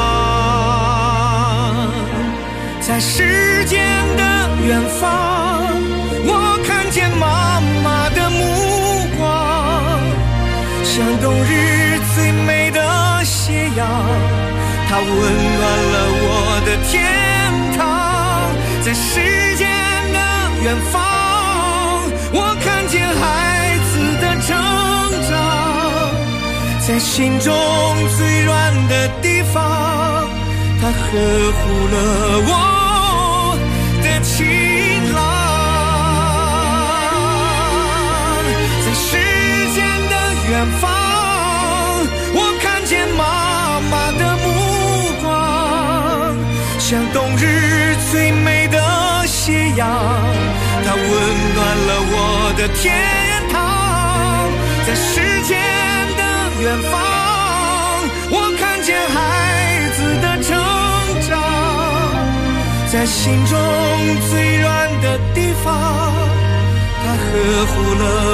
Speaker 18: 方。在时间的远方，我看见妈妈的目光，像冬日最美的斜阳，它温暖了我的天堂。在时间的远方，我看见孩子的成长，在心中最软的地方，它呵护了我的晴朗。在时间的远方，我看见妈妈的目光，像冬日最美的斜阳，它温暖了我的天堂。在时间的远方，我看见孩子的成长，在心中最软的地方，它呵护了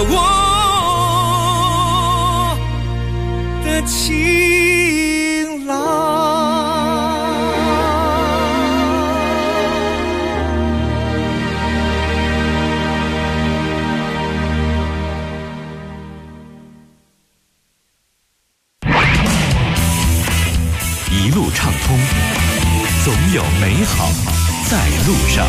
Speaker 18: 我的晴朗。
Speaker 1: 一路畅通，总有美好在路上。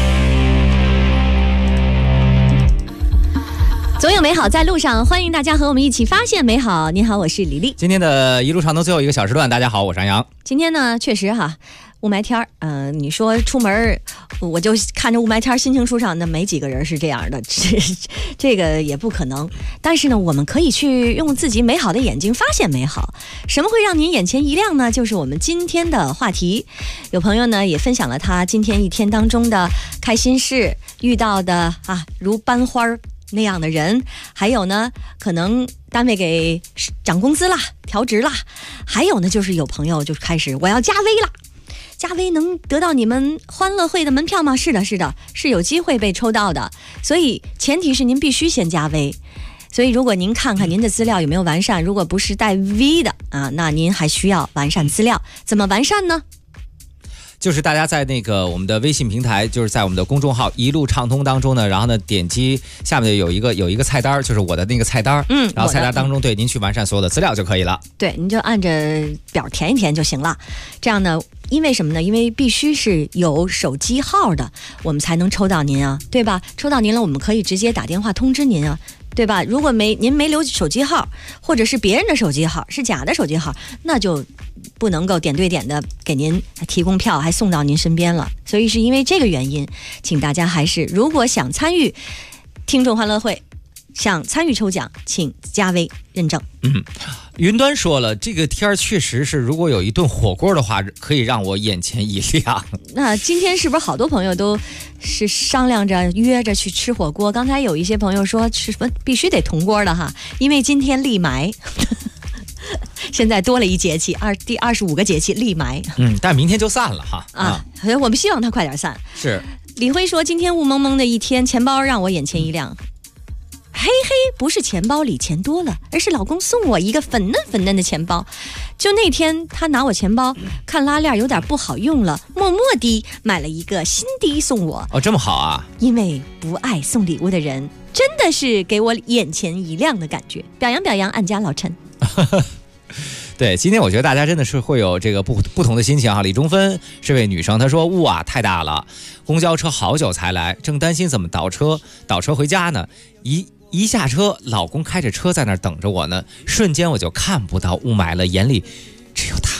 Speaker 5: 总有美好在路上，欢迎大家和我们一起发现美好。你好，我是李丽。
Speaker 8: 今天的一路畅通最后一个小时段，大家好，我是杨洋。
Speaker 5: 今天呢，确实哈，雾霾天儿，你说出门，我就看着雾霾天儿，心情舒畅，那没几个人是这样的，这个也不可能。但是呢，我们可以去用自己美好的眼睛发现美好。什么会让您眼前一亮呢？就是我们今天的话题。有朋友呢也分享了他今天一天当中的开心事，遇到的如班花那样的人，还有呢，可能单位给涨工资啦、调职啦，还有呢，就是有朋友就开始我要加微啦。加微能得到你们欢乐会的门票吗？是的，是的，是有机会被抽到的。所以前提是您必须先加微。所以如果您看看您的资料有没有完善，如果不是带 V 的那您还需要完善资料。怎么完善呢？
Speaker 8: 就是大家在那个我们的微信平台，就是在我们的公众号一路畅通当中呢，然后呢点击下面有一个菜单，就是我的那个菜单，然后菜单当中对您去完善所有的资料就可以了。
Speaker 5: 对，您就按着表填一填就行了。这样呢，因为什么呢？因为必须是有手机号的，我们才能抽到您啊，对吧？抽到您了，我们可以直接打电话通知您啊。对吧？如果您没留手机号，或者是别人的手机号，是假的手机号，那就不能够点对点的给您提供票，还送到您身边了。所以是因为这个原因，请大家还是如果想参与听众欢乐会，想参与抽奖，请加微认证。
Speaker 8: 云端说了，这个天儿确实是，如果有一顿火锅的话，可以让我眼前一亮。
Speaker 5: 那今天是不是好多朋友都是商量着约着去吃火锅？刚才有一些朋友说吃必须得铜锅的哈，因为今天立霾。现在多了一节气，第25个节气立霾。
Speaker 8: 但明天就散了哈。
Speaker 5: 我们希望它快点散。
Speaker 8: 是。
Speaker 5: 李辉说，今天雾蒙蒙的一天，钱包让我眼前一亮。嘿嘿，不是钱包里钱多了，而是老公送我一个粉嫩的钱包。就那天他拿我钱包看拉链有点不好用了，默默地买了一个新的送我。
Speaker 8: 这么好啊！
Speaker 5: 因为不爱送礼物的人，真的是给我眼前一亮的感觉。表扬表扬，俺家老陈。
Speaker 8: 对，今天我觉得大家真的是会有这个不同的心情哈。李中芬是位女生，她说雾太大了，公交车好久才来，正担心怎么倒车回家呢。一下车，老公开着车在那儿等着我呢，瞬间我就看不到雾霾了，眼里只有他。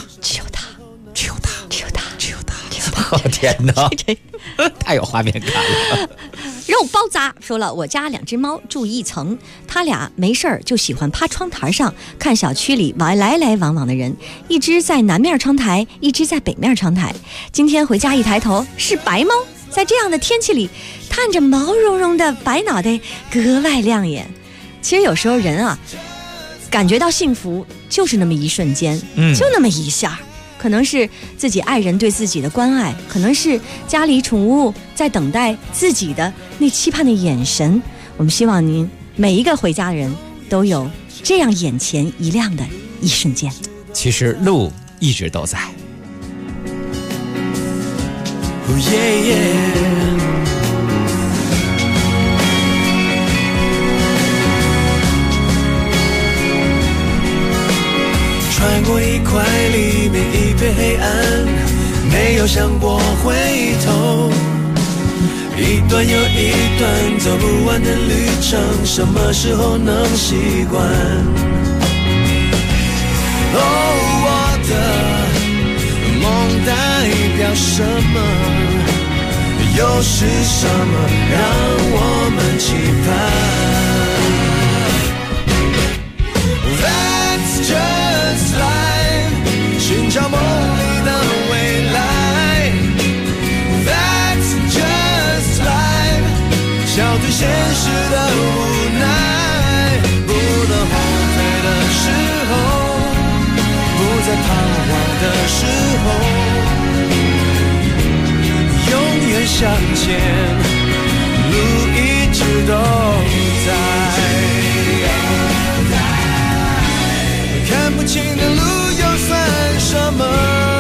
Speaker 8: 天哪，太有画面感了。
Speaker 5: 肉包扎说了，我家2只猫住1层，它俩没事儿就喜欢趴窗台上看小区里来来往往的人，一只在南面窗台，一只在北面窗台。今天回家一抬头是白猫，在这样的天气里探着毛茸茸的白脑袋格外亮眼。其实有时候人啊，感觉到幸福就是那么一瞬间，就那么一下，可能是自己爱人对自己的关爱，可能是家里宠物在等待自己的那期盼的眼神。我们希望您每一个回家的人都有这样眼前一亮的一瞬间。
Speaker 8: 其实路一直都在。
Speaker 4: 穿过一块里面一片黑暗，没有想过回头，一段又一段走不完的旅程，什么时候能习惯？哦，我的梦代表什么？又是什么让我们期盼？ That's just life， 寻找梦里的未来。That's just life， 笑对现实的无奈。不能后退的时候，不再彷徨的时候，永远向前，路一直都在。看不清的路又算什么？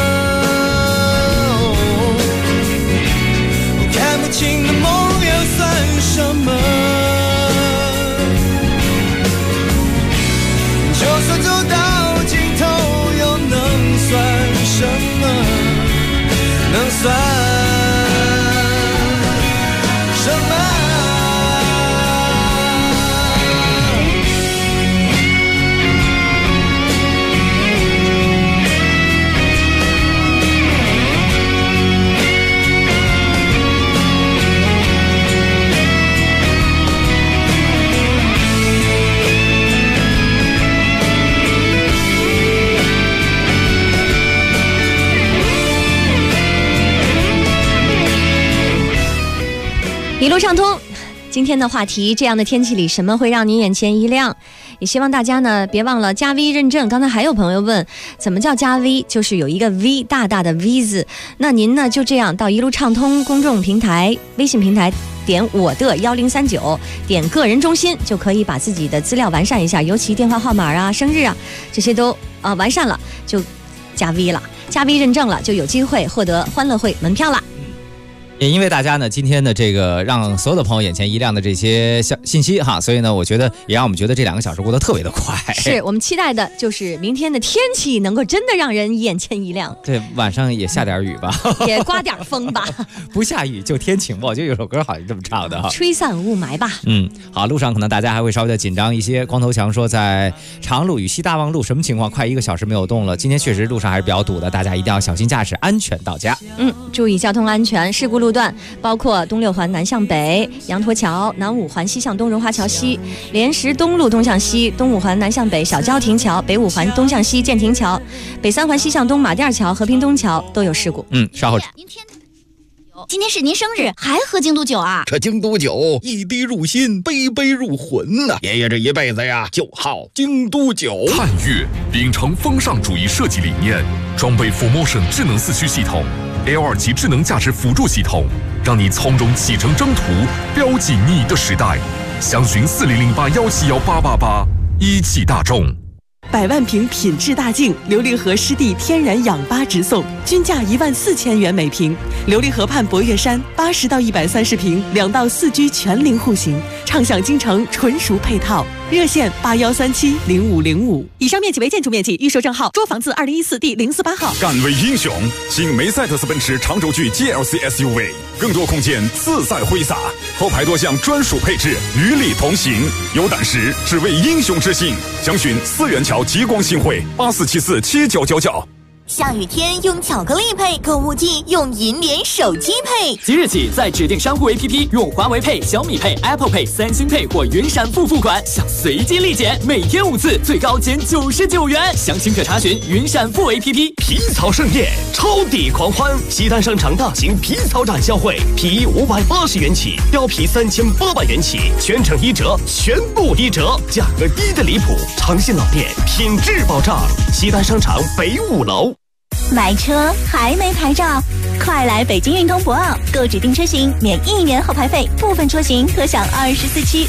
Speaker 4: 看不清的梦又算什么？就算走到尽头，又能算什么？能算什么？
Speaker 5: 一路畅通，今天的话题，这样的天气里什么会让你眼前一亮？也希望大家呢别忘了加 V 认证。刚才还有朋友问怎么叫加 V， 就是有一个 V， 大大的 V 字。那您呢就这样到一路畅通公众平台微信平台，点我的1039，点个人中心，就可以把自己的资料完善一下，尤其电话号码啊、生日啊这些都完善了，就加 V 了，加 V 认证了，就有机会获得欢乐会门票了。
Speaker 8: 也因为大家呢今天的这个让所有的朋友眼前一亮的这些信息哈，所以呢我觉得也让我们觉得这2个小时过得特别的快。
Speaker 5: 是我们期待的就是明天的天气能够真的让人眼前一亮。
Speaker 8: 对，晚上也下点雨吧，
Speaker 5: 也刮点风吧。
Speaker 8: 不下雨就天晴吧，我觉得有首歌好像这么唱的哈，
Speaker 5: 吹散雾霾吧。
Speaker 8: 好，路上可能大家还会稍微的紧张一些。光头强说在长路与西大望路什么情况？快1个小时没有动了。今天确实路上还是比较堵的，大家一定要小心驾驶，安全到家。
Speaker 5: 注意交通安全。事故路段包括东6环南向北、羊驼桥、南5环西向东、荣华桥西、莲石东路东向西、东5环南向北小交亭桥、北5环东向西建亭桥、北3环西向东马甸桥、和平东桥都有事故。
Speaker 8: 稍后。
Speaker 29: 今天是您生日，还喝京都酒啊？
Speaker 30: 这京都酒一滴入心，杯杯入魂呐！爷爷这一辈子呀，就好京都酒。
Speaker 3: 探岳秉承风尚主义设计理念，装备 4Motion 智能4驱系统 ，L2 级智能驾驶辅助系统，让你从容启程征途，标记你的时代。详询4008171888，一汽大众。
Speaker 12: 100万瓶品质大净琉璃河湿地天然氧吧直送，均价14000元每瓶。琉璃河畔博岳山80到130平，2到4居全龄户型，畅享京城纯熟配套。热线81370505。以上面积为建筑面积，预售证号捉房子2014第048号。
Speaker 19: 敢为英雄，新梅赛特斯奔驰长轴距 GLC SUV， 更多空间自在挥洒，后排多项专属配置与你同行。有胆识，只为英雄之心。详询4元桥极光新会84747999。
Speaker 11: 下雨天用巧克力配，购物季用银联手机配。
Speaker 20: 即日起，在指定商户 APP 用华为Pay、小米Pay、Apple Pay、三星Pay 或云闪付付款，享随机立减，每天5次，最高减99元。详情可查询云闪付 APP。
Speaker 9: 皮草盛宴，超抵狂欢！西单商场大型皮草展销会，皮衣580元起，貂皮3800元起，全程1折，全部1折，价格低得离谱。诚信老店，品质保障。西单商场北5楼。
Speaker 11: 买车还没牌照，快来北京运通博奥购指定车型免1年后牌费，部分车型可享24期